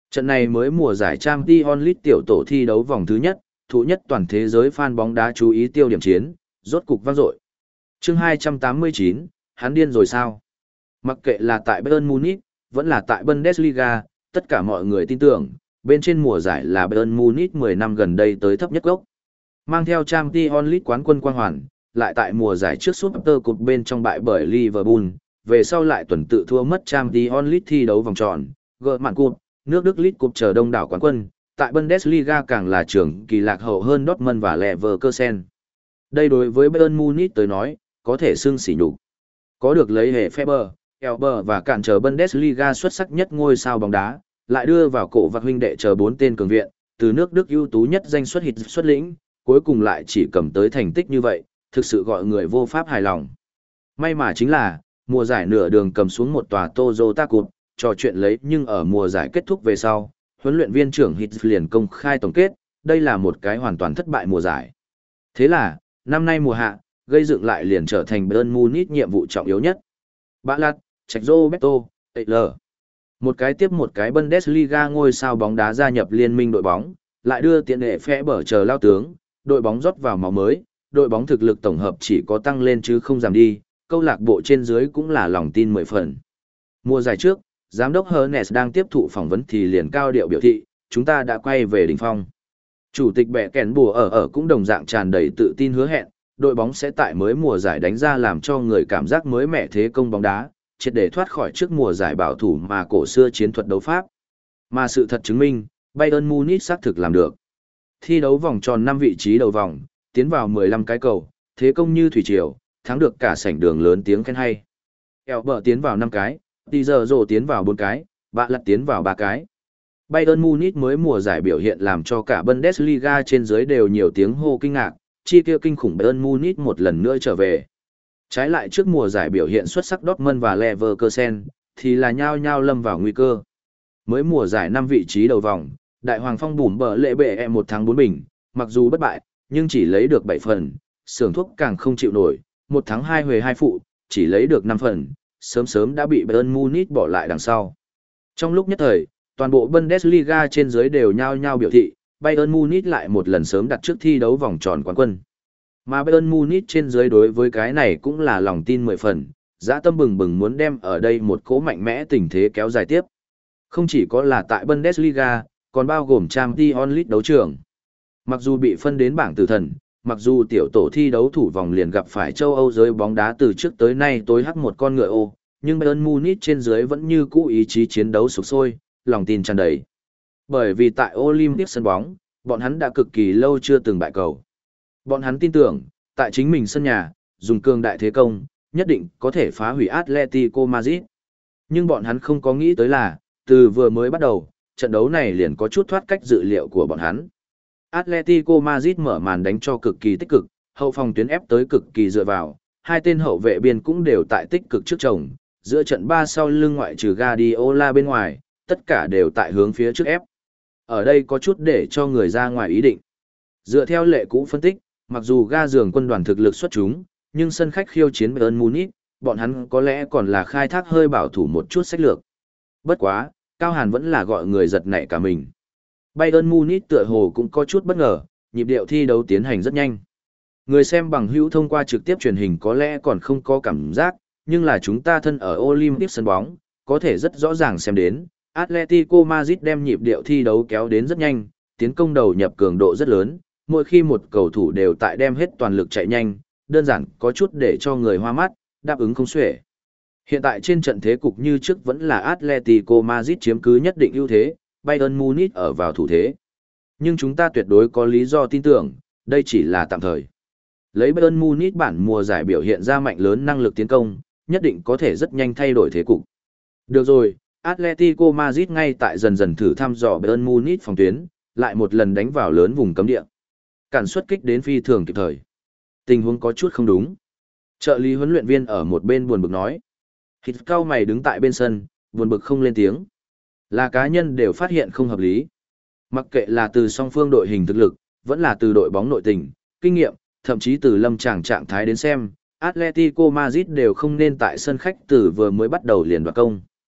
Trận này mới mùa giải Champions League tiểu tổ thi đấu vòng thứ nhất, thụ nhất toàn thế giới fan bóng đá chú ý tiêu điểm chiến, rốt cục vang dội. Chương hai trăm tám mươi chín, hắn điên rồi sao? Mặc kệ là tại Bayern Munich, vẫn là tại Bundesliga, tất cả mọi người tin tưởng, bên trên mùa giải là Bayern Munich mười năm gần đây tới thấp nhất gốc. Mang theo Champions League quán quân quang hoàn, lại tại mùa giải trước Super Cup bên trong bại bởi Liverpool, về sau lại tuần tự thua mất Champions League thi đấu vòng tròn, gỡ mạn cup, nước Đức League Cup chờ đông đảo quán quân, tại Bundesliga càng là trưởng kỳ lạc hậu hơn Dortmund và Leverkusen. Đây đối với Bayern Munich tới nói, có thể xưng sỉ nhục. Có được lấy hệ Feber, Elber và cản trở Bundesliga xuất sắc nhất ngôi sao bóng đá, lại đưa vào cổ và huynh đệ chờ bốn tên cường viện, từ nước Đức ưu tú nhất danh xuất hit xuất lĩnh, cuối cùng lại chỉ cầm tới thành tích như vậy, thực sự gọi người vô pháp hài lòng. May mà chính là, mùa giải nửa đường cầm xuống một tòa Toyota Cup, trò chuyện lấy nhưng ở mùa giải kết thúc về sau, huấn luyện viên trưởng Hitz liền công khai tổng kết, đây là một cái hoàn toàn thất bại mùa giải. Thế là, năm nay mùa hạ, gây dựng lại liền trở thành Bayern Munich nhiệm vụ trọng yếu nhất. Bã lạt, Trạch Roberto, Taylor. Một cái tiếp một cái Bundesliga ngôi sao bóng đá gia nhập liên minh đội bóng, lại đưa tiện hệ phẽ bở chờ lao tướng, đội bóng rót vào máu mới, đội bóng thực lực tổng hợp chỉ có tăng lên chứ không giảm đi, câu lạc bộ trên dưới cũng là lòng tin mười phần. Mùa giải trước, giám đốc Hernes đang tiếp thụ phỏng vấn thì liền cao điệu biểu thị, chúng ta đã quay về đỉnh phong. Chủ tịch bẻ kèn bùa ở ở cũng đồng dạng tràn đầy tự tin hứa hẹn, đội bóng sẽ tại mới mùa giải đánh ra làm cho người cảm giác mới mẻ thế công bóng đá, triệt để thoát khỏi trước mùa giải bảo thủ mà cổ xưa chiến thuật đấu pháp. Mà sự thật chứng minh, Bayern Munich xác thực làm được. Thi đấu vòng tròn năm vị trí đầu vòng, tiến vào mười lăm cái cầu, thế công như thủy triều, thắng được cả sảnh đường lớn tiếng khen hay. Elber tiến vào năm cái, Tizer tiến vào bốn cái, Bạ Lật tiến vào ba cái. Bayern Munich mới mùa giải biểu hiện làm cho cả Bundesliga trên dưới đều nhiều tiếng hô kinh ngạc, chi kia kinh khủng Bayern Munich một lần nữa trở về. Trái lại trước mùa giải biểu hiện xuất sắc Dortmund và Leverkusen, thì là nhao nhao lâm vào nguy cơ. Mới mùa giải năm vị trí đầu vòng, Đại Hoàng Phong bùm bờ lệ bệ e một thắng bốn bình, mặc dù bất bại, nhưng chỉ lấy được bảy phần, xưởng thuốc càng không chịu nổi, một thắng hai huề hai phụ, chỉ lấy được năm phần, sớm sớm đã bị Bayern Munich bỏ lại đằng sau. Trong lúc nhất thời, toàn bộ Bundesliga trên dưới đều nhao nhao biểu thị, Bayern Munich lại một lần sớm đặt trước thi đấu vòng tròn quán quân. Mà Bayern Munich trên dưới đối với cái này cũng là lòng tin mười phần, dã tâm bừng bừng muốn đem ở đây một cỗ mạnh mẽ tình thế kéo dài tiếp. Không chỉ có là tại Bundesliga, còn bao gồm Champions League đấu trường. Mặc dù bị phân đến bảng tử thần, mặc dù tiểu tổ thi đấu thủ vòng liền gặp phải châu Âu giới bóng đá từ trước tới nay tối hắc một con ngựa ô, nhưng Bayern Munich trên dưới vẫn như cũ ý chí chiến đấu sục sôi, lòng tin tràn đầy. Bởi vì tại Olympic sân bóng, bọn hắn đã cực kỳ lâu chưa từng bại cầu. Bọn hắn tin tưởng, tại chính mình sân nhà, dùng cường đại thế công, nhất định có thể phá hủy Atletico Madrid. Nhưng bọn hắn không có nghĩ tới là, từ vừa mới bắt đầu, trận đấu này liền có chút thoát cách dự liệu của bọn hắn. Atletico Madrid mở màn đánh cho cực kỳ tích cực, hậu phòng tuyến ép tới cực kỳ dựa vào, hai tên hậu vệ biên cũng đều tại tích cực trước chồng, giữa trận ba sau lưng ngoại trừ Guardiola bên ngoài, tất cả đều tại hướng phía trước ép. Ở đây có chút để cho người ra ngoài ý định. Dựa theo lệ cũ phân tích, mặc dù ga giường quân đoàn thực lực xuất chúng, nhưng sân khách khiêu chiến Bayern Munich, bọn hắn có lẽ còn là khai thác hơi bảo thủ một chút sách lược. Bất quá, Cao Hàn vẫn là gọi người giật nảy cả mình. Bayern Munich tựa hồ cũng có chút bất ngờ, nhịp điệu thi đấu tiến hành rất nhanh. Người xem bằng hữu thông qua trực tiếp truyền hình có lẽ còn không có cảm giác, nhưng là chúng ta thân ở Olympic sân bóng, có thể rất rõ ràng xem đến, Atletico Madrid đem nhịp điệu thi đấu kéo đến rất nhanh, tiến công đầu nhập cường độ rất lớn, mỗi khi một cầu thủ đều tại đem hết toàn lực chạy nhanh, đơn giản có chút để cho người hoa mắt, đáp ứng không xuể. Hiện tại trên trận thế cục như trước vẫn là Atletico Madrid chiếm cứ nhất định ưu thế, Bayern Munich ở vào thủ thế. Nhưng chúng ta tuyệt đối có lý do tin tưởng, đây chỉ là tạm thời. Lấy Bayern Munich bản mùa giải biểu hiện ra mạnh lớn năng lực tiến công, nhất định có thể rất nhanh thay đổi thế cục. Được rồi, Atletico Madrid ngay tại dần dần thử thăm dò Bayern Munich phòng tuyến, lại một lần đánh vào lớn vùng cấm địa. Cản xuất kích đến phi thường kịp thời. Tình huống có chút không đúng. Trợ lý huấn luyện viên ở một bên buồn bực nói. Hít cao mày đứng tại bên sân, buồn bực không lên tiếng. Là cá nhân đều phát hiện không hợp lý. Mặc kệ là từ song phương đội hình thực lực, vẫn là từ đội bóng nội tình, kinh nghiệm, thậm chí từ lâm tràng trạng thái đến xem, Atletico Madrid đều không nên tại sân khách từ vừa mới bắt đầu liền đoạt công.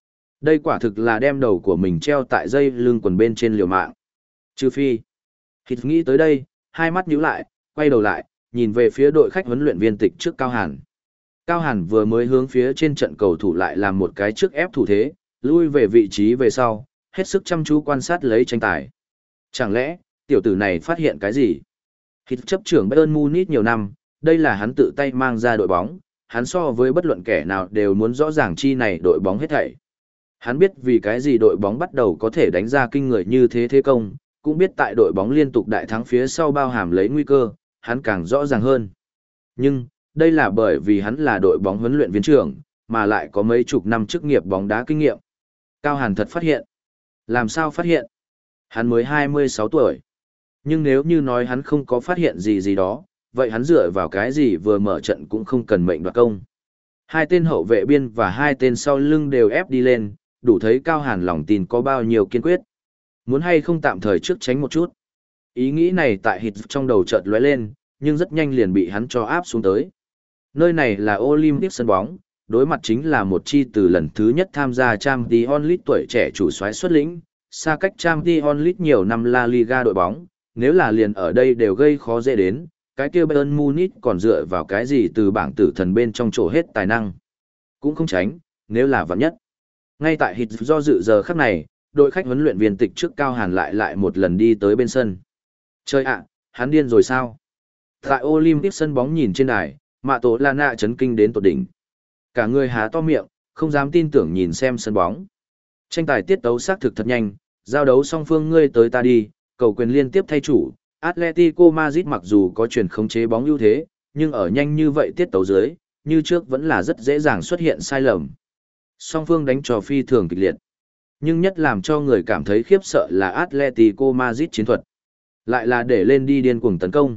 Đây quả thực là đem đầu của mình treo tại dây lưng quần bên trên liều mạng. Trừ phi. Hít nghĩ tới đây, hai mắt nhíu lại, quay đầu lại, nhìn về phía đội khách huấn luyện viên tịch trước Cao Hàn. Cao Hàn vừa mới hướng phía trên trận cầu thủ lại làm một cái trước ép thủ thế, lui về vị trí về sau, hết sức chăm chú quan sát lấy tranh tài. Chẳng lẽ, tiểu tử này phát hiện cái gì? Hít chấp trưởng Bayern Munich nhiều năm, đây là hắn tự tay mang ra đội bóng, hắn so với bất luận kẻ nào đều muốn rõ ràng chi này đội bóng hết thảy. Hắn biết vì cái gì đội bóng bắt đầu có thể đánh ra kinh người như thế thế công, cũng biết tại đội bóng liên tục đại thắng phía sau bao hàm lấy nguy cơ, hắn càng rõ ràng hơn. Nhưng, đây là bởi vì hắn là đội bóng huấn luyện viên trưởng, mà lại có mấy chục năm chức nghiệp bóng đá kinh nghiệm. Cao Hàn thật phát hiện. Làm sao phát hiện? Hắn mới hai mươi sáu tuổi. Nhưng nếu như nói hắn không có phát hiện gì gì đó, vậy hắn dựa vào cái gì vừa mở trận cũng không cần mệnh đoạt công. Hai tên hậu vệ biên và hai tên sau lưng đều ép đi lên, đủ thấy Cao Hàn lòng tin có bao nhiêu kiên quyết. Muốn hay không tạm thời trước tránh một chút. Ý nghĩ này tại hít trong đầu chợt lóe lên, nhưng rất nhanh liền bị hắn cho áp xuống tới. Nơi này là Olympic sân bóng, đối mặt chính là một chi từ lần thứ nhất tham gia Champions League tuổi trẻ chủ soái xuất lĩnh, xa cách Champions League nhiều năm La Liga đội bóng, nếu là liền ở đây đều gây khó dễ đến, cái kia Bayern Munich còn dựa vào cái gì từ bảng tử thần bên trong chỗ hết tài năng. Cũng không tránh, nếu là vạn nhất. Ngay tại hít do dự giờ khắc này, đội khách huấn luyện viên tịch trước Cao Hàn lại lại một lần đi tới bên sân. Chơi ạ, hắn điên rồi sao? Tại Olympic sân bóng nhìn trên đài, Mạ Tổ La Nạ chấn kinh đến tột đỉnh. Cả người há to miệng, không dám tin tưởng nhìn xem sân bóng. Tranh tài tiết tấu xác thực thật nhanh, giao đấu song phương ngươi tới ta đi, cầu quyền liên tiếp thay chủ. Atletico Madrid mặc dù có chuyển khống chế bóng ưu thế, nhưng ở nhanh như vậy tiết tấu dưới, như trước vẫn là rất dễ dàng xuất hiện sai lầm. Song phương đánh trò phi thường kịch liệt. Nhưng nhất làm cho người cảm thấy khiếp sợ là Atletico Madrid chiến thuật. Lại là để lên đi điên cuồng tấn công.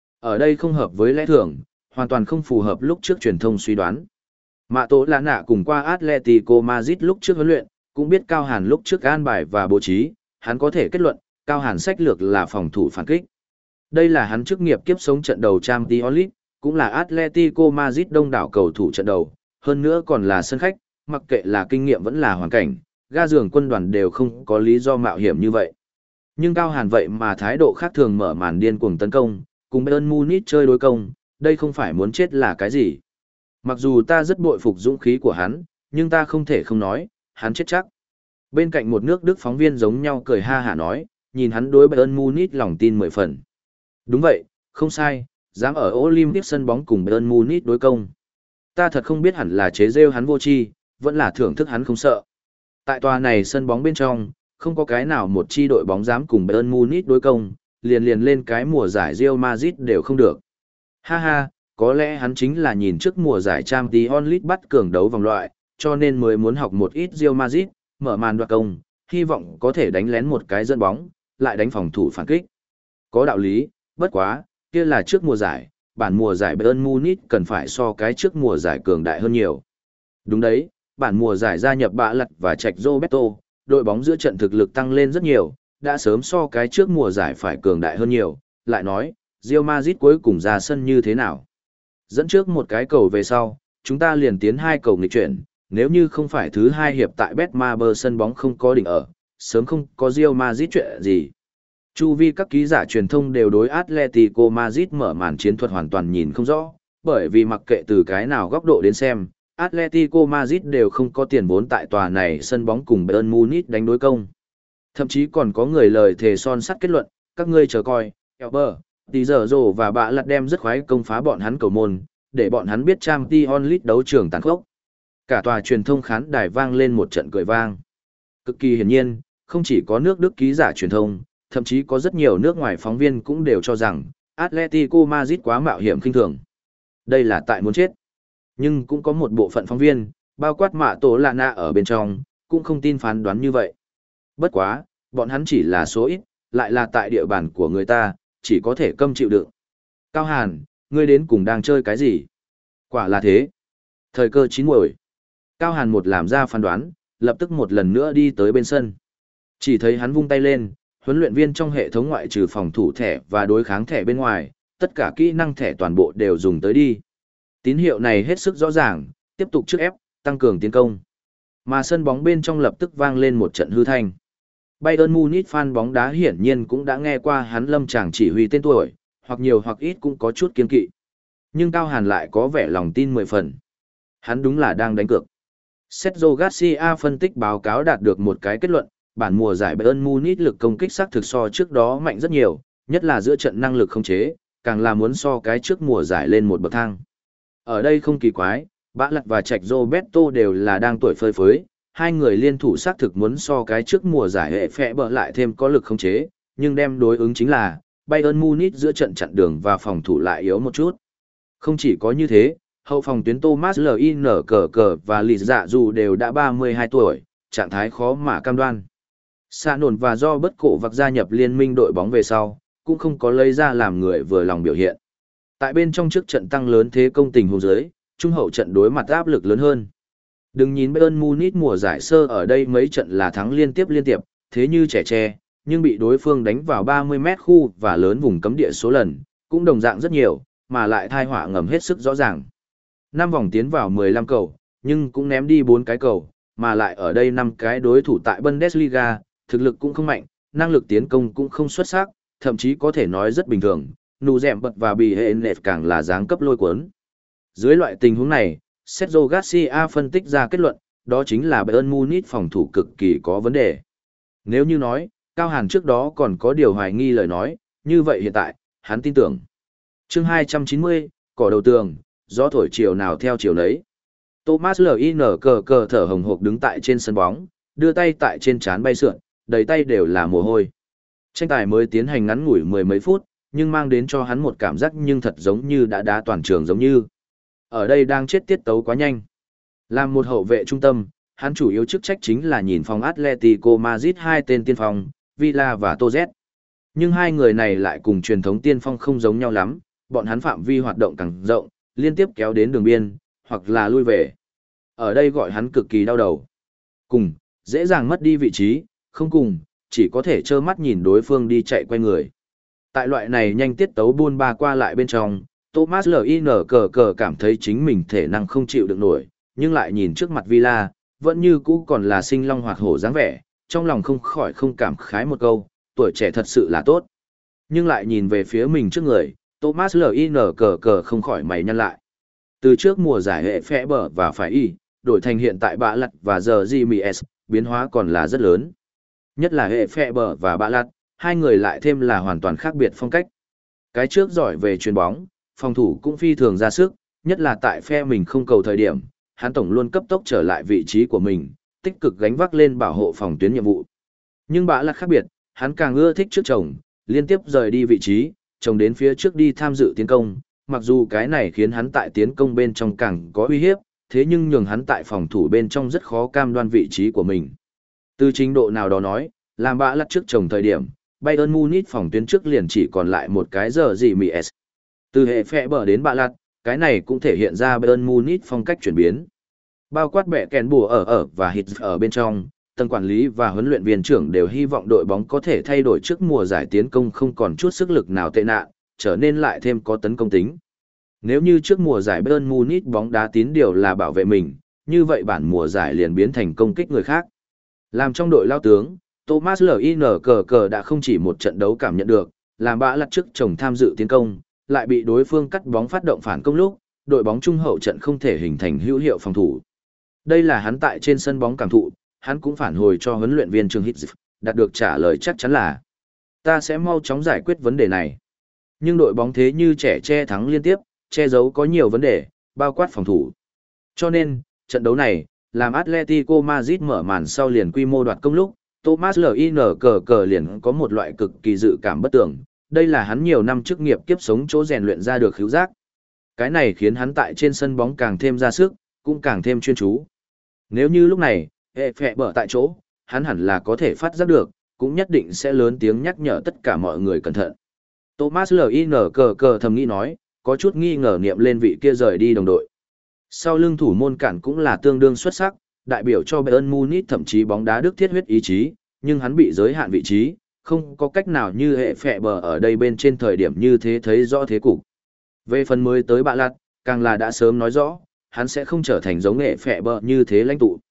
Ở đây không hợp với lẽ thường, hoàn toàn không phù hợp lúc trước truyền thông suy đoán. Mạ Tổ La Nạ cùng qua Atletico Madrid lúc trước huấn luyện, cũng biết Cao Hàn lúc trước an bài và bố trí, hắn có thể kết luận, Cao Hàn sách lược là phòng thủ phản kích. Đây là hắn chức nghiệp kiếp sống trận đầu Champions League, cũng là Atletico Madrid đông đảo cầu thủ trận đầu, hơn nữa còn là sân khách, mặc kệ là kinh nghiệm vẫn là hoàn cảnh, ga giường quân đoàn đều không có lý do mạo hiểm như vậy. Nhưng Cao Hàn vậy mà thái độ khác thường mở màn điên cuồng tấn công, cùng Bayern Munich chơi đối công, đây không phải muốn chết là cái gì. Mặc dù ta rất bội phục dũng khí của hắn, nhưng ta không thể không nói, hắn chết chắc. Bên cạnh một nước Đức phóng viên giống nhau cười ha hả nói, nhìn hắn đối Bayern Munich lòng tin mười phần. Đúng vậy, không sai, dám ở Olympic sân bóng cùng Bayern Munich đối công. Ta thật không biết hẳn là chế rêu hắn vô tri, vẫn là thưởng thức hắn không sợ. Tại tòa này sân bóng bên trong, không có cái nào một chi đội bóng dám cùng Bayern Munich đối công, liền liền lên cái mùa giải Real Madrid đều không được. Ha ha, có lẽ hắn chính là nhìn trước mùa giải Champions League bắt cường đấu vòng loại, cho nên mới muốn học một ít Real Madrid, mở màn đoạt công, hy vọng có thể đánh lén một cái dẫn bóng, lại đánh phòng thủ phản kích. Có đạo lý, bất quá, kia là trước mùa giải, bản mùa giải Bayern Munich cần phải so cái trước mùa giải cường đại hơn nhiều. Đúng đấy, bản mùa giải gia nhập Bạ Lật và Trạch Roberto, đội bóng giữa trận thực lực tăng lên rất nhiều, đã sớm so cái trước mùa giải phải cường đại hơn nhiều, lại nói, Real Madrid cuối cùng ra sân như thế nào. Dẫn trước một cái cầu về sau, chúng ta liền tiến hai cầu nghịch chuyển, nếu như không phải thứ hai hiệp tại Betmaber sân bóng không có đỉnh ở, sớm không có Real Madrid chuyện gì. Chu vi các ký giả truyền thông đều đối Atletico Madrid mở màn chiến thuật hoàn toàn nhìn không rõ, bởi vì mặc kệ từ cái nào góc độ đến xem, Atletico Madrid đều không có tiền vốn tại tòa này sân bóng cùng Bayern Munich đánh đối công. Thậm chí còn có người lời thề son sắt kết luận, các ngươi chờ coi, Elber, Tí giờ rồ và bạ lặt đem rất khoái công phá bọn hắn cầu môn, để bọn hắn biết Champions League đấu trường tàn khốc. Cả tòa truyền thông khán đài vang lên một trận cười vang. Cực kỳ hiển nhiên, không chỉ có nước Đức ký giả truyền thông, thậm chí có rất nhiều nước ngoài phóng viên cũng đều cho rằng Atletico Madrid quá mạo hiểm khinh thường. Đây là tại muốn chết. Nhưng cũng có một bộ phận phóng viên, bao quát Mạ Tổ Lạ Nạ ở bên trong, cũng không tin phán đoán như vậy. Bất quá, bọn hắn chỉ là số ít, lại là tại địa bàn của người ta, chỉ có thể câm chịu đựng. Cao Hàn, ngươi đến cùng đang chơi cái gì? Quả là thế. Thời cơ chín muồi. Cao Hàn một làm ra phán đoán, lập tức một lần nữa đi tới bên sân. Chỉ thấy hắn vung tay lên, huấn luyện viên trong hệ thống ngoại trừ phòng thủ thẻ và đối kháng thẻ bên ngoài, tất cả kỹ năng thẻ toàn bộ đều dùng tới đi. Tín hiệu này hết sức rõ ràng, tiếp tục trước ép, tăng cường tiến công. Mà sân bóng bên trong lập tức vang lên một trận hư thanh. Bayern Munich fan bóng đá hiển nhiên cũng đã nghe qua hắn lâm chàng chỉ huy tên tuổi, hoặc nhiều hoặc ít cũng có chút kiên kỵ. Nhưng Cao Hàn lại có vẻ lòng tin mười phần. Hắn đúng là đang đánh cược. Sergio Garcia phân tích báo cáo đạt được một cái kết luận, bản mùa giải Bayern Munich lực công kích xác thực so trước đó mạnh rất nhiều, nhất là giữa trận năng lực khống chế, càng là muốn so cái trước mùa giải lên một bậc thang. Ở đây không kỳ quái, Bã Lật và Trạch Roberto đều là đang tuổi phơi phới, hai người liên thủ xác thực muốn so cái trước mùa giải hệ phệ bờ lại thêm có lực khống chế, nhưng đem đối ứng chính là Bayern Munich giữa trận chặn đường và phòng thủ lại yếu một chút. Không chỉ có như thế, hậu phòng tuyến Thomas Lin cờ cờ và Lì Dạ dù đều đã ba mươi hai tuổi, trạng thái khó mà cam đoan. Sa nổn và do bất cổ vặc gia nhập liên minh đội bóng về sau, cũng không có lấy ra làm người vừa lòng biểu hiện. Tại bên trong trước trận tăng lớn thế công tình huống dưới, trung hậu trận đối mặt áp lực lớn hơn. Đừng nhìn Bayern Munich mùa giải sơ ở đây mấy trận là thắng liên tiếp liên tiếp, thế như trẻ tre, nhưng bị đối phương đánh vào ba mươi mét khu và lớn vùng cấm địa số lần, cũng đồng dạng rất nhiều, mà lại thai họa ngầm hết sức rõ ràng. năm vòng tiến vào mười lăm cầu, nhưng cũng ném đi bốn cái cầu, mà lại ở đây năm cái đối thủ tại Bundesliga, thực lực cũng không mạnh, năng lực tiến công cũng không xuất sắc, thậm chí có thể nói rất bình thường, nụ dẹm bật và bị hệ nệt càng là dáng cấp lôi cuốn. Dưới loại tình huống này, Sergio Garcia phân tích ra kết luận, đó chính là Bayern Munich phòng thủ cực kỳ có vấn đề. Nếu như nói, Cao Hàn trước đó còn có điều hoài nghi lời nói, như vậy hiện tại, hắn tin tưởng. Chương hai trăm chín mươi, cỏ đầu tường, gió thổi chiều nào theo chiều nấy. Thomas Lin cờ cờ thở hồng hộc đứng tại trên sân bóng, đưa tay tại trên trán bay sượn, đầy tay đều là mồ hôi. Tranh tài mới tiến hành ngắn ngủi mười mấy phút, nhưng mang đến cho hắn một cảm giác nhưng thật giống như đã đá toàn trường giống như. Ở đây đang chết tiết tấu quá nhanh. Làm một hậu vệ trung tâm, hắn chủ yếu chức trách chính là nhìn phòng Atletico Madrid hai tên tiên phong, Villa và Toz. Nhưng hai người này lại cùng truyền thống tiên phong không giống nhau lắm, bọn hắn phạm vi hoạt động càng rộng, liên tiếp kéo đến đường biên, hoặc là lui về. Ở đây gọi hắn cực kỳ đau đầu. Cùng, dễ dàng mất đi vị trí, không cùng, chỉ có thể trơ mắt nhìn đối phương đi chạy quay người. Tại loại này nhanh tiết tấu buôn ba qua lại bên trong, Thomas Lin cờ cờ cảm thấy chính mình thể năng không chịu được nổi, nhưng lại nhìn trước mặt Villa, vẫn như cũ còn là sinh long hoạt hổ dáng vẻ, trong lòng không khỏi không cảm khái một câu, tuổi trẻ thật sự là tốt. Nhưng lại nhìn về phía mình trước người, Thomas Lin cờ cờ không khỏi mày nhăn lại. Từ trước mùa giải hệ phẽ bờ và phải y, đổi thành hiện tại bạ lặt và giờ Jimenez, biến hóa còn là rất lớn. Nhất là hệ phẽ bờ và bạ lặt, hai người lại thêm là hoàn toàn khác biệt phong cách. Cái trước giỏi về chuyền bóng, phòng thủ cũng phi thường ra sức, nhất là tại phe mình không cầu thời điểm, hắn tổng luôn cấp tốc trở lại vị trí của mình, tích cực gánh vác lên bảo hộ phòng tuyến nhiệm vụ. Nhưng bạ lặt khác biệt, hắn càng ưa thích trước chồng, liên tiếp rời đi vị trí, chồng đến phía trước đi tham dự tiến công, mặc dù cái này khiến hắn tại tiến công bên trong càng có uy hiếp, thế nhưng nhường hắn tại phòng thủ bên trong rất khó cam đoan vị trí của mình. Từ trình độ nào đó nói, làm bạ lặt trước chồng thời điểm, Bayern Munich phòng tuyến trước liền chỉ còn lại một cái giờ gì mì S. Từ hệ phệ bờ đến bạ lặt, cái này cũng thể hiện ra Bayern Munich phong cách chuyển biến. Bao quát bẻ kèn bùa ở ở và hít ở bên trong, tầng quản lý và huấn luyện viên trưởng đều hy vọng đội bóng có thể thay đổi trước mùa giải tiến công không còn chút sức lực nào tệ nạn, trở nên lại thêm có tấn công tính. Nếu như trước mùa giải Bayern Munich bóng đá tín điều là bảo vệ mình, như vậy bản mùa giải liền biến thành công kích người khác. Làm trong đội lao tướng, Thomas Lin cờ cờ đã không chỉ một trận đấu cảm nhận được, làm bạ lặt trước chồng tham dự tiến công, lại bị đối phương cắt bóng phát động phản công lúc, đội bóng trung hậu trận không thể hình thành hữu hiệu phòng thủ. Đây là hắn tại trên sân bóng cảm thụ, hắn cũng phản hồi cho huấn luyện viên Trương Hitz, đạt được trả lời chắc chắn là ta sẽ mau chóng giải quyết vấn đề này. Nhưng đội bóng thế như trẻ che thắng liên tiếp, che giấu có nhiều vấn đề, bao quát phòng thủ. Cho nên, trận đấu này, làm Atletico Madrid mở màn sau liền quy mô đoạt công lúc, Thomas Lin cờ cờ liền có một loại cực kỳ dự cảm bất tưởng, đây là hắn nhiều năm chức nghiệp kiếp sống chỗ rèn luyện ra được khứu giác. Cái này khiến hắn tại trên sân bóng càng thêm ra sức, cũng càng thêm chuyên chú. Nếu như lúc này, hệ phệ bở tại chỗ, hắn hẳn là có thể phát giác được, cũng nhất định sẽ lớn tiếng nhắc nhở tất cả mọi người cẩn thận. Thomas Lin cờ cờ thầm nghĩ nói, có chút nghi ngờ niệm lên vị kia rời đi đồng đội. Sau lưng thủ môn cản cũng là tương đương xuất sắc, đại biểu cho Bayern Munich thậm chí bóng đá Đức thiết huyết ý chí, nhưng hắn bị giới hạn vị trí, không có cách nào như hệ phệ bờ ở đây bên trên thời điểm như thế thấy rõ thế cục. Về phần mới tới bạ lặt, càng là đã sớm nói rõ, hắn sẽ không trở thành giống hệ phệ bờ như thế lãnh tụ.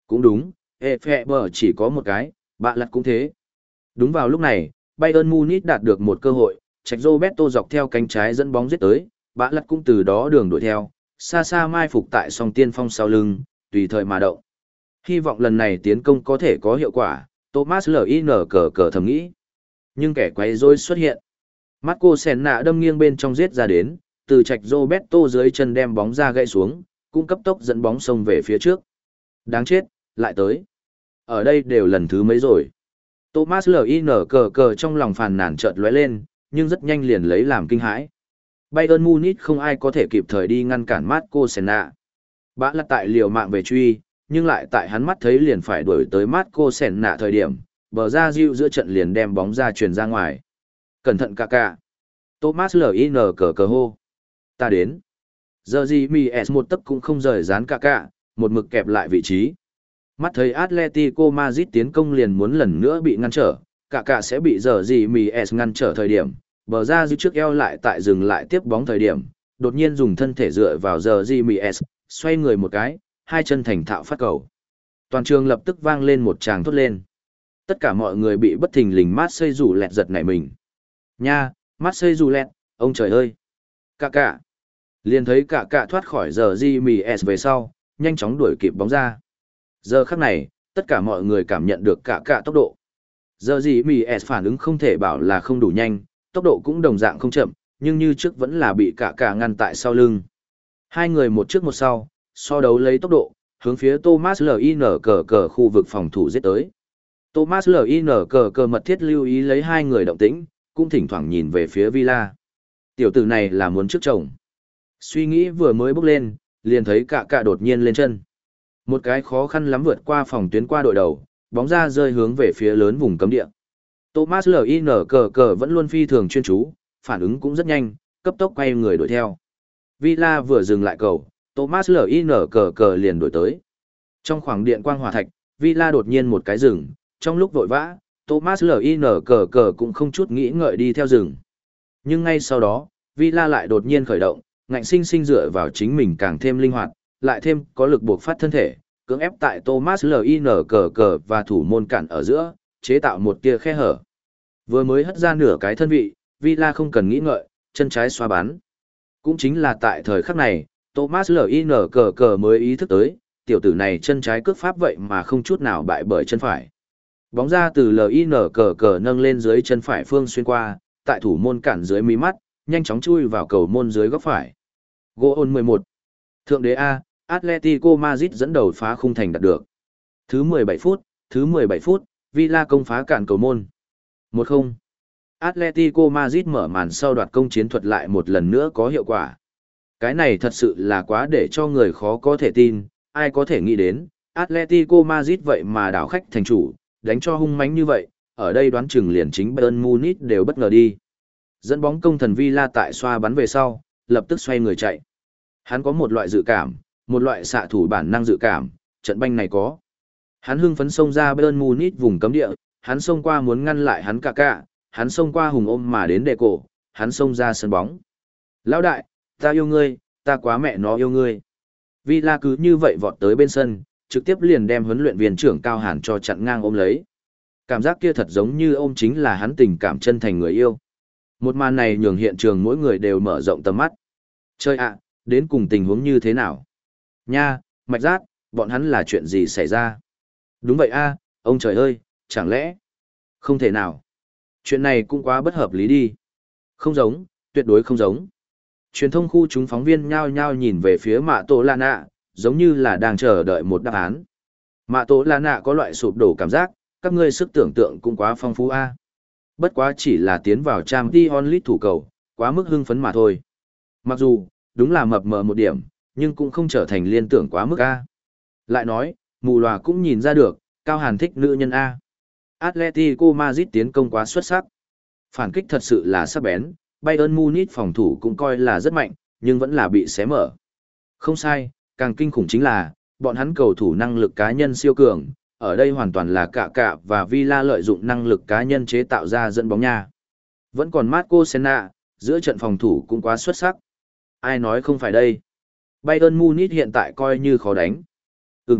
Cũng đúng, Efeber chỉ có một cái, bạ lặt cũng thế. Đúng vào lúc này, Bayern Munich đạt được một cơ hội, Trạch Roberto dọc theo cánh trái dẫn bóng giết tới, bạ lặt cũng từ đó đường đuổi theo, xa xa mai phục tại song tiên phong sau lưng, tùy thời mà động. Hy vọng lần này tiến công có thể có hiệu quả, Thomas Lin cờ cờ thầm nghĩ. Nhưng kẻ quấy rối xuất hiện. Marco Senna đâm nghiêng bên trong giết ra đến, từ Trạch Roberto dưới chân đem bóng ra gãy xuống, cũng cấp tốc dẫn bóng xông về phía trước. Đáng chết, lại tới. Ở đây đều lần thứ mấy rồi. Thomas Lin cờ cờ trong lòng phàn nàn chợt lóe lên, nhưng rất nhanh liền lấy làm kinh hãi. Bayern Munich không ai có thể kịp thời đi ngăn cản Marco Senna. Bã lật tại liều mạng về truy, nhưng lại tại hắn mắt thấy liền phải đuổi tới Marco Senna thời điểm, bờ ra diệu giữa trận liền đem bóng ra truyền ra ngoài. Cẩn thận cả cả. Thomas Lin cờ cờ hô. Ta đến. Giờ gì mi S một tấc cũng không rời dán cả cả, một mực kẹp lại vị trí. Mắt thấy Atletico Madrid tiến công liền muốn lần nữa bị ngăn trở, cả cả sẽ bị giờ gì mi S ngăn trở thời điểm, bờ ra dư trước eo lại tại dừng lại tiếp bóng thời điểm, đột nhiên dùng thân thể dựa vào giờ gì mi S, xoay người một cái, hai chân thành thạo phát cầu. Toàn trường lập tức vang lên một tràng thốt lên. Tất cả mọi người bị bất thình lình Marseille rủ lẹt giật nảy mình. Nha, Marseille rủ lẹt, ông trời ơi. Cả cả. Liền thấy cả cả thoát khỏi giờ gì mi S về sau, nhanh chóng đuổi kịp bóng ra. Giờ khắc này, tất cả mọi người cảm nhận được cả cả tốc độ. Giờ gì mi S phản ứng không thể bảo là không đủ nhanh, tốc độ cũng đồng dạng không chậm, nhưng như trước vẫn là bị cả cả ngăn tại sau lưng. Hai người một trước một sau, so đấu lấy tốc độ, hướng phía Thomas Lin cờ cờ khu vực phòng thủ giết tới. Thomas Lin cờ cờ mật thiết lưu ý lấy hai người động tĩnh, cũng thỉnh thoảng nhìn về phía Villa. Tiểu tử này là muốn trước chồng. Suy nghĩ vừa mới bước lên, liền thấy cả cả đột nhiên lên chân. Một cái khó khăn lắm vượt qua phòng tuyến qua đội đầu, bóng ra rơi hướng về phía lớn vùng cấm địa. Thomas Lin cờ cờ vẫn luôn phi thường chuyên chú, phản ứng cũng rất nhanh, cấp tốc quay người đuổi theo. Villa vừa dừng lại cầu, Thomas Lin cờ cờ liền đuổi tới. Trong khoảng điện quang hỏa thạch, Villa đột nhiên một cái rừng, trong lúc vội vã, Thomas Lin cờ cờ cũng không chút nghĩ ngợi đi theo rừng. Nhưng ngay sau đó, Villa lại đột nhiên khởi động, ngạnh sinh sinh dựa vào chính mình càng thêm linh hoạt, lại thêm có lực buộc phát thân thể, cưỡng ép tại Thomas Lin cờ cờ và thủ môn cản ở giữa, chế tạo một tia khe hở. Vừa mới hất ra nửa cái thân vị, Villa không cần nghĩ ngợi, chân trái xoa bắn. Cũng chính là tại thời khắc này, Thomas Lin cờ cờ mới ý thức tới, tiểu tử này chân trái cước pháp vậy mà không chút nào bại bởi chân phải. Bóng ra từ Lin cờ cờ nâng lên dưới chân phải phương xuyên qua, tại thủ môn cản dưới mí mắt, nhanh chóng chui vào cầu môn dưới góc phải. Goal mười một. Thượng đế A, Atletico Madrid dẫn đầu phá khung thành đạt được. Thứ mười bảy phút, thứ mười bảy phút, Villa công phá cản cầu môn. một không. Atletico Madrid mở màn sau đoạt công chiến thuật lại một lần nữa có hiệu quả. Cái này thật sự là quá để cho người khó có thể tin, ai có thể nghĩ đến, Atletico Madrid vậy mà đảo khách thành chủ, đánh cho hung mãnh như vậy, ở đây đoán chừng liền chính Bayern Munich đều bất ngờ đi. Dẫn bóng công thần Villa tại xoa bắn về sau, lập tức xoay người chạy. Hắn có một loại dự cảm, một loại xạ thủ bản năng dự cảm, trận banh này có. Hắn hưng phấn xông ra Bayern Munich vùng cấm địa, hắn xông qua muốn ngăn lại hắn Kaká, hắn xông qua hùng ôm mà đến đệ cổ, hắn xông ra sân bóng. Lão đại, ta yêu ngươi, ta quá mẹ nó yêu ngươi. Villa cứ như vậy vọt tới bên sân, trực tiếp liền đem huấn luyện viên trưởng Cao Hàn cho chặn ngang ôm lấy. Cảm giác kia thật giống như ôm chính là hắn tình cảm chân thành người yêu. Một màn này nhường hiện trường mỗi người đều mở rộng tầm mắt. Chơi ạ, đến cùng tình huống như thế nào? Nha, Mạch Giác, bọn hắn là chuyện gì xảy ra? Đúng vậy a, ông trời ơi, chẳng lẽ? Không thể nào. Chuyện này cũng quá bất hợp lý đi. Không giống, tuyệt đối không giống. Truyền thông khu chúng phóng viên nhao nhao nhìn về phía Mạ Tổ Lạ Nạ, giống như là đang chờ đợi một đáp án. Mạ Tổ Lạ Nạ có loại sụp đổ cảm giác, các ngươi sức tưởng tượng cũng quá phong phú a. Bất quá chỉ là tiến vào Champions League thủ cầu, quá mức hưng phấn mà thôi. Mặc dù, đúng là mập mờ một điểm, nhưng cũng không trở thành liên tưởng quá mức a. Lại nói, mù lòa cũng nhìn ra được, Cao Hàn thích nữ nhân a. Atletico Madrid tiến công quá xuất sắc. Phản kích thật sự là sắc bén, Bayern Munich phòng thủ cũng coi là rất mạnh, nhưng vẫn là bị xé mở. Không sai, càng kinh khủng chính là, bọn hắn cầu thủ năng lực cá nhân siêu cường, ở đây hoàn toàn là cả cả và Villa lợi dụng năng lực cá nhân chế tạo ra dẫn bóng nha. Vẫn còn Marco Senna, giữa trận phòng thủ cũng quá xuất sắc. Ai nói không phải đây. Bayern Munich hiện tại coi như khó đánh. Ừm,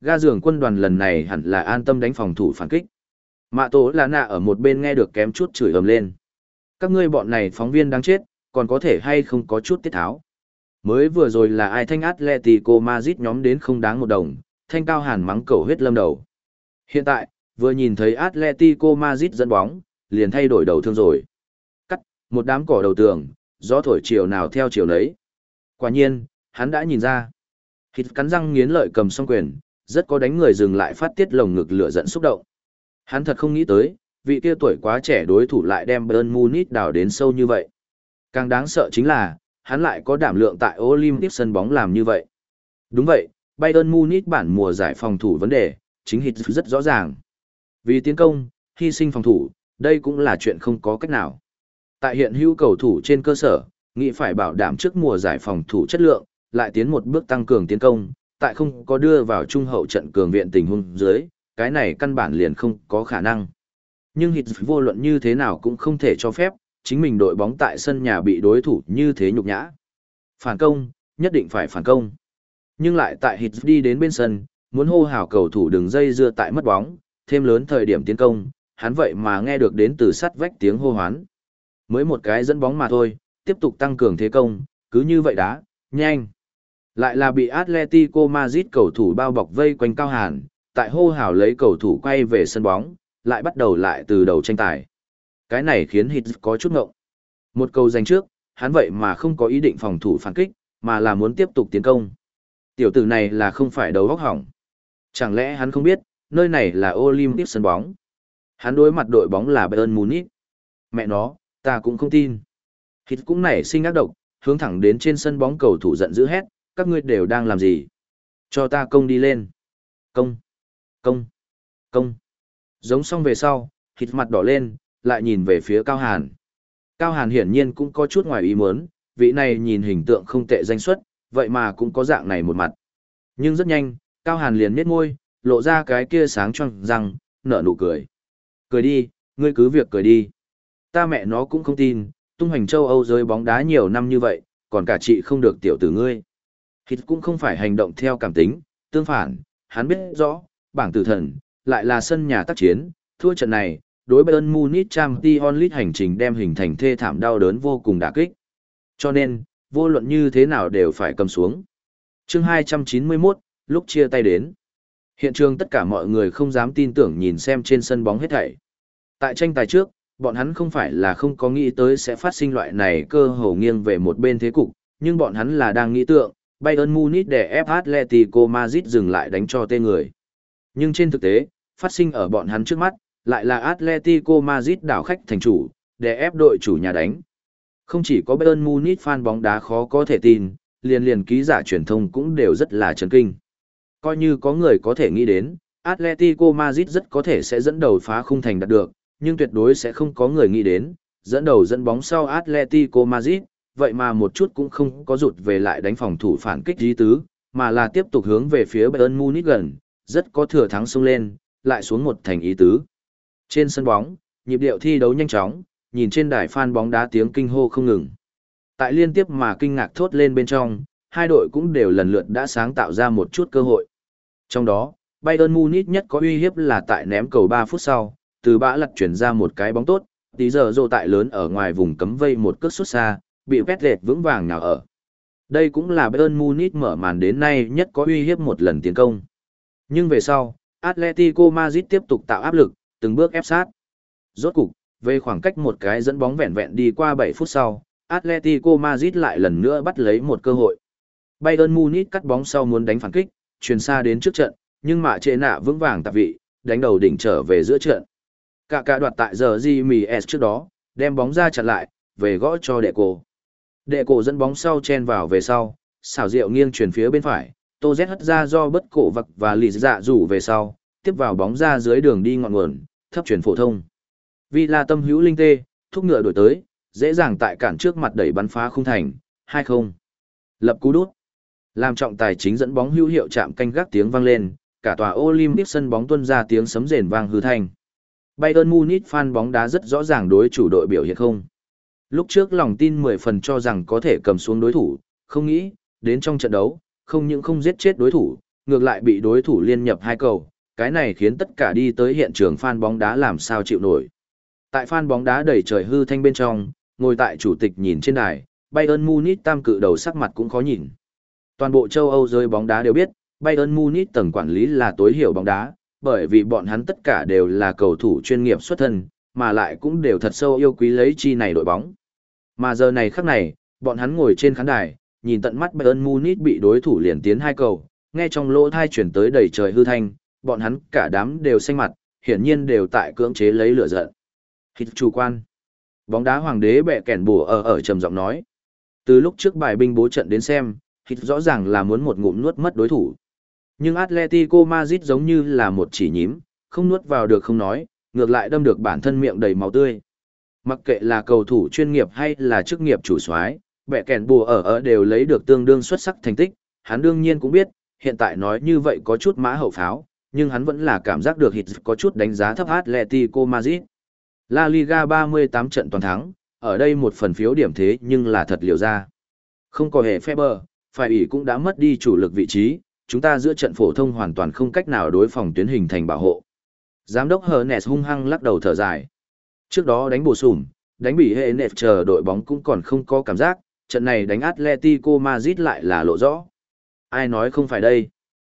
Ga giường quân đoàn lần này hẳn là an tâm đánh phòng thủ phản kích. Mạ Tổ là nạ ở một bên nghe được kém chút chửi ầm lên. Các ngươi bọn này phóng viên đáng chết, còn có thể hay không có chút tiết tháo. Mới vừa rồi là ai thanh Atletico Madrid nhóm đến không đáng một đồng, thanh Cao Hàn mắng cầu huyết lâm đầu. Hiện tại, vừa nhìn thấy Atletico Madrid dẫn bóng, liền thay đổi đầu thương rồi. Cắt, một đám cỏ đầu tường, gió thổi chiều nào theo chiều nấy. Quả nhiên, hắn đã nhìn ra. Hít cắn răng nghiến lợi cầm song quyền, rất có đánh người dừng lại phát tiết lồng ngực lửa giận xúc động. Hắn thật không nghĩ tới, vị kia tuổi quá trẻ đối thủ lại đem Bayern Munich đào đến sâu như vậy. Càng đáng sợ chính là, hắn lại có đảm lượng tại Olympic sân bóng làm như vậy. Đúng vậy, Bayern Munich bản mùa giải phòng thủ vấn đề, chính Hít rất rõ ràng. Vì tiến công, hy sinh phòng thủ, đây cũng là chuyện không có cách nào. Tại hiện hữu cầu thủ trên cơ sở, nghĩ phải bảo đảm trước mùa giải phòng thủ chất lượng, lại tiến một bước tăng cường tiến công, tại không có đưa vào trung hậu trận cường viện tình huống dưới, cái này căn bản liền không có khả năng. Nhưng Hít vô luận như thế nào cũng không thể cho phép, chính mình đội bóng tại sân nhà bị đối thủ như thế nhục nhã. Phản công, nhất định phải phản công. Nhưng lại tại Hít đi đến bên sân, muốn hô hào cầu thủ đường dây dưa tại mất bóng, thêm lớn thời điểm tiến công, hắn vậy mà nghe được đến từ sắt vách tiếng hô hoán. Mới một cái dẫn bóng mà thôi, tiếp tục tăng cường thế công, cứ như vậy đá, nhanh. Lại là bị Atletico Madrid cầu thủ bao bọc vây quanh Cao Hàn, tại hô hào lấy cầu thủ quay về sân bóng, lại bắt đầu lại từ đầu tranh tài. Cái này khiến Hít có chút ngộng. Một cầu giành trước, hắn vậy mà không có ý định phòng thủ phản kích, mà là muốn tiếp tục tiến công. Tiểu tử này là không phải đầu óc hỏng. Chẳng lẽ hắn không biết, nơi này là Olympic sân bóng. Hắn đối mặt đội bóng là Bayern Munich. Mẹ nó, ta cũng không tin. Hít cũng nảy sinh ác độc, hướng thẳng đến trên sân bóng cầu thủ giận dữ hét, các ngươi đều đang làm gì? Cho ta công đi lên. Công, công, công. Giống xong về sau, Hít mặt đỏ lên, lại nhìn về phía Cao Hàn. Cao Hàn hiển nhiên cũng có chút ngoài ý muốn, vị này nhìn hình tượng không tệ danh xuất, vậy mà cũng có dạng này một mặt. Nhưng rất nhanh, Cao Hàn liền nhếch môi, lộ ra cái kia sáng choang răng, nở nụ cười. Cười đi, ngươi cứ việc cười đi. Ta mẹ nó cũng không tin, tung hoành châu Âu giới bóng đá nhiều năm như vậy, còn cả chị không được tiểu tử ngươi. Hít cũng không phải hành động theo cảm tính, tương phản, hắn biết rõ, bảng tử thần, lại là sân nhà tác chiến, thua trận này, đối Bayern Munich Champions League hành trình đem hình thành thê thảm đau đớn vô cùng đả kích. Cho nên, vô luận như thế nào đều phải cầm xuống. Chương hai trăm chín mươi mốt, lúc chia tay đến. Hiện trường tất cả mọi người không dám tin tưởng nhìn xem trên sân bóng hết thảy. Tại tranh tài trước, bọn hắn không phải là không có nghĩ tới sẽ phát sinh loại này cơ hồ nghiêng về một bên thế cục, nhưng bọn hắn là đang nghĩ tượng, Bayern Munich để ép Atletico Madrid dừng lại đánh cho tê người. Nhưng trên thực tế, phát sinh ở bọn hắn trước mắt, lại là Atletico Madrid đảo khách thành chủ, để ép đội chủ nhà đánh. Không chỉ có Bayern Munich fan bóng đá khó có thể tin, liền liền ký giả truyền thông cũng đều rất là chấn kinh. Coi như có người có thể nghĩ đến, Atletico Madrid rất có thể sẽ dẫn đầu phá khung thành đạt được, nhưng tuyệt đối sẽ không có người nghĩ đến, dẫn đầu dẫn bóng sau Atletico Madrid, vậy mà một chút cũng không có rụt về lại đánh phòng thủ phản kích dí tứ, mà là tiếp tục hướng về phía Bayern Munich gần, rất có thừa thắng xông lên, lại xuống một thành ý tứ. Trên sân bóng, nhịp điệu thi đấu nhanh chóng, nhìn trên đài fan bóng đá tiếng kinh hô không ngừng. Tại liên tiếp mà kinh ngạc thốt lên bên trong, hai đội cũng đều lần lượt đã sáng tạo ra một chút cơ hội. Trong đó, Bayern Munich nhất có uy hiếp là tại ném cầu ba phút sau, từ bã lật chuyển ra một cái bóng tốt, tí giờ rô tại lớn ở ngoài vùng cấm vây một cước sút xa, bị vét lệch vững vàng nào ở. Đây cũng là Bayern Munich mở màn đến nay nhất có uy hiếp một lần tiến công. Nhưng về sau, Atletico Madrid tiếp tục tạo áp lực, từng bước ép sát. Rốt cục, về khoảng cách một cái dẫn bóng vẹn vẹn đi qua bảy phút sau, Atletico Madrid lại lần nữa bắt lấy một cơ hội. Bayern Munich cắt bóng sau muốn đánh phản kích, truyền xa đến trước trận, nhưng mà trệ nạ vững vàng tạp vị, đánh đầu đỉnh trở về giữa trận. Cả cả đoạt tại giờ Jimmy S trước đó, đem bóng ra chặn lại, về gõ cho đệ cổ. Đệ cổ dẫn bóng sau chen vào về sau, xảo diệu nghiêng chuyển phía bên phải, Tô Z hất ra do bất cổ vật và lì dạ rủ về sau, tiếp vào bóng ra dưới đường đi ngọn nguồn, thấp chuyển phổ thông. Vì là tâm hữu linh tê, thúc ngựa đổi tới, dễ dàng tại cản trước mặt đẩy bắn phá khung thành, hai không. Lập cú đút. Làm trọng tài chính dẫn bóng hữu hiệu chạm canh gác tiếng vang lên, cả tòa Olympic sân bóng tuôn ra tiếng sấm rền vang hư thanh. Bayern Munich fan bóng đá rất rõ ràng đối chủ đội biểu hiện không. Lúc trước lòng tin mười phần cho rằng có thể cầm xuống đối thủ, không nghĩ, đến trong trận đấu, không những không giết chết đối thủ, ngược lại bị đối thủ liên nhập hai cầu, cái này khiến tất cả đi tới hiện trường fan bóng đá làm sao chịu nổi. Tại fan bóng đá đầy trời hư thanh bên trong, ngồi tại chủ tịch nhìn trên đài, Bayern Munich tam cự đầu sắc mặt cũng khó nhìn. Toàn bộ châu Âu giới bóng đá đều biết, Bayern Munich tầng quản lý là tối hiểu bóng đá, bởi vì bọn hắn tất cả đều là cầu thủ chuyên nghiệp xuất thân, mà lại cũng đều thật sâu yêu quý lấy chi này đội bóng. Mà giờ này khắc này, bọn hắn ngồi trên khán đài, nhìn tận mắt Bayern Munich bị đối thủ liền tiến hai cầu, nghe trong lỗ thai chuyển tới đầy trời hư thanh, bọn hắn cả đám đều xanh mặt, hiển nhiên đều tại cưỡng chế lấy lửa giận. Hít chủ quan. Bóng đá hoàng đế bẹ kẻn bùa ở ở trầm giọng nói. Từ lúc trước bài binh bố trận đến xem, Hít rõ ràng là muốn một ngụm nuốt mất đối thủ. Nhưng Atletico Madrid giống như là một chỉ nhím, không nuốt vào được không nói, ngược lại đâm được bản thân miệng đầy máu tươi. Mặc kệ là cầu thủ chuyên nghiệp hay là chức nghiệp chủ soái, bẹ kẻn bùa ở ở đều lấy được tương đương xuất sắc thành tích, hắn đương nhiên cũng biết, hiện tại nói như vậy có chút mã hậu pháo, nhưng hắn vẫn là cảm giác được Hít có chút đánh giá thấp Atletico Madrid. La Liga ba mươi tám trận toàn thắng, ở đây một phần phiếu điểm thế nhưng là thật liều ra. Không có hệ Feber, phải ủy cũng đã mất đi chủ lực vị trí, chúng ta giữa trận phổ thông hoàn toàn không cách nào đối phòng tuyến hình thành bảo hộ. Giám đốc Hernes hung hăng lắc đầu thở dài. Trước đó đánh bổ sung, đánh bị hệ nệp chờ đội bóng cũng còn không có cảm giác, trận này đánh Atletico Madrid lại là lộ rõ. Ai nói không phải đây?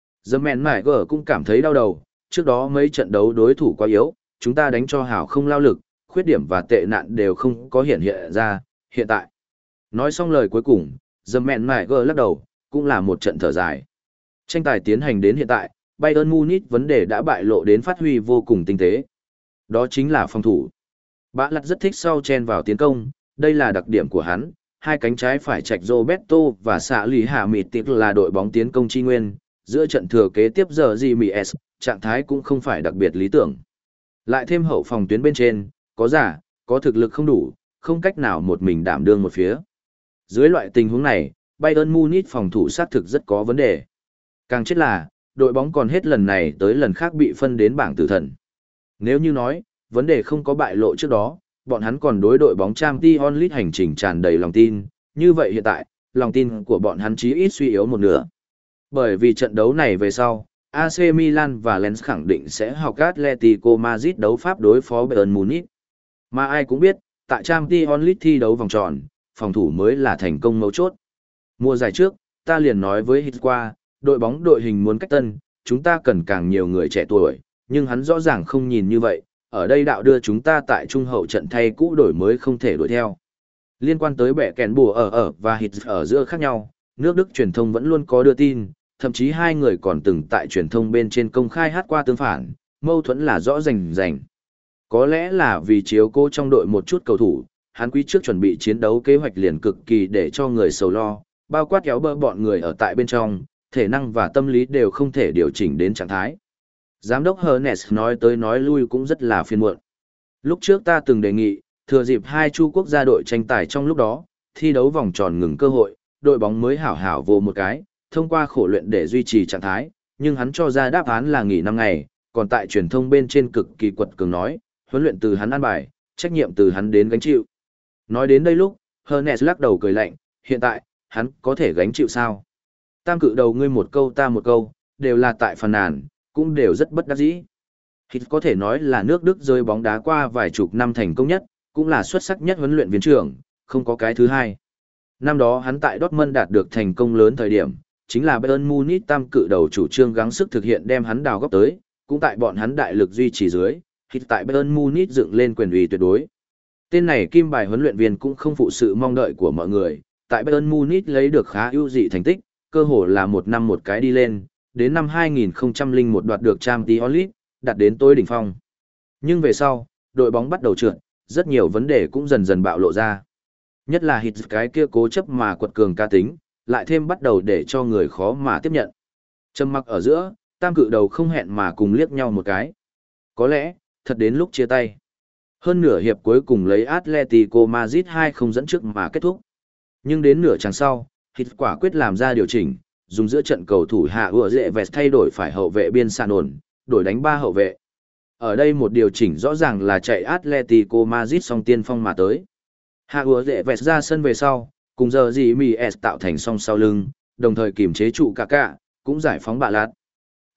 Dâm Mải Gở cũng cảm thấy đau đầu, trước đó mấy trận đấu đối thủ quá yếu, chúng ta đánh cho hảo không lao lực, khuyết điểm và tệ nạn đều không có hiện hiện ra, hiện tại. Nói xong lời cuối cùng, Dâm Mải Gở lắc đầu, cũng là một trận thở dài. Tranh tài tiến hành đến hiện tại, Bayern Munich vấn đề đã bại lộ đến phát huy vô cùng tinh tế. Đó chính là phòng thủ. Bã lặt rất thích sau chen vào tiến công, đây là đặc điểm của hắn. Hai cánh trái phải chạch Roberto và xạ lì hạ mịt tiệp là đội bóng tiến công chi nguyên, giữa trận thừa kế tiếp giờ gì mì S, trạng thái cũng không phải đặc biệt lý tưởng. Lại thêm hậu phòng tuyến bên trên, có giả, có thực lực không đủ, không cách nào một mình đảm đương một phía. Dưới loại tình huống này, Bayern Munich phòng thủ sát thực rất có vấn đề. Càng chết là, đội bóng còn hết lần này tới lần khác bị phân đến bảng tử thần. Nếu như nói, vấn đề không có bại lộ trước đó, bọn hắn còn đối đội bóng Champions League hành trình tràn đầy lòng tin, như vậy hiện tại, lòng tin của bọn hắn chí ít suy yếu một nửa. Bởi vì trận đấu này về sau, a xê Milan và Lens khẳng định sẽ học Atletico Madrid đấu pháp đối phó Bayern Munich. Mà ai cũng biết, tại Champions League thi đấu vòng tròn, phòng thủ mới là thành công mấu chốt. Mùa giải trước, ta liền nói với Hít qua, đội bóng đội hình muốn cách tân, chúng ta cần càng nhiều người trẻ tuổi, nhưng hắn rõ ràng không nhìn như vậy, ở đây đạo đưa chúng ta tại trung hậu trận thay cũ đổi mới không thể đuổi theo. Liên quan tới bẻ kèn bùa ở ở và Hít ở giữa khác nhau, nước Đức truyền thông vẫn luôn có đưa tin, thậm chí hai người còn từng tại truyền thông bên trên công khai hát qua tương phản, mâu thuẫn là rõ rành rành. Có lẽ là vì chiếu cố trong đội một chút cầu thủ, hắn quý trước chuẩn bị chiến đấu kế hoạch liền cực kỳ để cho người sầu lo, bao quát kéo bơ bọn người ở tại bên trong, thể năng và tâm lý đều không thể điều chỉnh đến trạng thái. Giám đốc Hernes nói tới nói lui cũng rất là phiền muộn. Lúc trước ta từng đề nghị, thừa dịp hai chu quốc gia đội tranh tài trong lúc đó, thi đấu vòng tròn ngừng cơ hội, đội bóng mới hảo hảo vô một cái, thông qua khổ luyện để duy trì trạng thái, nhưng hắn cho ra đáp án là nghỉ năm ngày, còn tại truyền thông bên trên cực kỳ quật cường nói, huấn luyện từ hắn an bài, trách nhiệm từ hắn đến gánh chịu. Nói đến đây lúc, Hernes lắc đầu cười lạnh, hiện tại, hắn có thể gánh chịu sao? Tam cự đầu ngươi một câu ta một câu, đều là tại phàn nàn, cũng đều rất bất đắc dĩ. Hít có thể nói là nước Đức rơi bóng đá qua vài chục năm thành công nhất, cũng là xuất sắc nhất huấn luyện viên trưởng, không có cái thứ hai. Năm đó hắn tại Dortmund đạt được thành công lớn thời điểm, chính là Bayern Munich tam cự đầu chủ trương gắng sức thực hiện đem hắn đào góc tới, cũng tại bọn hắn đại lực duy trì dưới, Hít tại Bayern Munich dựng lên quyền uy tuyệt đối. Tên này kim bài huấn luyện viên cũng không phụ sự mong đợi của mọi người, tại Bayern Munich lấy được khá ưu dị thành tích, cơ hồ là một năm một cái đi lên, đến năm hai nghìn không trăm lẻ một đoạt được Champions League, đạt đến tối đỉnh phong. Nhưng về sau, đội bóng bắt đầu trượt, rất nhiều vấn đề cũng dần dần bạo lộ ra. Nhất là Hít cái kia cố chấp mà quật cường ca tính, lại thêm bắt đầu để cho người khó mà tiếp nhận. Trầm mặc ở giữa, tam cự đầu không hẹn mà cùng liếc nhau một cái. Có lẽ, thật đến lúc chia tay. Hơn nửa hiệp cuối cùng lấy Atletico Madrid hai không dẫn trước mà kết thúc. Nhưng đến nửa chặng sau, Hít quả quyết làm ra điều chỉnh, dùng giữa trận cầu thủ hạ ủa dễ vẹt thay đổi phải hậu vệ biên sàn ổn, đổi đánh ba hậu vệ. Ở đây một điều chỉnh rõ ràng là chạy Atletico Madrid song tiên phong mà tới. Hạ ủa dễ vẹt ra sân về sau, cùng giờ gì mì S tạo thành song sau lưng, đồng thời kiềm chế trụ cả cả, cũng giải phóng bạ lạt,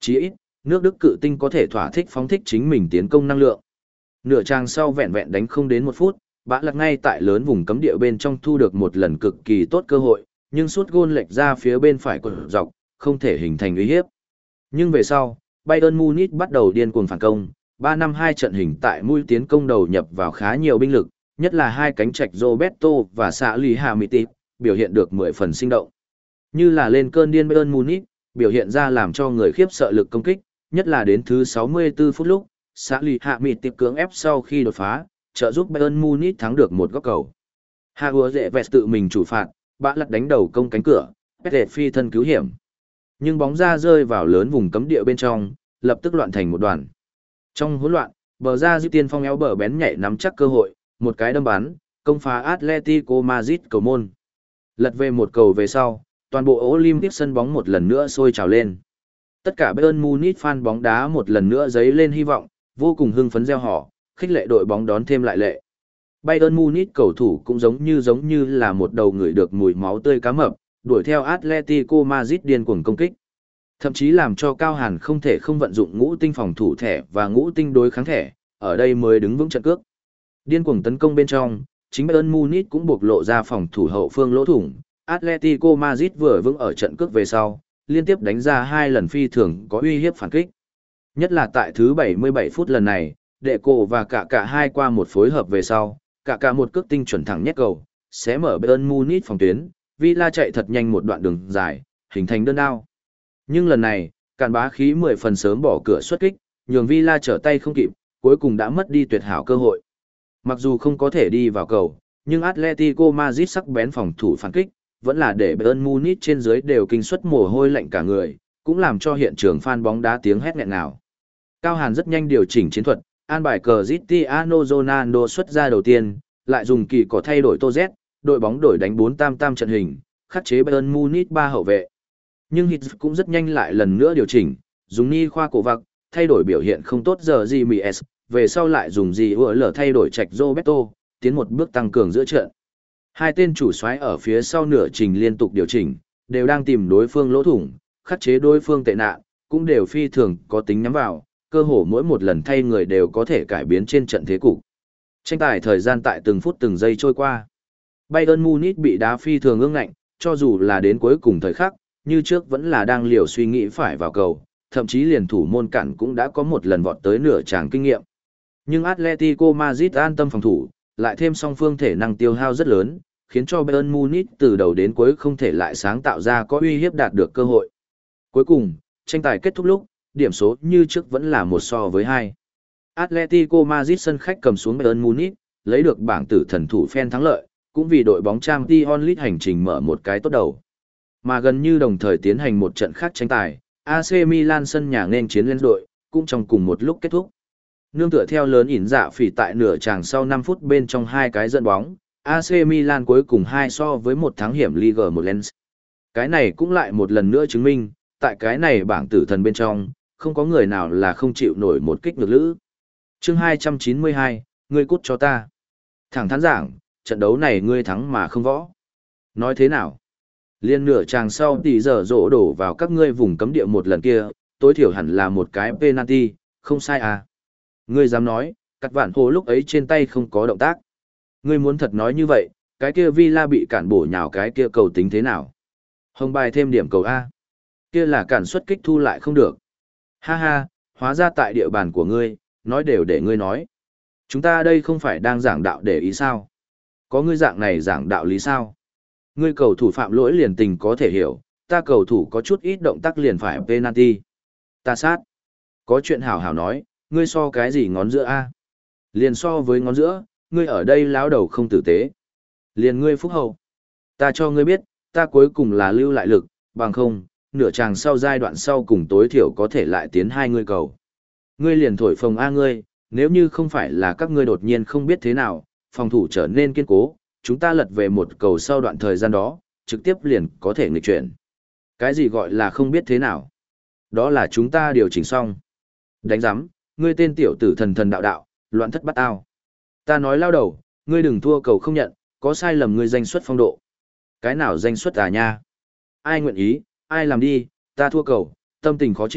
chí ít, nước Đức cự tinh có thể thỏa thích phóng thích chính mình tiến công năng lượng. Nửa trang sau vẹn vẹn đánh không đến một phút, bã lật ngay tại lớn vùng cấm địa bên trong thu được một lần cực kỳ tốt cơ hội, nhưng suốt gôn lệch ra phía bên phải của dọc, không thể hình thành uy hiếp. Nhưng về sau, Bayern Munich bắt đầu điên cuồng phản công, ba năm hai trận hình tại mũi tiến công đầu nhập vào khá nhiều binh lực, nhất là hai cánh trạch Roberto và xạ lì Hamitip, biểu hiện được mười phần sinh động. Như là lên cơn điên Bayern Munich, biểu hiện ra làm cho người khiếp sợ lực công kích, nhất là đến thứ sáu mươi tư phút lúc, xạ lì Hamitip cưỡng ép sau khi đột phá, trợ giúp Bayern Munich thắng được một góc cầu. Hagua dễ vẹt tự mình chủ phạt, bã lật đánh đầu công cánh cửa, Pet phi thân cứu hiểm. Nhưng bóng ra rơi vào lớn vùng cấm địa bên trong, lập tức loạn thành một đoàn. Trong hỗn loạn, bờ ra dư tiên phong éo bờ bén nhảy nắm chắc cơ hội, một cái đâm bắn, công phá Atletico Madrid cầu môn. Lật về một cầu về sau, toàn bộ Olympic sân bóng một lần nữa sôi trào lên. Tất cả Bayern Munich fan bóng đá một lần nữa dấy lên hy vọng, vô cùng hưng phấn reo hò, khích lệ đội bóng đón thêm lại lệ. Bayern Munich cầu thủ cũng giống như giống như là một đầu người được mùi máu tươi cá mập, đuổi theo Atletico Madrid điên cuồng công kích. Thậm chí làm cho Cao Hàn không thể không vận dụng ngũ tinh phòng thủ thẻ và ngũ tinh đối kháng thẻ, ở đây mới đứng vững trận cước. Điên cuồng tấn công bên trong, chính Bayern Munich cũng buộc lộ ra phòng thủ hậu phương lỗ thủng. Atletico Madrid vừa vững ở trận cước về sau, liên tiếp đánh ra hai lần phi thường có uy hiếp phản kích. Nhất là tại thứ bảy mươi bảy phút lần này, Đệ Cổ và cả cả hai qua một phối hợp về sau, cả cả một cước tinh chuẩn thẳng nhét cầu, xé mở Bayern Munich phòng tuyến, Villa chạy thật nhanh một đoạn đường dài, hình thành đơn đao. Nhưng lần này, cản bá khí mười phần sớm bỏ cửa xuất kích, nhường Villa trở tay không kịp, cuối cùng đã mất đi tuyệt hảo cơ hội. Mặc dù không có thể đi vào cầu, nhưng Atletico Madrid sắc bén phòng thủ phản kích, vẫn là để Bayern Munich trên dưới đều kinh suất mồ hôi lạnh cả người, cũng làm cho hiện trường fan bóng đá tiếng hét nghẹn ngào. Cao Hàn rất nhanh điều chỉnh chiến thuật, an bài Cristiano Ronaldo xuất ra đầu tiên, lại dùng kỳ cỏ thay đổi Tô Z, đội bóng đổi đánh bốn tam tam trận hình, khắc chế Bayern Munich ba hậu vệ. Nhưng Hit cũng rất nhanh lại lần nữa điều chỉnh, dùng Ni khoa cổ vặc, thay đổi biểu hiện không tốt giờ gì mì S, về sau lại dùng gì ủa lở thay đổi trạch Roberto, tiến một bước tăng cường giữa trận. Hai tên chủ soái ở phía sau nửa trình liên tục điều chỉnh, đều đang tìm đối phương lỗ thủng, khắc chế đối phương tệ nạn, cũng đều phi thường có tính nhắm vào, cơ hồ mỗi một lần thay người đều có thể cải biến trên trận thế cục. Tranh tài thời gian tại từng phút từng giây trôi qua. Bayern Munich bị đá phi thường ương ngạnh, cho dù là đến cuối cùng thời khắc, như trước vẫn là đang liều suy nghĩ phải vào cầu, thậm chí liền thủ môn cản cũng đã có một lần vọt tới nửa tràng kinh nghiệm. Nhưng Atletico Madrid an tâm phòng thủ, lại thêm song phương thể năng tiêu hao rất lớn, khiến cho Bayern Munich từ đầu đến cuối không thể lại sáng tạo ra có uy hiếp đạt được cơ hội. Cuối cùng, tranh tài kết thúc lúc, điểm số như trước vẫn là một so với hai. Atletico Madrid sân khách cầm xuống Bayern Munich, lấy được bảng tử thần thủ phen thắng lợi, cũng vì đội bóng Champions League hành trình mở một cái tốt đầu. Mà gần như đồng thời tiến hành một trận khác tranh tài, a xê Milan sân nhà nên chiến lên đội, cũng trong cùng một lúc kết thúc. Nương tựa theo lớn ỉn dạ phỉ tại nửa tràng sau năm phút bên trong hai cái dẫn bóng, a xê Milan cuối cùng hai so với một thắng hiểm Liga một Lens. Cái này cũng lại một lần nữa chứng minh, tại cái này bảng tử thần bên trong, không có người nào là không chịu nổi một kích ngược lữ. Chương hai trăm chín mươi hai, ngươi cút cho ta. Thẳng thắn giảng, trận đấu này ngươi thắng mà không võ. Nói thế nào? Liên nửa tràng sau tỷ giờ rổ đổ vào các ngươi vùng cấm địa một lần kia, tối thiểu hẳn là một cái penalty, không sai à. Ngươi dám nói, cắt vạn hồ lúc ấy trên tay không có động tác. Ngươi muốn thật nói như vậy, cái kia Villa bị cản bổ nhào cái kia cầu tính thế nào? Hồng bài thêm điểm cầu A. Kia là cản xuất kích thu lại không được. Ha ha, hóa ra tại địa bàn của ngươi, nói đều để ngươi nói. Chúng ta đây không phải đang giảng đạo để ý sao? Có ngươi dạng này giảng đạo lý sao? Ngươi cầu thủ phạm lỗi liền tình có thể hiểu, ta cầu thủ có chút ít động tác liền phải penalty. Ta sát. Có chuyện hảo hảo nói, ngươi so cái gì ngón giữa A? Liền so với ngón giữa, ngươi ở đây láo đầu không tử tế. Liền ngươi phúc hậu. Ta cho ngươi biết, ta cuối cùng là lưu lại lực, bằng không, nửa chàng sau giai đoạn sau cùng tối thiểu có thể lại tiến hai ngươi cầu. Ngươi liền thổi phồng A ngươi, nếu như không phải là các ngươi đột nhiên không biết thế nào, phòng thủ trở nên kiên cố, chúng ta lật về một cầu sau đoạn thời gian đó, trực tiếp liền có thể nghịch chuyển. Cái gì gọi là không biết thế nào? Đó là chúng ta điều chỉnh xong. Đánh giám, ngươi tên tiểu tử thần thần đạo đạo, loạn thất bắt ao. Ta nói lao đầu, ngươi đừng thua cầu không nhận, có sai lầm ngươi danh xuất phong độ. Cái nào danh xuất à nha? Ai nguyện ý, ai làm đi, ta thua cầu, tâm tình khó chịu,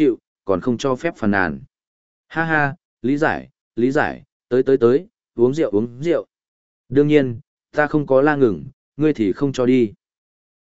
còn không cho phép phàn nàn. Ha ha, lý giải, lý giải, tới tới tới, uống rượu uống rượu. Đương nhiên, ta không có la ngừng, ngươi thì không cho đi.